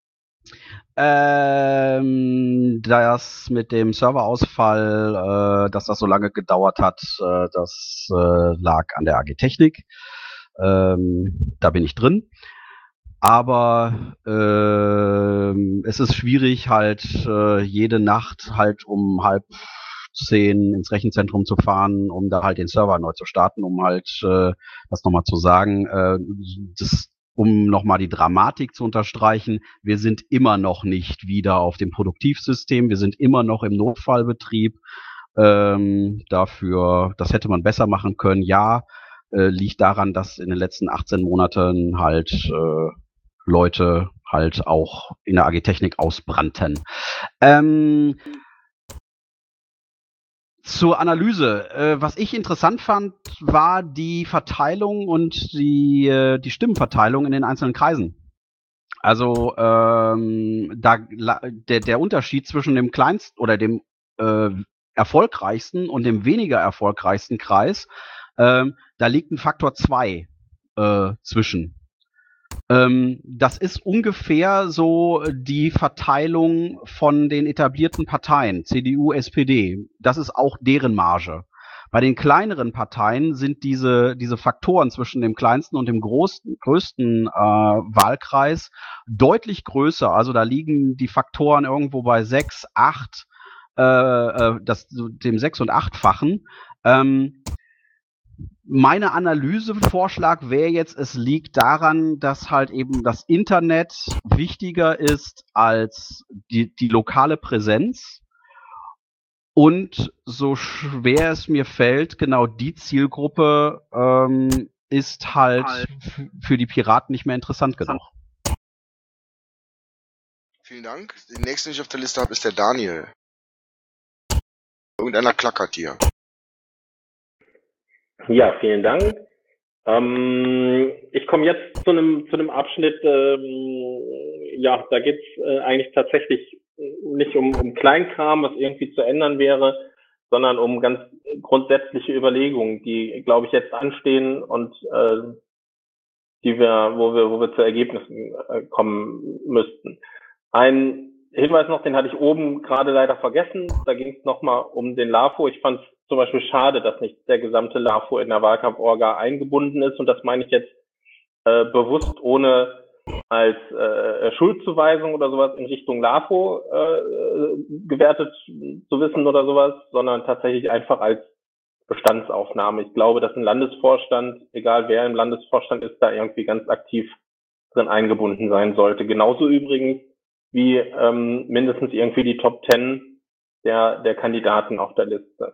Ähm, das mit dem Serverausfall, äh, dass das so lange gedauert hat, äh, das äh, lag an der A G Technik. Ähm, da bin ich drin. Aber ähm, es ist schwierig, halt äh, jede Nacht halt um halb zehn ins Rechenzentrum zu fahren, um da halt den Server neu zu starten, um halt äh, das nochmal zu sagen, äh, das, um nochmal die Dramatik zu unterstreichen, wir sind immer noch nicht wieder auf dem Produktivsystem, wir sind immer noch im Notfallbetrieb. Ähm, dafür, das hätte man besser machen können, ja, äh, liegt daran, dass in den letzten achtzehn Monaten halt äh, Leute halt auch in der A G Technik ausbrannten. Ähm, zur Analyse. Äh, was ich interessant fand, war die Verteilung und die, äh, die Stimmenverteilung in den einzelnen Kreisen. Also ähm, da, der, der Unterschied zwischen dem kleinsten oder dem äh, erfolgreichsten und dem weniger erfolgreichsten Kreis, ähm, da liegt ein Faktor zwei äh, zwischen. Ähm, das ist ungefähr so die Verteilung von den etablierten Parteien, C D U, S P D. Das ist auch deren Marge. Bei den kleineren Parteien sind diese, diese Faktoren zwischen dem kleinsten und dem großen, größten äh, Wahlkreis deutlich größer. Also da liegen die Faktoren irgendwo bei sechs, acht, äh, äh, das, dem sechs- und achtfachen. Ähm, Meine Analysevorschlag wäre jetzt, es liegt daran, dass halt eben das Internet wichtiger ist als die, die lokale Präsenz und so schwer es mir fällt, genau die Zielgruppe ähm, ist halt f- für die Piraten nicht mehr interessant genug. Vielen Dank. Den nächsten, den ich auf der Liste habe, ist der Daniel. Irgendeiner klackert hier. Ja, vielen Dank. Ähm, ich komme jetzt zu einem zu einem Abschnitt, ähm, ja, da geht's äh, eigentlich tatsächlich nicht um, um Kleinkram, was irgendwie zu ändern wäre, sondern um ganz grundsätzliche Überlegungen, die, glaube ich, jetzt anstehen und äh, die wir, wo wir, wo wir zu Ergebnissen äh, kommen müssten. Ein Hinweis noch, den hatte ich oben gerade leider vergessen. Da ging es nochmal um den LAFO. Ich fand es zum Beispiel schade, dass nicht der gesamte LAFO in der Wahlkampforga eingebunden ist. Und das meine ich jetzt äh, bewusst, ohne als äh, Schuldzuweisung oder sowas in Richtung LAFO äh, gewertet zu wissen oder sowas, sondern tatsächlich einfach als Bestandsaufnahme. Ich glaube, dass ein Landesvorstand, egal wer im Landesvorstand ist, da irgendwie ganz aktiv drin eingebunden sein sollte. Genauso übrigens wie ähm, mindestens irgendwie die Top Ten der, der Kandidaten auf der Liste.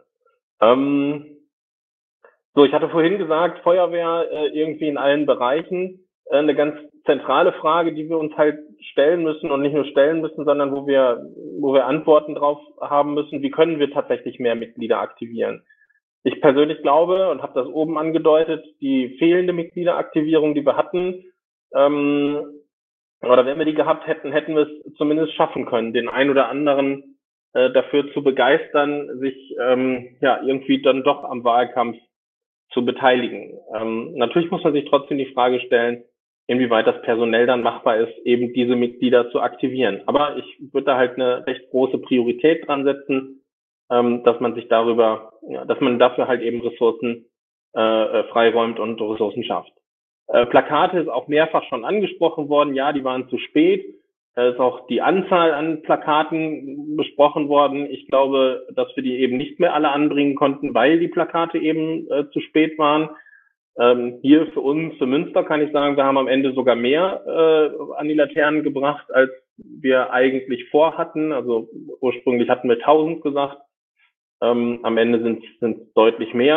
Ähm, so, ich hatte vorhin gesagt, Feuerwehr äh, irgendwie in allen Bereichen. Äh, eine ganz zentrale Frage, die wir uns halt stellen müssen und nicht nur stellen müssen, sondern wo wir, wo wir Antworten drauf haben müssen, wie können wir tatsächlich mehr Mitglieder aktivieren? Ich persönlich glaube und habe das oben angedeutet, die fehlende Mitgliederaktivierung, die wir hatten, ähm, oder wenn wir die gehabt hätten, hätten wir es zumindest schaffen können, den einen oder anderen äh, dafür zu begeistern, sich ähm, ja irgendwie dann doch am Wahlkampf zu beteiligen. Ähm, natürlich muss man sich trotzdem die Frage stellen, inwieweit das personell dann machbar ist, eben diese Mitglieder zu aktivieren. Aber ich würde da halt eine recht große Priorität dran setzen, ähm, dass man sich darüber, ja, dass man dafür halt eben Ressourcen äh, freiräumt und Ressourcen schafft. Äh, Plakate ist auch mehrfach schon angesprochen worden. Ja, die waren zu spät. Es ist auch die Anzahl an Plakaten besprochen worden. Ich glaube, dass wir die eben nicht mehr alle anbringen konnten, weil die Plakate eben äh, zu spät waren. Ähm, hier für uns, für Münster, kann ich sagen, wir haben am Ende sogar mehr äh, an die Laternen gebracht, als wir eigentlich vorhatten. Also ursprünglich hatten wir tausend gesagt. Ähm, am Ende sind es deutlich mehr.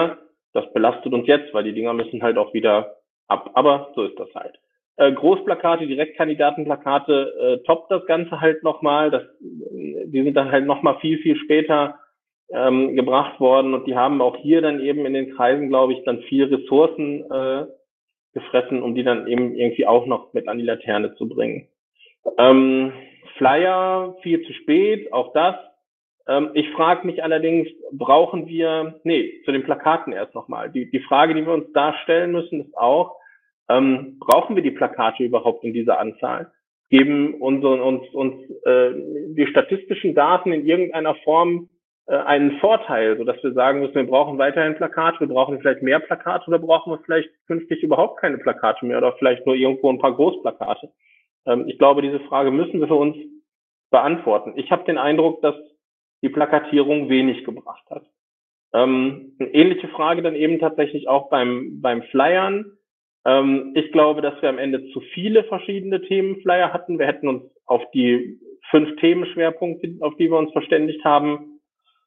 das belastet uns jetzt, weil die Dinger müssen halt auch wieder ab. Aber so ist das halt. Äh, Großplakate, Direktkandidatenplakate, äh, toppt das Ganze halt nochmal. Das, die sind dann halt nochmal viel, viel später ähm, gebracht worden und die haben auch hier dann eben in den Kreisen, glaube ich, dann viel Ressourcen äh, gefressen, um die dann eben irgendwie auch noch mit an die Laterne zu bringen. Ähm, Flyer, viel zu spät, auch das. Ähm, ich frage mich allerdings, brauchen wir, nee, zu den Plakaten erst nochmal. Die, die Frage, die wir uns da stellen müssen, ist auch, ähm, brauchen wir die Plakate überhaupt in dieser Anzahl? Geben unseren, uns, uns äh, die statistischen Daten in irgendeiner Form äh, einen Vorteil, sodass wir sagen müssen, wir brauchen weiterhin Plakate, wir brauchen vielleicht mehr Plakate oder brauchen wir vielleicht künftig überhaupt keine Plakate mehr oder vielleicht nur irgendwo ein paar Großplakate? Ähm, ich glaube, diese Frage müssen wir für uns beantworten. Ich habe den Eindruck, dass die Plakatierung wenig gebracht hat. Ähm, eine ähnliche Frage dann eben tatsächlich auch beim, beim Flyern. Ähm, ich glaube, dass wir am Ende zu viele verschiedene Themenflyer hatten. Wir hätten uns auf die fünf Themenschwerpunkte, auf die wir uns verständigt haben,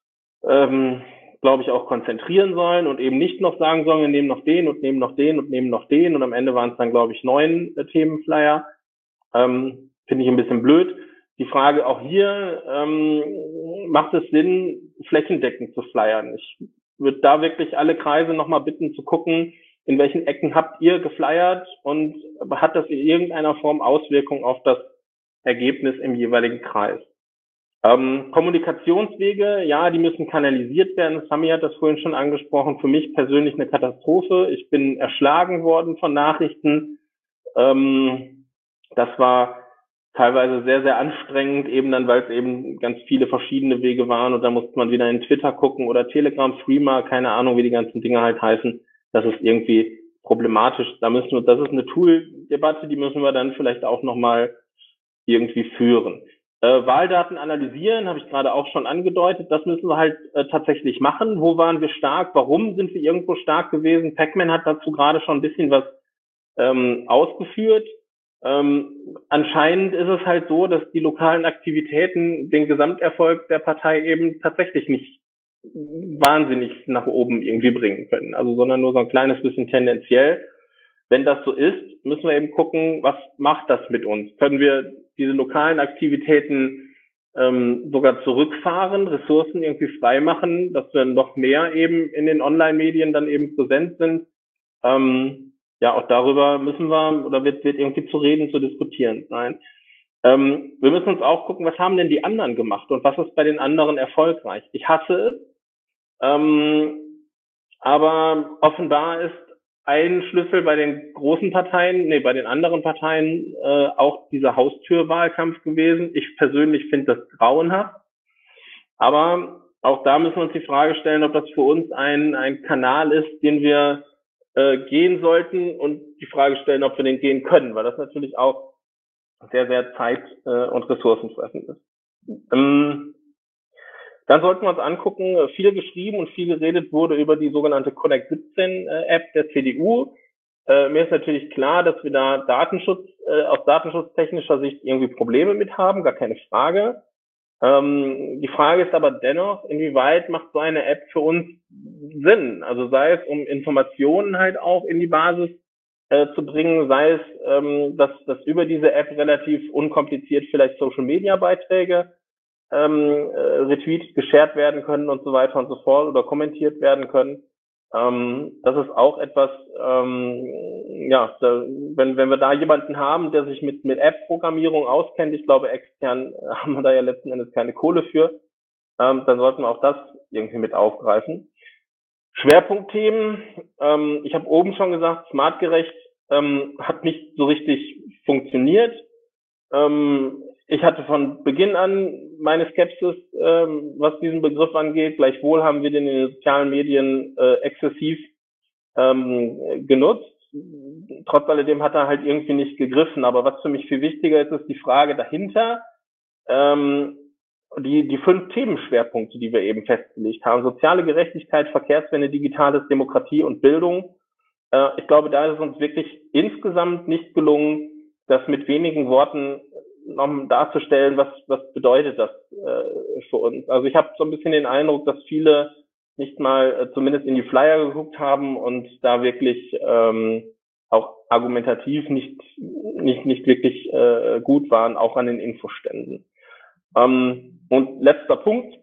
ähm, glaube ich, auch konzentrieren sollen und eben nicht noch sagen sollen, wir nehmen noch den und nehmen noch den und nehmen noch den. Und am Ende waren es dann, glaube ich, neun äh, Themenflyer. Ähm, finde ich ein bisschen blöd. Die Frage auch hier, ähm, macht es Sinn, flächendeckend zu flyern? Ich würde da wirklich alle Kreise nochmal bitten zu gucken, in welchen Ecken habt ihr geflyert und hat das in irgendeiner Form Auswirkungen auf das Ergebnis im jeweiligen Kreis? Ähm, Kommunikationswege, ja, die müssen kanalisiert werden. Sami hat das vorhin schon angesprochen. Für mich persönlich eine Katastrophe. Ich bin erschlagen worden von Nachrichten. Ähm, das war teilweise sehr, sehr anstrengend, eben dann, weil es eben ganz viele verschiedene Wege waren und da musste man wieder in Twitter gucken oder Telegram, Streamer, keine Ahnung, wie die ganzen Dinge halt heißen. Das ist irgendwie problematisch. Da müssen wir, das ist eine Tool-Debatte, die müssen wir dann vielleicht auch nochmal irgendwie führen. Äh, Wahldaten analysieren, habe ich gerade auch schon angedeutet, das müssen wir halt äh, tatsächlich machen. Wo waren wir stark? Warum sind wir irgendwo stark gewesen? Pac-Man hat dazu gerade schon ein bisschen was ähm, ausgeführt. Ähm, anscheinend ist es halt so, dass die lokalen Aktivitäten den Gesamterfolg der Partei eben tatsächlich nicht wahnsinnig nach oben irgendwie bringen können. Also, sondern nur so ein kleines bisschen tendenziell. Wenn das so ist, müssen wir eben gucken, was macht das mit uns? Können wir diese lokalen Aktivitäten ähm, sogar zurückfahren, Ressourcen irgendwie frei machen, dass wir noch mehr eben in den Online-Medien dann eben präsent sind? Ähm, Ja, auch darüber müssen wir, oder wird, wird irgendwie zu reden, zu diskutieren sein. Ähm, wir müssen uns auch gucken, was haben denn die anderen gemacht und was ist bei den anderen erfolgreich? Ich hasse es, ähm, aber offenbar ist ein Schlüssel bei den großen Parteien, nee, bei den anderen Parteien äh, auch dieser Haustürwahlkampf gewesen. Ich persönlich finde das grauenhaft, aber auch da müssen wir uns die Frage stellen, ob das für uns ein, ein Kanal ist, den wir äh, gehen sollten und die Frage stellen, ob wir den gehen können, weil das natürlich auch sehr, sehr zeit- äh, und ressourcenfressend ist. Ähm, dann sollten wir uns angucken, äh, viel geschrieben und viel geredet wurde über die sogenannte Connect siebzehn äh, App der C D U. Äh, mir ist natürlich klar, dass wir da Datenschutz, äh, aus datenschutztechnischer Sicht irgendwie Probleme mit haben, gar keine Frage. Ähm, die Frage ist aber dennoch, inwieweit macht so eine App für uns Sinn? Also sei es, um Informationen halt auch in die Basis äh, zu bringen, sei es, ähm, dass, dass über diese App relativ unkompliziert vielleicht Social-Media-Beiträge ähm, äh, retweetet, geshared werden können und so weiter und so fort oder kommentiert werden können. Ähm, das ist auch etwas, ähm, ja, da, wenn, wenn wir da jemanden haben, der sich mit, mit App-Programmierung auskennt, ich glaube, extern haben wir da ja letzten Endes keine Kohle für, ähm, dann sollten wir auch das irgendwie mit aufgreifen. Schwerpunktthemen, ähm, ich habe oben schon gesagt, smartgerecht ähm, hat nicht so richtig funktioniert. Ähm, ich hatte von Beginn an meine Skepsis, ähm, was diesen Begriff angeht. Gleichwohl haben wir den in den sozialen Medien äh, exzessiv ähm, genutzt. Trotz alledem hat er halt irgendwie nicht gegriffen. Aber was für mich viel wichtiger ist, ist die Frage dahinter. Ähm, die, die fünf Themenschwerpunkte, die wir eben festgelegt haben. Soziale Gerechtigkeit, Verkehrswende, digitales Demokratie und Bildung. Äh, ich glaube, da ist es uns wirklich insgesamt nicht gelungen, das mit wenigen Worten noch darzustellen, was was bedeutet das äh, für uns. Also ich habe so ein bisschen den Eindruck, dass viele nicht mal äh, zumindest in die Flyer geguckt haben und da wirklich ähm, auch argumentativ nicht nicht nicht wirklich äh, gut waren, auch an den Infoständen. Ähm, und letzter Punkt.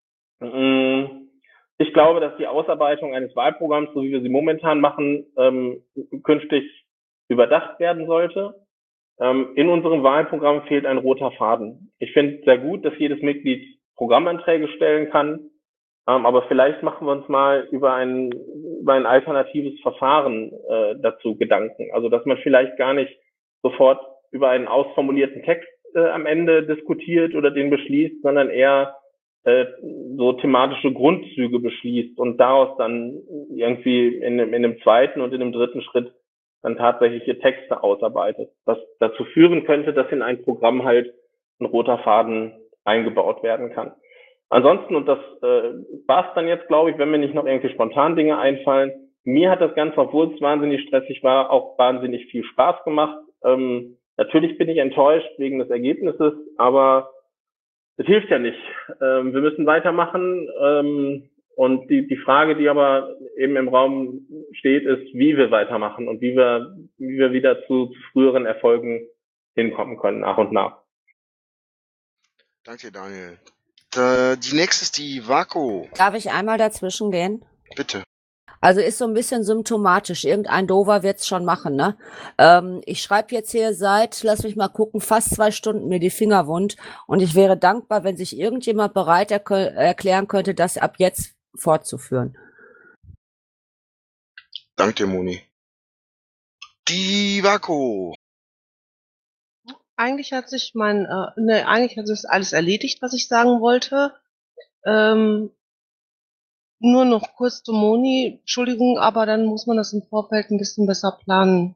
Ich glaube, dass die Ausarbeitung eines Wahlprogramms, so wie wir sie momentan machen, ähm, künftig überdacht werden sollte. Ähm, in unserem Wahlprogramm fehlt ein roter Faden. Ich finde es sehr gut, dass jedes Mitglied Programmanträge stellen kann, ähm, aber vielleicht machen wir uns mal über ein, über ein alternatives Verfahren äh, dazu Gedanken. Also dass man vielleicht gar nicht sofort über einen ausformulierten Text äh, am Ende diskutiert oder den beschließt, sondern eher äh, so thematische Grundzüge beschließt und daraus dann irgendwie in, in einem zweiten und in einem dritten Schritt dann tatsächliche Texte ausarbeitet. Was dazu führen könnte, dass in ein Programm halt ein roter Faden eingebaut werden kann. Ansonsten, und das äh, war's dann jetzt, glaube ich, wenn mir nicht noch irgendwie spontan Dinge einfallen, mir hat das Ganze, obwohl es wahnsinnig stressig war, auch wahnsinnig viel Spaß gemacht. Ähm, natürlich bin ich enttäuscht wegen des Ergebnisses, aber es hilft ja nicht. Ähm, wir müssen weitermachen. Ähm, und die, die Frage, die aber eben im Raum steht, ist, wie wir weitermachen und wie wir, wie wir wieder zu, zu früheren Erfolgen hinkommen können, nach und nach. Danke, Daniel. Da, die nächste ist die Vako. Darf ich einmal dazwischen gehen? Bitte. Also ist so ein bisschen symptomatisch. Irgendein Dover wird's schon machen, ne? Ähm, ich schreibe jetzt hier seit, lass mich mal gucken, fast zwei Stunden mir die Finger wund. Und ich wäre dankbar, wenn sich irgendjemand bereit erk- erklären könnte, das ab jetzt fortzuführen. Danke dir, Moni. Die Vako. Eigentlich hat sich mein, äh, ne, eigentlich hat sich alles erledigt, was ich sagen wollte. Ähm, nur noch kurz zu Moni. Entschuldigung, aber dann muss man das im Vorfeld ein bisschen besser planen.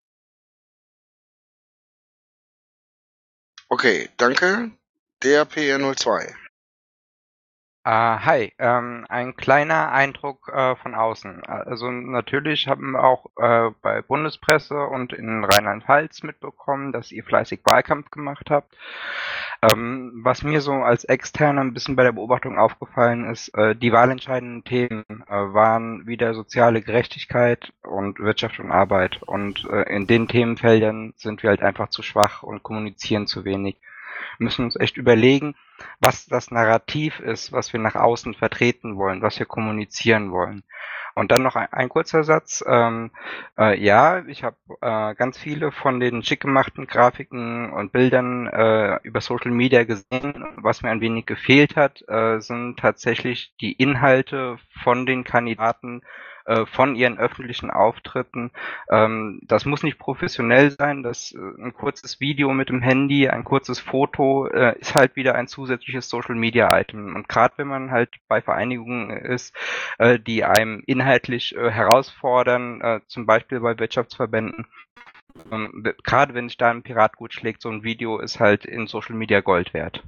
Okay, danke. Der P R null zwei. Äh, hi, ähm, ein kleiner Eindruck äh, von außen. Also natürlich haben wir auch äh, bei Bundespresse und in Rheinland-Pfalz mitbekommen, dass ihr fleißig Wahlkampf gemacht habt. Ähm, was mir so als Externer ein bisschen bei der Beobachtung aufgefallen ist, äh, die wahlentscheidenden Themen äh, waren wieder soziale Gerechtigkeit und Wirtschaft und Arbeit. Und äh, in den Themenfeldern sind wir halt einfach zu schwach und kommunizieren zu wenig. Wir müssen uns echt überlegen, was das Narrativ ist, was wir nach außen vertreten wollen, was wir kommunizieren wollen. Und dann noch ein, ein kurzer Satz. Ähm, äh, ja, ich habe äh, ganz viele von den schick gemachten Grafiken und Bildern äh, über Social Media gesehen. Was mir ein wenig gefehlt hat, äh, sind tatsächlich die Inhalte von den Kandidaten, äh, von ihren öffentlichen Auftritten. Ähm, das muss nicht professionell sein. Das äh, ein kurzes Video mit dem Handy, ein kurzes Foto äh, ist halt wieder ein zusätzliches Social Media Item. Und gerade wenn man halt bei Vereinigungen ist, äh, die einem inhaltlich äh, herausfordern, äh, zum Beispiel bei Wirtschaftsverbänden, ähm, gerade wenn sich da ein Pirat gut schlägt, so ein Video ist halt in Social Media Gold wert.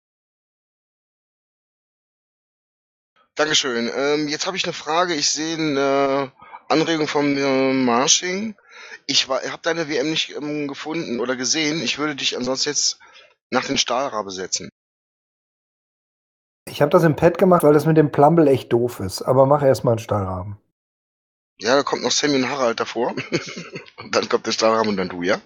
Dankeschön. Ähm, jetzt habe ich eine Frage. Ich sehe eine Anregung von äh, Marsching. Ich habe deine W M nicht ähm, gefunden oder gesehen. Ich würde dich ansonsten jetzt nach den Stahlrabe setzen. Ich habe das im Pad gemacht, weil das mit dem Plumble echt doof ist. Aber mach erstmal einen Stahlraben. Ja, da kommt noch Sammy und Harald davor. Und dann kommt der Stahlraben und dann du, ja?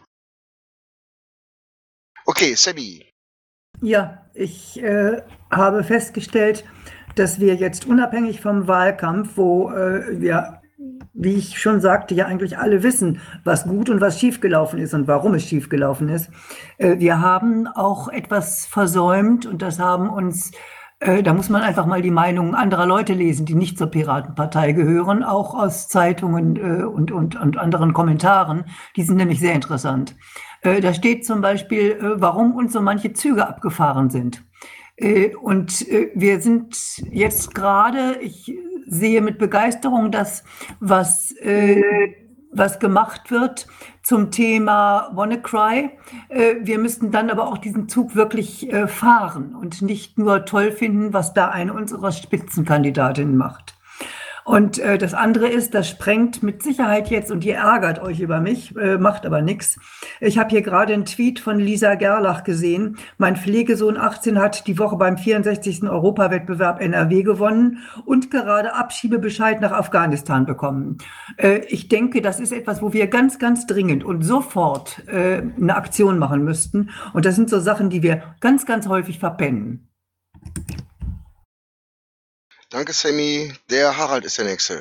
Okay, Sammy. Ja, ich äh, habe festgestellt, dass wir jetzt unabhängig vom Wahlkampf, wo äh, wir, wie ich schon sagte, ja eigentlich alle wissen, was gut und was schiefgelaufen ist und warum es schiefgelaufen ist. Äh, wir haben auch etwas versäumt und das haben uns, äh, da muss man einfach mal die Meinungen anderer Leute lesen, die nicht zur Piratenpartei gehören, auch aus Zeitungen äh, und, und, und anderen Kommentaren. Die sind nämlich sehr interessant. Äh, da steht zum Beispiel, äh, warum uns so manche Züge abgefahren sind. Und wir sind jetzt gerade, ich sehe mit Begeisterung das, was, äh, was gemacht wird zum Thema WannaCry. Äh, wir müssten dann aber auch diesen Zug wirklich äh, fahren und nicht nur toll finden, was da eine unserer Spitzenkandidatinnen macht. Und äh, das andere ist, das sprengt mit Sicherheit jetzt, und ihr ärgert euch über mich, äh, macht aber nichts. Ich habe hier gerade einen Tweet von Lisa Gerlach gesehen. Mein Pflegesohn achtzehn hat die Woche beim vierundsechzigsten Europawettbewerb N R W gewonnen und gerade Abschiebebescheid nach Afghanistan bekommen. Äh, ich denke, das ist etwas, wo wir ganz, ganz dringend und sofort äh, eine Aktion machen müssten. Und das sind so Sachen, die wir ganz, ganz häufig verpennen. Danke, Sammy. Der Harald ist der Nächste.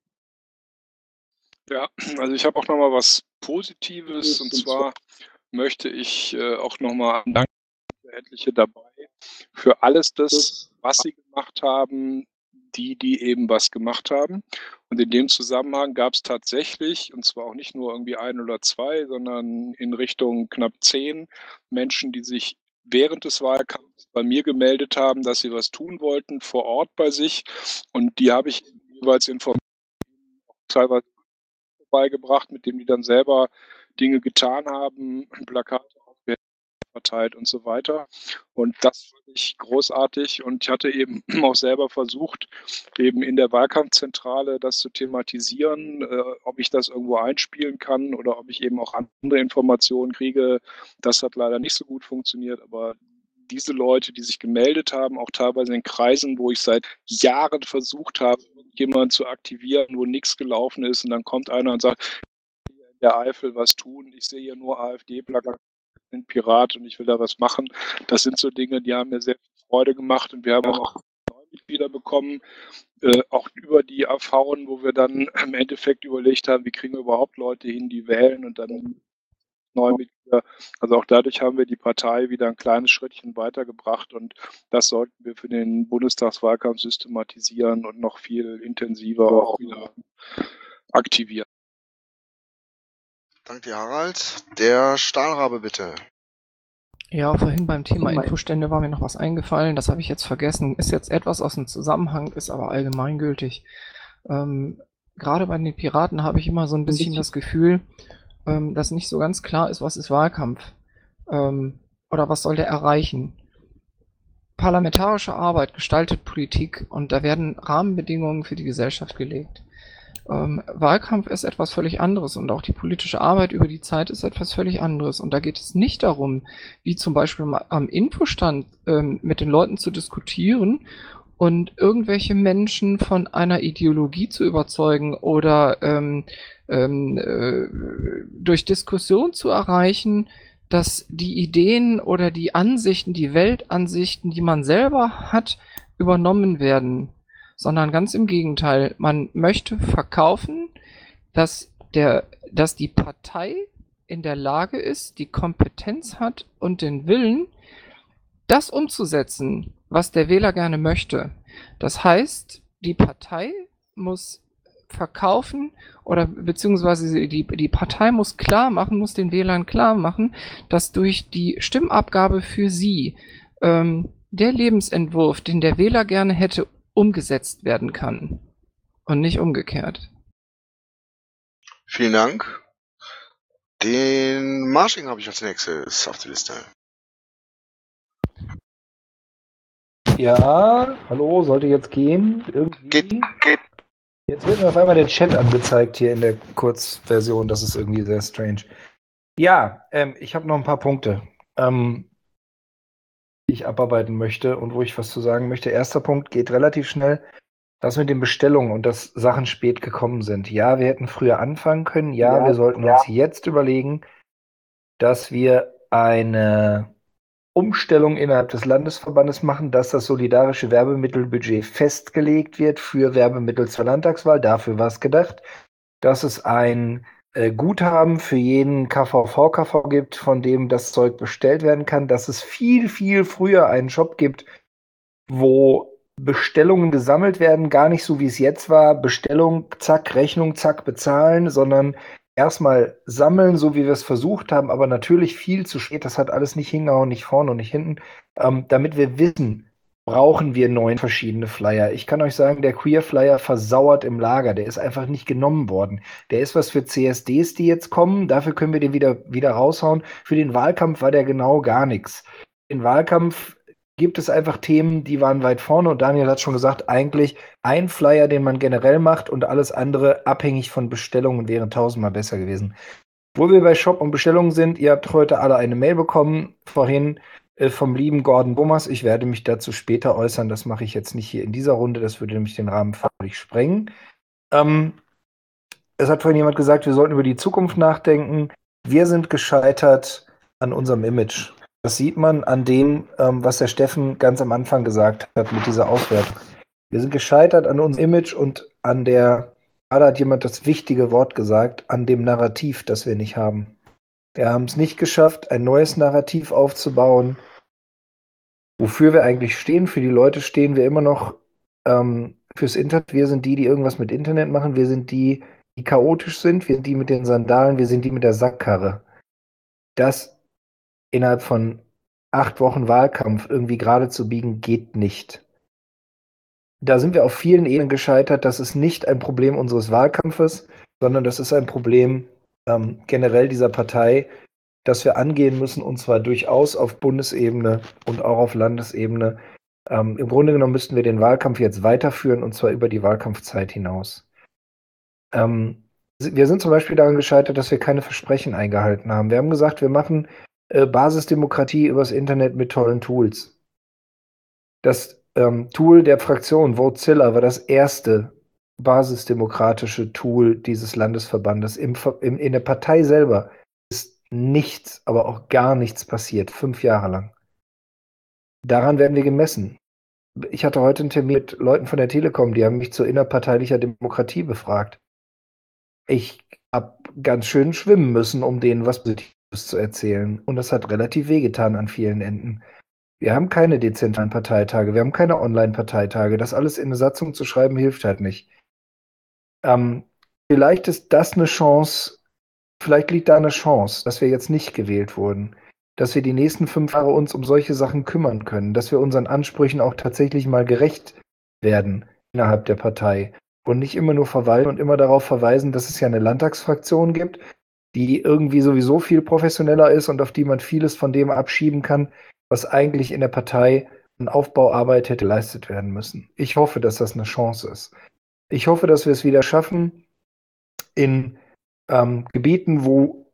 Ja, also ich habe auch noch mal was Positives, und zwar möchte ich äh, auch noch mal danken für etliche dabei für alles das, was sie gemacht haben, die, die eben was gemacht haben. Und in dem Zusammenhang gab es tatsächlich, und zwar auch nicht nur irgendwie ein oder zwei, sondern in Richtung knapp zehn Menschen, die sich während des Wahlkampfs bei mir gemeldet haben, dass sie was tun wollten vor Ort bei sich. Und die habe ich jeweils informiert, teilweise beigebracht, mit dem die dann selber Dinge getan haben, Plakate verteilt und so weiter. Und das fand ich großartig, und ich hatte eben auch selber versucht, eben in der Wahlkampfzentrale das zu thematisieren, äh, ob ich das irgendwo einspielen kann oder ob ich eben auch andere Informationen kriege. Das hat leider nicht so gut funktioniert, aber diese Leute, die sich gemeldet haben, auch teilweise in Kreisen, wo ich seit Jahren versucht habe, jemanden zu aktivieren, wo nichts gelaufen ist, und dann kommt einer und sagt, in der Eifel was tun, ich sehe hier nur AfD-Plakate, ich bin Pirat und ich will da was machen. Das sind so Dinge, die haben mir sehr viel Freude gemacht, und wir haben auch neue Mitglieder bekommen, äh, auch über die A V'en, wo wir dann im Endeffekt überlegt haben, wie kriegen wir überhaupt Leute hin, die wählen, und dann neue Mitglieder. Also auch dadurch haben wir die Partei wieder ein kleines Schrittchen weitergebracht, und das sollten wir für den Bundestagswahlkampf systematisieren und noch viel intensiver auch wieder aktivieren. Danke dir, Harald. Der Stahlrabe, bitte. Ja, vorhin beim Thema Infostände war mir noch was eingefallen, das habe ich jetzt vergessen. Ist jetzt etwas aus dem Zusammenhang, ist aber allgemeingültig. Ähm, gerade bei den Piraten habe ich immer so ein bisschen das Gefühl, ähm, dass nicht so ganz klar ist, was ist Wahlkampf, ähm, oder was soll der erreichen. Parlamentarische Arbeit gestaltet Politik, und da werden Rahmenbedingungen für die Gesellschaft gelegt. Ähm, Wahlkampf ist etwas völlig anderes, und auch die politische Arbeit über die Zeit ist etwas völlig anderes. Und da geht es nicht darum, wie zum Beispiel mal am Infostand ähm, mit den Leuten zu diskutieren und irgendwelche Menschen von einer Ideologie zu überzeugen oder ähm, ähm, äh, durch Diskussion zu erreichen, dass die Ideen oder die Ansichten, die Weltansichten, die man selber hat, übernommen werden. Sondern ganz im Gegenteil, man möchte verkaufen, dass, der, dass die Partei in der Lage ist, die Kompetenz hat und den Willen, das umzusetzen, was der Wähler gerne möchte. Das heißt, die Partei muss verkaufen oder beziehungsweise die, die Partei muss klar machen, muss den Wählern klar machen, dass durch die Stimmabgabe für sie ähm, der Lebensentwurf, den der Wähler gerne hätte, umgesetzt werden kann und nicht umgekehrt. Vielen Dank. Den Marsching habe ich als nächstes auf der Liste. Ja, hallo, sollte jetzt gehen? Irgendwie? Geht, geht. Jetzt wird mir auf einmal der Chat angezeigt hier in der Kurzversion. Das ist irgendwie sehr strange. Ja, ähm, ich habe noch ein paar Punkte, ähm, die ich abarbeiten möchte und wo ich was zu sagen möchte. Erster Punkt geht relativ schnell. Das mit den Bestellungen und dass Sachen spät gekommen sind. Ja, wir hätten früher anfangen können. Ja, Ja, wir sollten ja. uns jetzt überlegen, dass wir eine Umstellung innerhalb des Landesverbandes machen, dass das solidarische Werbemittelbudget festgelegt wird für Werbemittel zur Landtagswahl. Dafür war es gedacht. Dass es ein äh, Guthaben für jeden K V V K V gibt, von dem das Zeug bestellt werden kann. Dass es viel, viel früher einen Shop gibt, wo Bestellungen gesammelt werden, gar nicht so wie es jetzt war, Bestellung, zack, Rechnung, zack, bezahlen, sondern erstmal sammeln, so wie wir es versucht haben, aber natürlich viel zu spät, das hat alles nicht hingehauen, nicht vorne und nicht hinten, ähm, damit wir wissen, brauchen wir neun verschiedene Flyer. Ich kann euch sagen, der Queer Flyer versauert im Lager, der ist einfach nicht genommen worden. Der ist was für C S Ds, die jetzt kommen, dafür können wir den wieder, wieder raushauen. Für den Wahlkampf war der genau gar nichts. Den Wahlkampf gibt es einfach Themen, die waren weit vorne und Daniel hat schon gesagt, eigentlich ein Flyer, den man generell macht und alles andere abhängig von Bestellungen wäre tausendmal besser gewesen. Wo wir bei Shop und Bestellungen sind, ihr habt heute alle eine Mail bekommen, vorhin äh, vom lieben Gordon Bomas. Ich werde mich dazu später äußern, das mache ich jetzt nicht hier in dieser Runde, das würde nämlich den Rahmen völlig sprengen. Ähm, es hat vorhin jemand gesagt, wir sollten über die Zukunft nachdenken. Wir sind gescheitert an unserem Image. Das sieht man an dem, ähm, was der Steffen ganz am Anfang gesagt hat mit dieser Aufwertung. Wir sind gescheitert an unserem Image und an der, gerade hat jemand das wichtige Wort gesagt, an dem Narrativ, das wir nicht haben. Wir haben es nicht geschafft, ein neues Narrativ aufzubauen, wofür wir eigentlich stehen. Für die Leute stehen wir immer noch ähm, fürs Internet. Wir sind die, die irgendwas mit Internet machen. Wir sind die, die chaotisch sind. Wir sind die mit den Sandalen. Wir sind die mit der Sackkarre. Das innerhalb von acht Wochen Wahlkampf irgendwie gerade zu biegen, geht nicht. Da sind wir auf vielen Ebenen gescheitert. Das ist nicht ein Problem unseres Wahlkampfes, sondern das ist ein Problem ähm, generell dieser Partei, das wir angehen müssen, und zwar durchaus auf Bundesebene und auch auf Landesebene. Ähm, Im Grunde genommen müssten wir den Wahlkampf jetzt weiterführen, und zwar über die Wahlkampfzeit hinaus. Ähm, wir sind zum Beispiel daran gescheitert, dass wir keine Versprechen eingehalten haben. Wir haben gesagt, wir machen äh, Basisdemokratie übers Internet mit tollen Tools. Das ähm, Tool der Fraktion Votezilla war das erste basisdemokratische Tool dieses Landesverbandes. Im, im, in der Partei selber ist nichts, aber auch gar nichts passiert, fünf Jahre lang. Daran werden wir gemessen. Ich hatte heute einen Termin mit Leuten von der Telekom, die haben mich zu innerparteilicher Demokratie befragt. Ich habe ganz schön schwimmen müssen, um denen was Positives zu erzählen. Und das hat relativ wehgetan an vielen Enden. Wir haben keine dezentralen Parteitage, wir haben keine Online-Parteitage. Das alles in eine Satzung zu schreiben, hilft halt nicht. Ähm, vielleicht ist das eine Chance, vielleicht liegt da eine Chance, dass wir jetzt nicht gewählt wurden. Dass wir die nächsten fünf Jahre uns um solche Sachen kümmern können. Dass wir unseren Ansprüchen auch tatsächlich mal gerecht werden innerhalb der Partei. Und nicht immer nur verwalten und immer darauf verweisen, dass es ja eine Landtagsfraktion gibt, die irgendwie sowieso viel professioneller ist und auf die man vieles von dem abschieben kann, was eigentlich in der Partei an Aufbauarbeit hätte geleistet werden müssen. Ich hoffe, dass das eine Chance ist. Ich hoffe, dass wir es wieder schaffen, in ähm, Gebieten, wo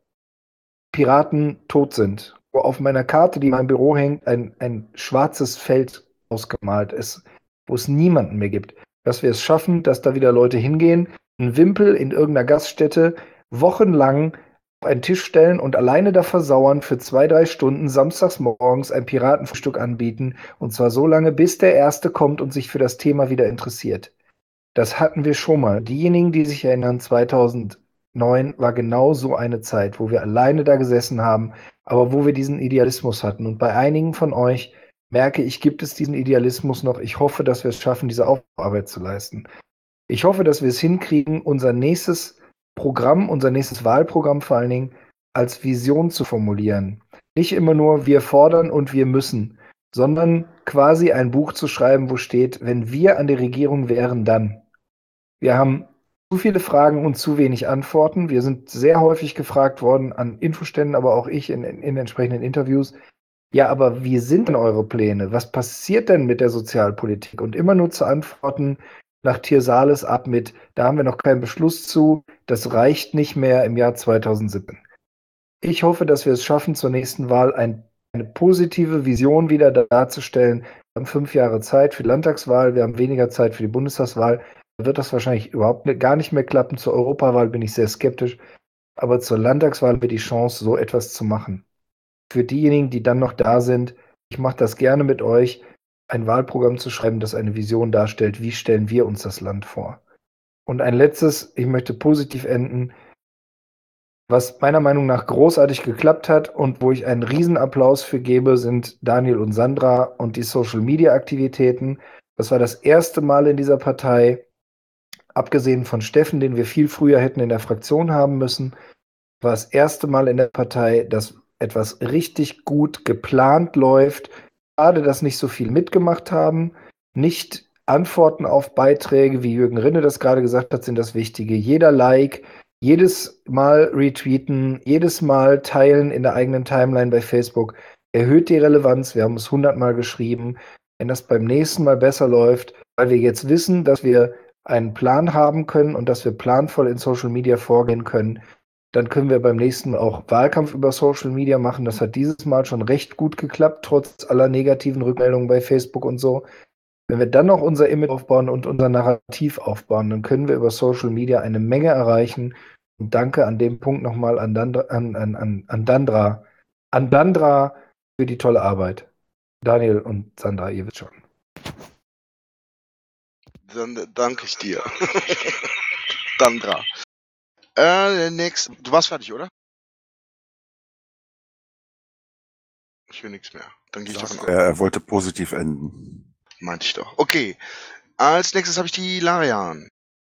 Piraten tot sind, wo auf meiner Karte, die in meinem Büro hängt, ein, ein schwarzes Feld ausgemalt ist, wo es niemanden mehr gibt, dass wir es schaffen, dass da wieder Leute hingehen, einen Wimpel in irgendeiner Gaststätte wochenlang auf einen Tisch stellen und alleine da versauern, für zwei, drei Stunden samstags morgens ein Piratenfrühstück anbieten, und zwar so lange, bis der Erste kommt und sich für das Thema wieder interessiert. Das hatten wir schon mal. Diejenigen, die sich erinnern, zweitausendneun war genau so eine Zeit, wo wir alleine da gesessen haben, aber wo wir diesen Idealismus hatten. Und bei einigen von euch merke ich, gibt es diesen Idealismus noch. Ich hoffe, dass wir es schaffen, diese Aufbauarbeit zu leisten. Ich hoffe, dass wir es hinkriegen, unser nächstes Programm, unser nächstes Wahlprogramm vor allen Dingen als Vision zu formulieren. Nicht immer nur wir fordern und wir müssen, sondern quasi ein Buch zu schreiben, wo steht, wenn wir an der Regierung wären, dann. Wir haben zu viele Fragen und zu wenig Antworten. Wir sind sehr häufig gefragt worden an Infoständen, aber auch ich in, in, in entsprechenden Interviews. Ja, aber wie sind denn eure Pläne? Was passiert denn mit der Sozialpolitik? Und immer nur zu antworten nach Tirsales ab mit, da haben wir noch keinen Beschluss zu, das reicht nicht mehr im Jahr zweitausendsiebzehn. Ich hoffe, dass wir es schaffen, zur nächsten Wahl ein, eine positive Vision wieder darzustellen. Wir haben fünf Jahre Zeit für die Landtagswahl, wir haben weniger Zeit für die Bundestagswahl. Da wird das wahrscheinlich überhaupt nicht, gar nicht mehr klappen. Zur Europawahl bin ich sehr skeptisch. Aber zur Landtagswahl haben wir die Chance, so etwas zu machen. Für diejenigen, die dann noch da sind, ich mache das gerne mit euch, ein Wahlprogramm zu schreiben, das eine Vision darstellt. Wie stellen wir uns das Land vor? Und ein letztes, ich möchte positiv enden, was meiner Meinung nach großartig geklappt hat und wo ich einen Riesenapplaus für gebe, sind Daniel und Sandra und die Social-Media-Aktivitäten. Das war das erste Mal in dieser Partei, abgesehen von Steffen, den wir viel früher hätten in der Fraktion haben müssen, war das erste Mal in der Partei, dass etwas richtig gut geplant läuft. Schade, dass nicht so viel mitgemacht haben. Nicht Antworten auf Beiträge, wie Jürgen Rinne das gerade gesagt hat, sind das Wichtige. Jeder Like, jedes Mal retweeten, jedes Mal teilen in der eigenen Timeline bei Facebook. erhöht die Relevanz. Wir haben es hundertmal geschrieben. Wenn das beim nächsten Mal besser läuft, weil wir jetzt wissen, dass wir einen Plan haben können und dass wir planvoll in Social Media vorgehen können, dann können wir beim nächsten Mal auch Wahlkampf über Social Media machen. Das hat dieses Mal schon recht gut geklappt, trotz aller negativen Rückmeldungen bei Facebook und so. Wenn wir dann noch unser Image aufbauen und unser Narrativ aufbauen, dann können wir über Social Media eine Menge erreichen. Und danke an dem Punkt nochmal an, Dandra, an, an, an, an Dandra, an Dandra für die tolle Arbeit. Daniel und Sandra, ihr wisst schon. Dann danke ich dir. Dandra. Äh, nächst. Du warst fertig, oder? Ich will nichts mehr. Dann gehe ich davon aus. Er, er wollte positiv enden. Meinte ich doch. Okay. Als nächstes habe ich die Larian.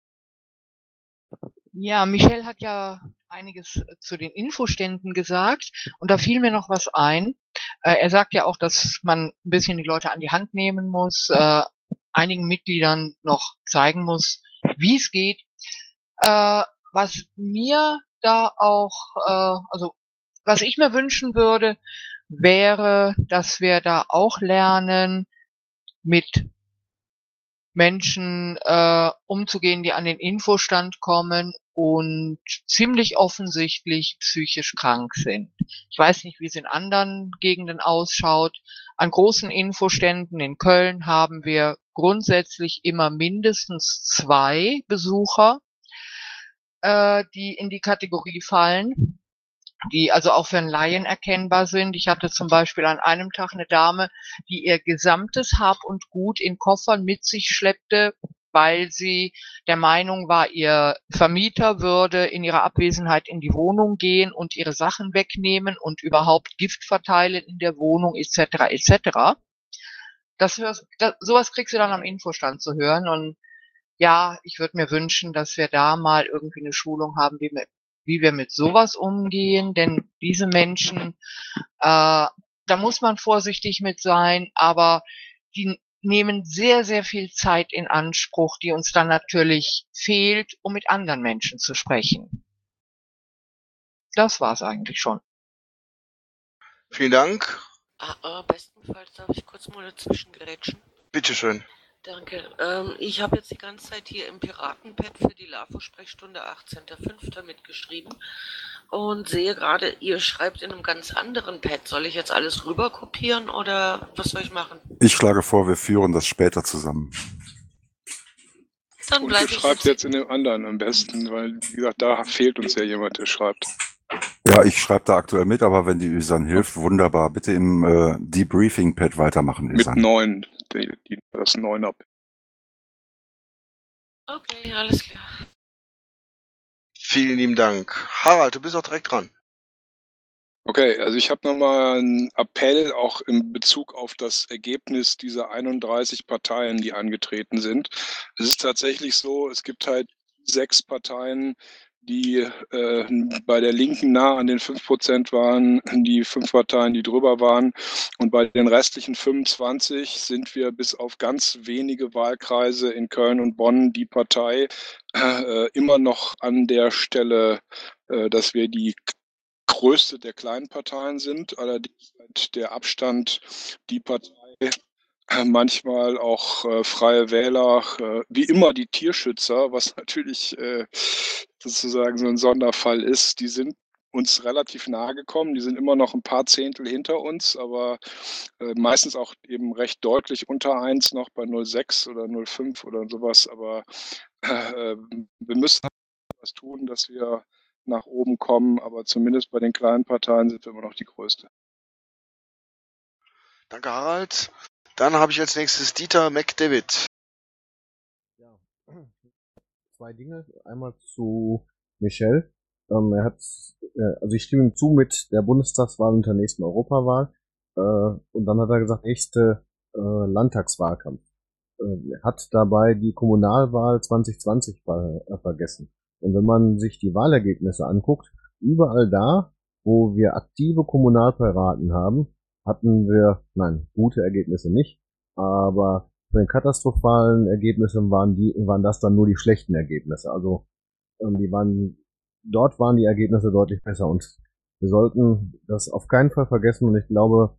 Ja, Michel hat ja einiges zu den Infoständen gesagt und da fiel mir noch was ein. Äh, er sagt ja auch, dass man ein bisschen die Leute an die Hand nehmen muss, äh, einigen Mitgliedern noch zeigen muss, wie es geht. Äh, was mir da auch, äh, also was ich mir wünschen würde, wäre, dass wir da auch lernen, mit Menschen äh, umzugehen, die an den Infostand kommen und ziemlich offensichtlich psychisch krank sind. Ich weiß nicht, wie es in anderen Gegenden ausschaut. An großen Infoständen in Köln haben wir grundsätzlich immer mindestens zwei Besucher, äh, die in die Kategorie fallen, die also auch für einen Laien erkennbar sind. Ich hatte zum Beispiel an einem Tag eine Dame, die ihr gesamtes Hab und Gut in Koffern mit sich schleppte, weil sie der Meinung war, ihr Vermieter würde in ihrer Abwesenheit in die Wohnung gehen und ihre Sachen wegnehmen und überhaupt Gift verteilen in der Wohnung et cetera et cetera. Das, hörst, das, sowas kriegst du dann am Infostand zu hören und ja, ich würde mir wünschen, dass wir da mal irgendwie eine Schulung haben, wie wir, wie wir mit sowas umgehen, denn diese Menschen, äh, da muss man vorsichtig mit sein, aber die nehmen sehr, sehr viel Zeit in Anspruch, die uns dann natürlich fehlt, um mit anderen Menschen zu sprechen. Das war's eigentlich schon. Vielen Dank. Ah, äh, bestenfalls darf ich kurz mal dazwischen gerätschen. Bitteschön. Danke. Ähm, ich habe jetzt die ganze Zeit hier im Piratenpad für die LAFO-Sprechstunde achtzehnter fünfter mitgeschrieben und sehe gerade, ihr schreibt in einem ganz anderen Pad. Soll ich jetzt alles rüber kopieren oder was soll ich machen? Ich schlage vor, wir führen das später zusammen. Dann Und bleib du ich schreibst jetzt. jetzt in dem anderen am besten, weil, wie gesagt, da fehlt uns ja jemand, der schreibt. Ja, ich schreibe da aktuell mit, aber wenn die Üsan hilft, wunderbar. Bitte im äh, Debriefing-Pad weitermachen, Mit Üsan. neun, die, die, das neun ab. Okay, alles klar. Vielen lieben Dank. Harald, du bist auch direkt dran. Okay, also ich habe nochmal einen Appell auch in Bezug auf das Ergebnis dieser einunddreißig Parteien, die angetreten sind. Es ist tatsächlich so, es gibt halt sechs Parteien, die äh, bei der Linken nah an den fünf Prozent waren, die fünf Parteien, die drüber waren. Und bei den restlichen fünfundzwanzig sind wir bis auf ganz wenige Wahlkreise in Köln und Bonn die Partei äh, immer noch an der Stelle, äh, dass wir die größte der kleinen Parteien sind. Allerdings hat der Abstand die Partei, manchmal auch äh, Freie Wähler, äh, wie immer die Tierschützer, was natürlich äh, sozusagen so ein Sonderfall ist, die sind uns relativ nahe gekommen. Die sind immer noch ein paar Zehntel hinter uns, aber äh, meistens auch eben recht deutlich unter eins noch bei null Komma sechs oder null Komma fünf oder sowas. Aber äh, wir müssen was tun, dass wir nach oben kommen, aber zumindest bei den kleinen Parteien sind wir immer noch die größte. Danke, Harald. Dann habe ich als nächstes Dieter McDavid. Ja, zwei Dinge. Einmal zu Michel. Ähm, er hat, äh, also ich stimme ihm zu mit der Bundestagswahl und der nächsten Europawahl. Äh, und dann hat er gesagt, nächste äh, Landtagswahlkampf. Äh, er hat dabei die Kommunalwahl zwanzig zwanzig ver äh, vergessen. Und wenn man sich die Wahlergebnisse anguckt, überall da, wo wir aktive Kommunalpiraten haben, hatten wir, nein, gute Ergebnisse nicht, aber von den katastrophalen Ergebnissen waren die, waren das dann nur die schlechten Ergebnisse. Also, ähm, die waren, dort waren die Ergebnisse deutlich besser und wir sollten das auf keinen Fall vergessen und ich glaube,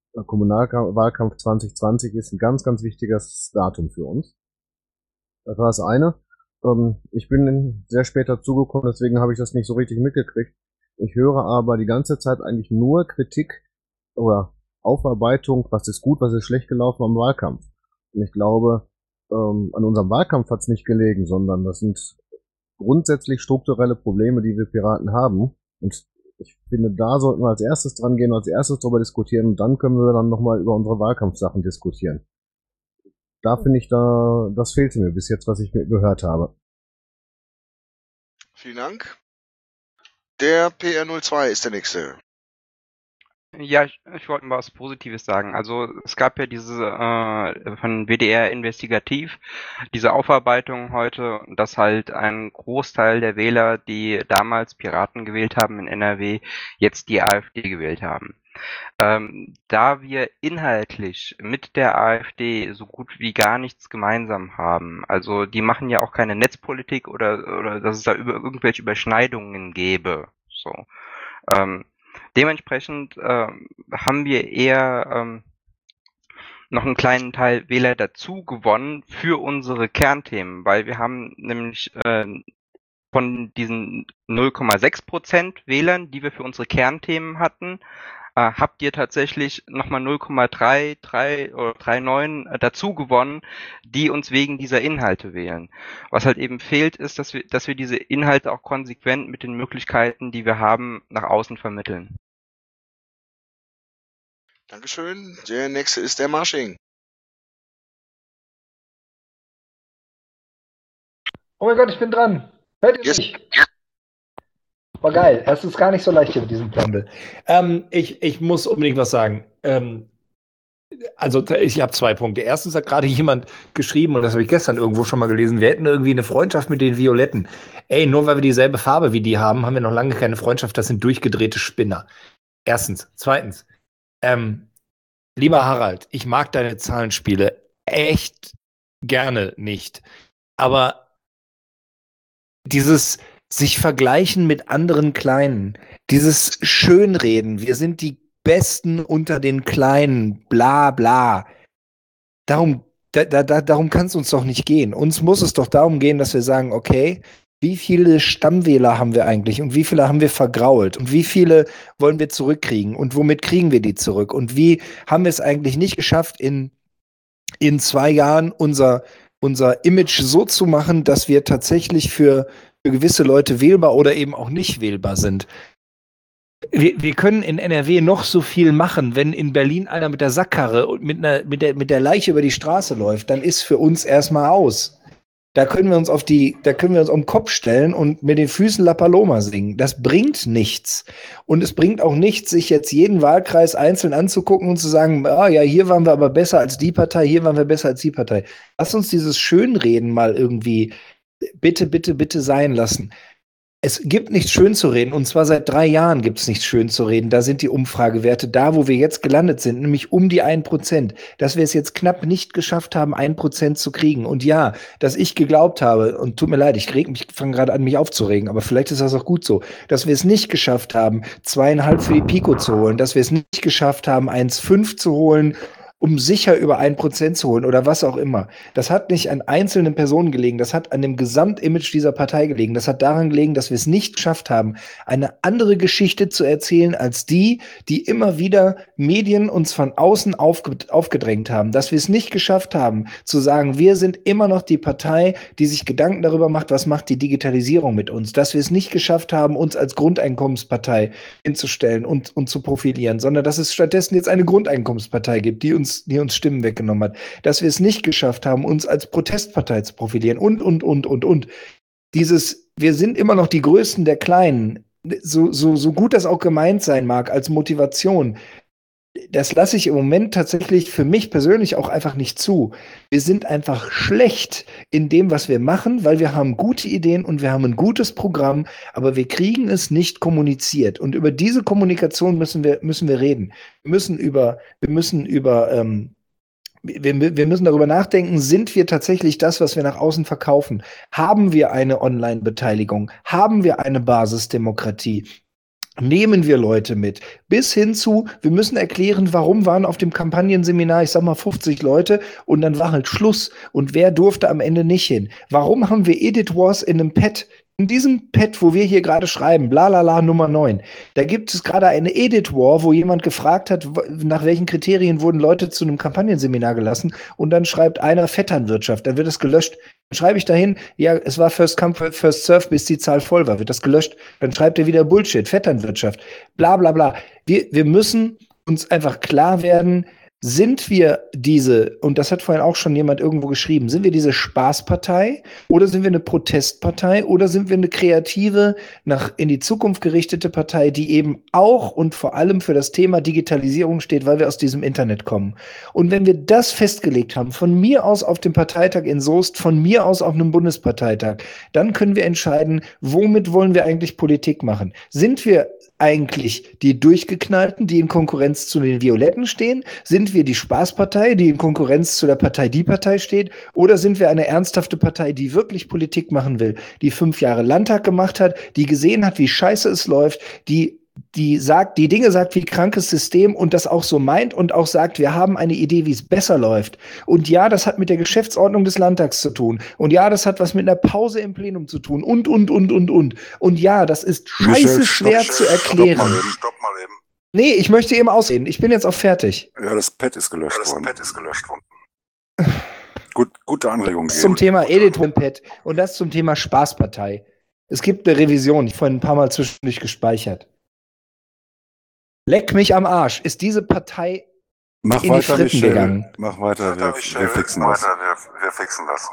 der Kommunalwahlkampf zwanzig zwanzig ist ein ganz, ganz wichtiges Datum für uns. Das war das eine. Ähm, ich bin sehr spät dazugekommen, deswegen habe ich das nicht so richtig mitgekriegt. Ich höre aber die ganze Zeit eigentlich nur Kritik oder Aufarbeitung, was ist gut, was ist schlecht gelaufen am Wahlkampf. Und ich glaube, ähm, an unserem Wahlkampf hat es nicht gelegen, sondern das sind grundsätzlich strukturelle Probleme, die wir Piraten haben. Und ich finde, da sollten wir als erstes dran gehen, als erstes darüber diskutieren und dann können wir dann nochmal über unsere Wahlkampfsachen diskutieren. Da finde ich, da, das fehlte mir bis jetzt, was ich gehört habe. Vielen Dank. Der P R null zwei ist der nächste. Ja, ich, ich wollte mal was Positives sagen. Also es gab ja diese äh, von W D R Investigativ diese Aufarbeitung heute, dass halt ein Großteil der Wähler, die damals Piraten gewählt haben in N R W, jetzt die AfD gewählt haben. Ähm, da wir inhaltlich mit der AfD so gut wie gar nichts gemeinsam haben, also die machen ja auch keine Netzpolitik oder oder dass es da über irgendwelche Überschneidungen gäbe, so. Ähm, Dementsprechend ähm, haben wir eher ähm, noch einen kleinen Teil Wähler dazu gewonnen für unsere Kernthemen, weil wir haben nämlich äh, von diesen null Komma sechs Prozent Wählern, die wir für unsere Kernthemen hatten, äh, habt ihr tatsächlich nochmal null Komma drei drei oder drei neun äh, dazu gewonnen, die uns wegen dieser Inhalte wählen. Was halt eben fehlt, ist, dass wir, dass wir diese Inhalte auch konsequent mit den Möglichkeiten, die wir haben, nach außen vermitteln. Dankeschön. Der nächste ist der Marsching. Oh mein Gott, ich bin dran. Hört ihr Yes. mich? War geil. Es ist gar nicht so leicht hier mit diesem Plumble. Ähm, ich, ich muss unbedingt was sagen. Ähm, also ich habe zwei Punkte. Erstens hat gerade jemand geschrieben, und das habe ich gestern irgendwo schon mal gelesen, wir hätten irgendwie eine Freundschaft mit den Violetten. Ey, nur weil wir dieselbe Farbe wie die haben, haben wir noch lange keine Freundschaft. Das sind durchgedrehte Spinner. Erstens. Zweitens. Ähm, lieber Harald, ich mag deine Zahlenspiele echt gerne nicht. Aber dieses sich vergleichen mit anderen Kleinen, dieses Schönreden, wir sind die Besten unter den Kleinen, bla bla. Darum, da, da, darum kann es uns doch nicht gehen. Uns muss es doch darum gehen, dass wir sagen, okay, wie viele Stammwähler haben wir eigentlich und wie viele haben wir vergrault und wie viele wollen wir zurückkriegen und womit kriegen wir die zurück und wie haben wir es eigentlich nicht geschafft, in, in zwei Jahren unser, unser Image so zu machen, dass wir tatsächlich für, für gewisse Leute wählbar oder eben auch nicht wählbar sind. Wir, wir können in N R W noch so viel machen, wenn in Berlin einer mit der Sackkarre und mit, einer, mit, der, mit der Leiche über die Straße läuft, dann ist für uns erstmal aus. Da können wir uns auf die, da können wir uns auf den Kopf stellen und mit den Füßen La Paloma singen. Das bringt nichts. Und es bringt auch nichts, sich jetzt jeden Wahlkreis einzeln anzugucken und zu sagen, ah ja, hier waren wir aber besser als die Partei, hier waren wir besser als die Partei. Lass uns dieses Schönreden mal irgendwie bitte, bitte, bitte sein lassen. Es gibt nichts schön zu reden, und zwar seit drei Jahren gibt es nichts schön zu reden. Da sind die Umfragewerte da, wo wir jetzt gelandet sind, nämlich um die ein Prozent. Dass wir es jetzt knapp nicht geschafft haben, ein Prozent zu kriegen. Und ja, dass ich geglaubt habe, und tut mir leid, ich reg mich, fange gerade an, mich aufzuregen, aber vielleicht ist das auch gut so, dass wir es nicht geschafft haben, zweieinhalb für die Pico zu holen, dass wir es nicht geschafft haben, eins Komma fünf zu holen, um sicher über ein Prozent zu holen oder was auch immer. Das hat nicht an einzelnen Personen gelegen, das hat an dem Gesamtimage dieser Partei gelegen. Das hat daran gelegen, dass wir es nicht geschafft haben, eine andere Geschichte zu erzählen als die, die immer wieder Medien uns von außen aufge aufgedrängt haben. Dass wir es nicht geschafft haben, zu sagen, wir sind immer noch die Partei, die sich Gedanken darüber macht, was macht die Digitalisierung mit uns. Dass wir es nicht geschafft haben, uns als Grundeinkommenspartei hinzustellen und, und zu profilieren, sondern dass es stattdessen jetzt eine Grundeinkommenspartei gibt, die uns die uns Stimmen weggenommen hat, dass wir es nicht geschafft haben, uns als Protestpartei zu profilieren und, und, und, und, und. Dieses, wir sind immer noch die Größten der Kleinen, so, so, so gut das auch gemeint sein mag als Motivation, das lasse ich im Moment tatsächlich für mich persönlich auch einfach nicht zu. Wir sind einfach schlecht in dem, was wir machen, weil wir haben gute Ideen und wir haben ein gutes Programm, aber wir kriegen es nicht kommuniziert. Und über diese Kommunikation müssen wir, müssen wir reden. Wir müssen über, wir müssen über, ähm, wir, wir müssen darüber nachdenken, sind wir tatsächlich das, was wir nach außen verkaufen? Haben wir eine Online-Beteiligung? Haben wir eine Basisdemokratie? nehmen wir Leute mit. Bis hin zu, wir müssen erklären, warum waren auf dem Kampagnenseminar, ich sag mal, fünfzig Leute und dann war halt Schluss. Und wer durfte am Ende nicht hin? Warum haben wir Edit Wars in einem Pad? In diesem Pad, wo wir hier gerade schreiben, blalala Nummer neun, da gibt es gerade eine Edit War, wo jemand gefragt hat, w- nach welchen Kriterien wurden Leute zu einem Kampagnenseminar gelassen und dann schreibt einer Vetternwirtschaft, dann wird es gelöscht. Dann schreibe ich dahin, ja, es war First Come, First Serve, bis die Zahl voll war, wird das gelöscht. Dann schreibt er wieder Bullshit, Vetternwirtschaft, bla bla bla. Wir, wir müssen uns einfach klar werden, sind wir diese, und das hat vorhin auch schon jemand irgendwo geschrieben, sind wir diese Spaßpartei oder sind wir eine Protestpartei oder sind wir eine kreative, nach in die Zukunft gerichtete Partei, die eben auch und vor allem für das Thema Digitalisierung steht, weil wir aus diesem Internet kommen. Und wenn wir das festgelegt haben, von mir aus auf dem Parteitag in Soest, von mir aus auf einem Bundesparteitag, dann können wir entscheiden, womit wollen wir eigentlich Politik machen? Sind wir eigentlich die Durchgeknallten, die in Konkurrenz zu den Violetten stehen? Sind wir die Spaßpartei, die in Konkurrenz zu der Partei Die Partei steht? Oder sind wir eine ernsthafte Partei, die wirklich Politik machen will, die fünf Jahre Landtag gemacht hat, die gesehen hat, wie scheiße es läuft, die die sagt, die Dinge sagt wie krankes System und das auch so meint und auch sagt, wir haben eine Idee, wie es besser läuft. Und ja, das hat mit der Geschäftsordnung des Landtags zu tun. Und ja, das hat was mit einer Pause im Plenum zu tun. Und, und, und, und, und. Und ja, das ist scheiße Michel, schwer stopp, zu stopp erklären. mal eben, stopp mal eben. Nee, ich möchte eben ausreden. Ich bin jetzt auch fertig. Ja, das Pad ist gelöscht ja, das worden. Pad ist gelöscht worden. Gut, gute Anregung. Das zum Thema Edit-Pad und das zum Thema Spaßpartei. Es gibt eine Revision, ich vorhin ein paar Mal zwischendurch gespeichert. Leck mich am Arsch. Ist diese Partei Mach in die weiter, Fritten Michel. gegangen? Mach weiter, wir, wir fixen das. Wir, wir fixen das.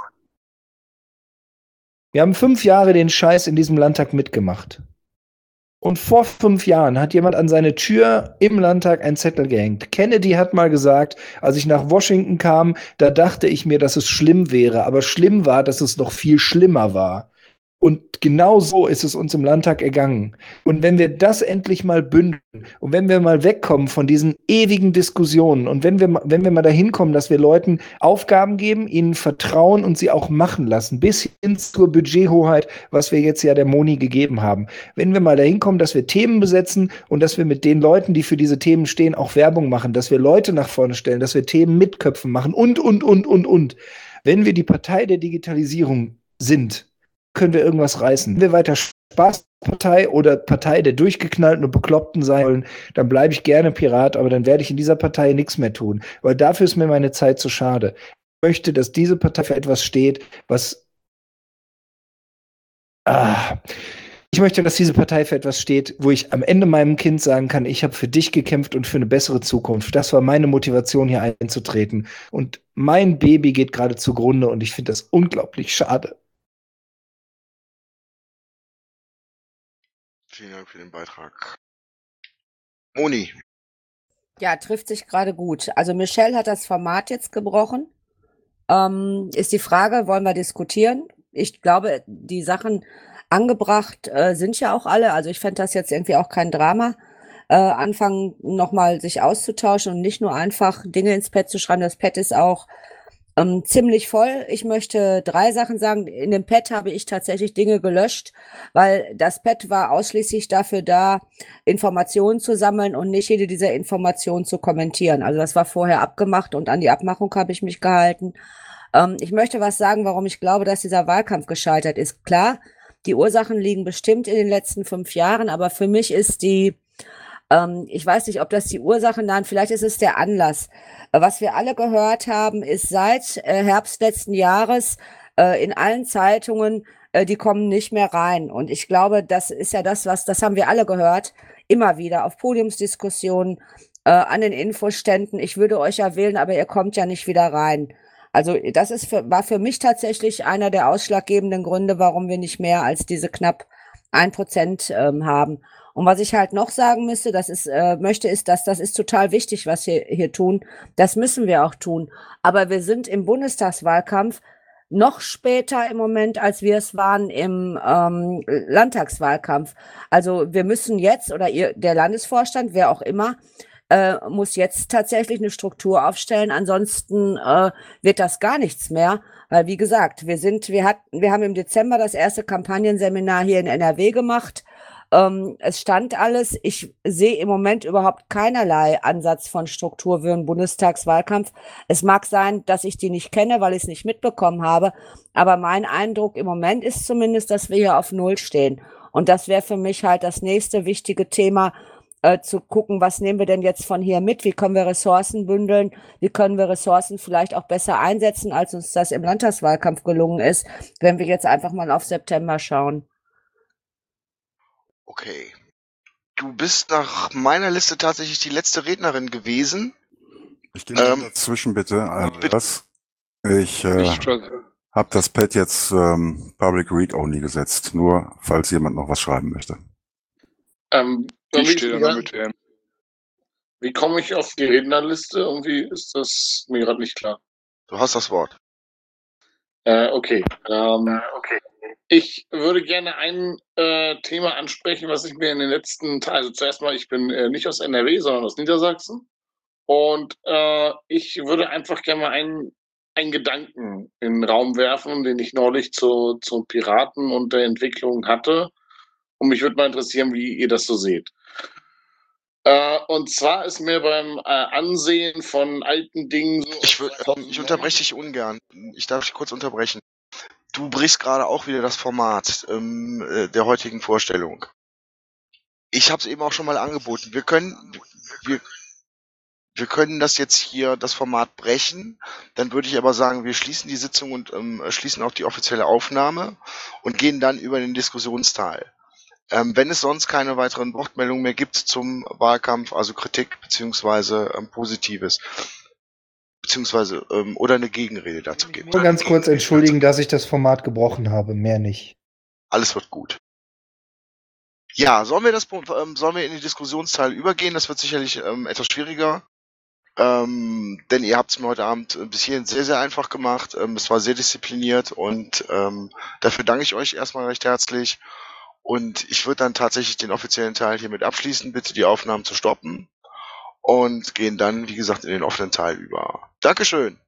Wir haben fünf Jahre den Scheiß in diesem Landtag mitgemacht. Und vor fünf Jahren hat jemand an seine Tür im Landtag einen Zettel gehängt. Kennedy hat mal gesagt, als ich nach Washington kam, da dachte ich mir, dass es schlimm wäre. Aber schlimm war, dass es noch viel schlimmer war. Und genau so ist es uns im Landtag ergangen. Und wenn wir das endlich mal bündeln und wenn wir mal wegkommen von diesen ewigen Diskussionen und wenn wir, wenn wir mal dahin kommen, dass wir Leuten Aufgaben geben, ihnen vertrauen und sie auch machen lassen, bis hin zur Budgethoheit, was wir jetzt ja der Moni gegeben haben. Wenn wir mal dahin kommen, dass wir Themen besetzen und dass wir mit den Leuten, die für diese Themen stehen, auch Werbung machen, dass wir Leute nach vorne stellen, dass wir Themen mit Köpfen machen und, und, und, und, und. Wenn wir die Partei der Digitalisierung sind, können wir irgendwas reißen. Wenn wir weiter Spaßpartei oder Partei der Durchgeknallten und Bekloppten sein wollen, dann bleibe ich gerne Pirat, aber dann werde ich in dieser Partei nichts mehr tun, weil dafür ist mir meine Zeit zu schade. Ich möchte, dass diese Partei für etwas steht, was ah, ich möchte, dass diese Partei für etwas steht, wo ich am Ende meinem Kind sagen kann, ich habe für dich gekämpft und für eine bessere Zukunft. Das war meine Motivation, hier einzutreten. Und mein Baby geht gerade zugrunde und ich finde das unglaublich schade. Vielen Dank für den Beitrag. Moni. Ja, trifft sich gerade gut. Also Michelle hat das Format jetzt gebrochen. Ähm, ist die Frage, wollen wir diskutieren? Ich glaube, die Sachen angebracht äh, sind ja auch alle. Also ich fände das jetzt irgendwie auch kein Drama. Äh, anfangen nochmal sich auszutauschen und nicht nur einfach Dinge ins Pad zu schreiben. Das Pad ist auch Ähm, ziemlich voll. Ich möchte drei Sachen sagen. In dem Pad habe ich tatsächlich Dinge gelöscht, weil das Pad war ausschließlich dafür da, Informationen zu sammeln und nicht jede dieser Informationen zu kommentieren. Also das war vorher abgemacht und an die Abmachung habe ich mich gehalten. Ähm, ich möchte was sagen, warum ich glaube, dass dieser Wahlkampf gescheitert ist. Klar, die Ursachen liegen bestimmt in den letzten fünf Jahren, aber für mich ist die Ähm, ich weiß nicht, ob das die Ursachen waren, vielleicht ist es der Anlass. Äh, Was wir alle gehört haben, ist seit äh, Herbst letzten Jahres äh, in allen Zeitungen, äh, die kommen nicht mehr rein. Und ich glaube, das ist ja das, was, das haben wir alle gehört, immer wieder auf Podiumsdiskussionen, äh, an den Infoständen. Ich würde euch ja wählen, aber ihr kommt ja nicht wieder rein. Also das ist für, war für mich tatsächlich einer der ausschlaggebenden Gründe, warum wir nicht mehr als diese knapp ein Prozent ähm, haben. Und was ich halt noch sagen müsste, das ist, äh, möchte, ist, dass das ist total wichtig, was wir hier tun. Das müssen wir auch tun. Aber wir sind im Bundestagswahlkampf noch später im Moment, als wir es waren im ähm, Landtagswahlkampf. Also wir müssen jetzt, oder ihr, der Landesvorstand, wer auch immer, äh, muss jetzt tatsächlich eine Struktur aufstellen. Ansonsten äh, wird das gar nichts mehr. Weil, wie gesagt, wir sind, wir hatten, wir haben im Dezember das erste Kampagnenseminar hier in N R W gemacht. Ähm, es stand alles. Ich sehe im Moment überhaupt keinerlei Ansatz von Struktur für einen Bundestagswahlkampf. Es mag sein, dass ich die nicht kenne, weil ich es nicht mitbekommen habe. Aber mein Eindruck im Moment ist zumindest, dass wir hier auf Null stehen. Und das wäre für mich halt das nächste wichtige Thema, äh, zu gucken, was nehmen wir denn jetzt von hier mit? Wie können wir Ressourcen bündeln? Wie können wir Ressourcen vielleicht auch besser einsetzen, als uns das im Landtagswahlkampf gelungen ist, wenn wir jetzt einfach mal auf September schauen? Okay. Du bist nach meiner Liste tatsächlich die letzte Rednerin gewesen. Ich gehe mal Ähm, dazwischen bitte. Andreas. Ich äh, Ich, habe das Pad jetzt ähm, Public Read Only gesetzt, nur falls jemand noch was schreiben möchte. Ähm, ich irgendwie stehe da wieder, noch mit W M. wie komme ich auf die Rednerliste? Irgendwie ist das mir gerade nicht klar. Du hast das Wort. Äh, okay. Ähm, okay. Ich würde gerne ein äh, Thema ansprechen, was ich mir in den letzten Tagen, also zuerst mal, ich bin äh, nicht aus N R W, sondern aus Niedersachsen. Und äh, ich würde einfach gerne mal einen, einen Gedanken in den Raum werfen, den ich neulich zu, zu Piraten und der Entwicklung hatte. Und mich würde mal interessieren, wie ihr das so seht. Äh, und zwar ist mir beim äh, Ansehen von alten Dingen so. Ich, würd, ähm, ich unterbreche dich ungern. Ich darf dich kurz unterbrechen. Du brichst gerade auch wieder das Format ähm, äh, der heutigen Vorstellung. Ich habe es eben auch schon mal angeboten. Wir können, wir, wir können das jetzt hier, das Format brechen. Dann würde ich aber sagen, wir schließen die Sitzung und ähm, schließen auch die offizielle Aufnahme und gehen dann über den Diskussionsteil. Ähm, wenn es sonst keine weiteren Wortmeldungen mehr gibt zum Wahlkampf, also Kritik beziehungsweise ähm, Positives, beziehungsweise ähm, oder eine Gegenrede dazu gibt. Nur ganz kurz entschuldigen, dass ich das Format gebrochen habe, mehr nicht. Alles wird gut. Ja, sollen wir das, ähm, sollen wir in die Diskussionsteil übergehen? Das wird sicherlich ähm, etwas schwieriger, ähm, denn ihr habt es mir heute Abend bis hierhin sehr, sehr einfach gemacht. Ähm, es war sehr diszipliniert und ähm, dafür danke ich euch erstmal recht herzlich. Und ich würde dann tatsächlich den offiziellen Teil hiermit abschließen, bitte die Aufnahmen zu stoppen und gehen dann, wie gesagt, in den offenen Teil über. Dankeschön.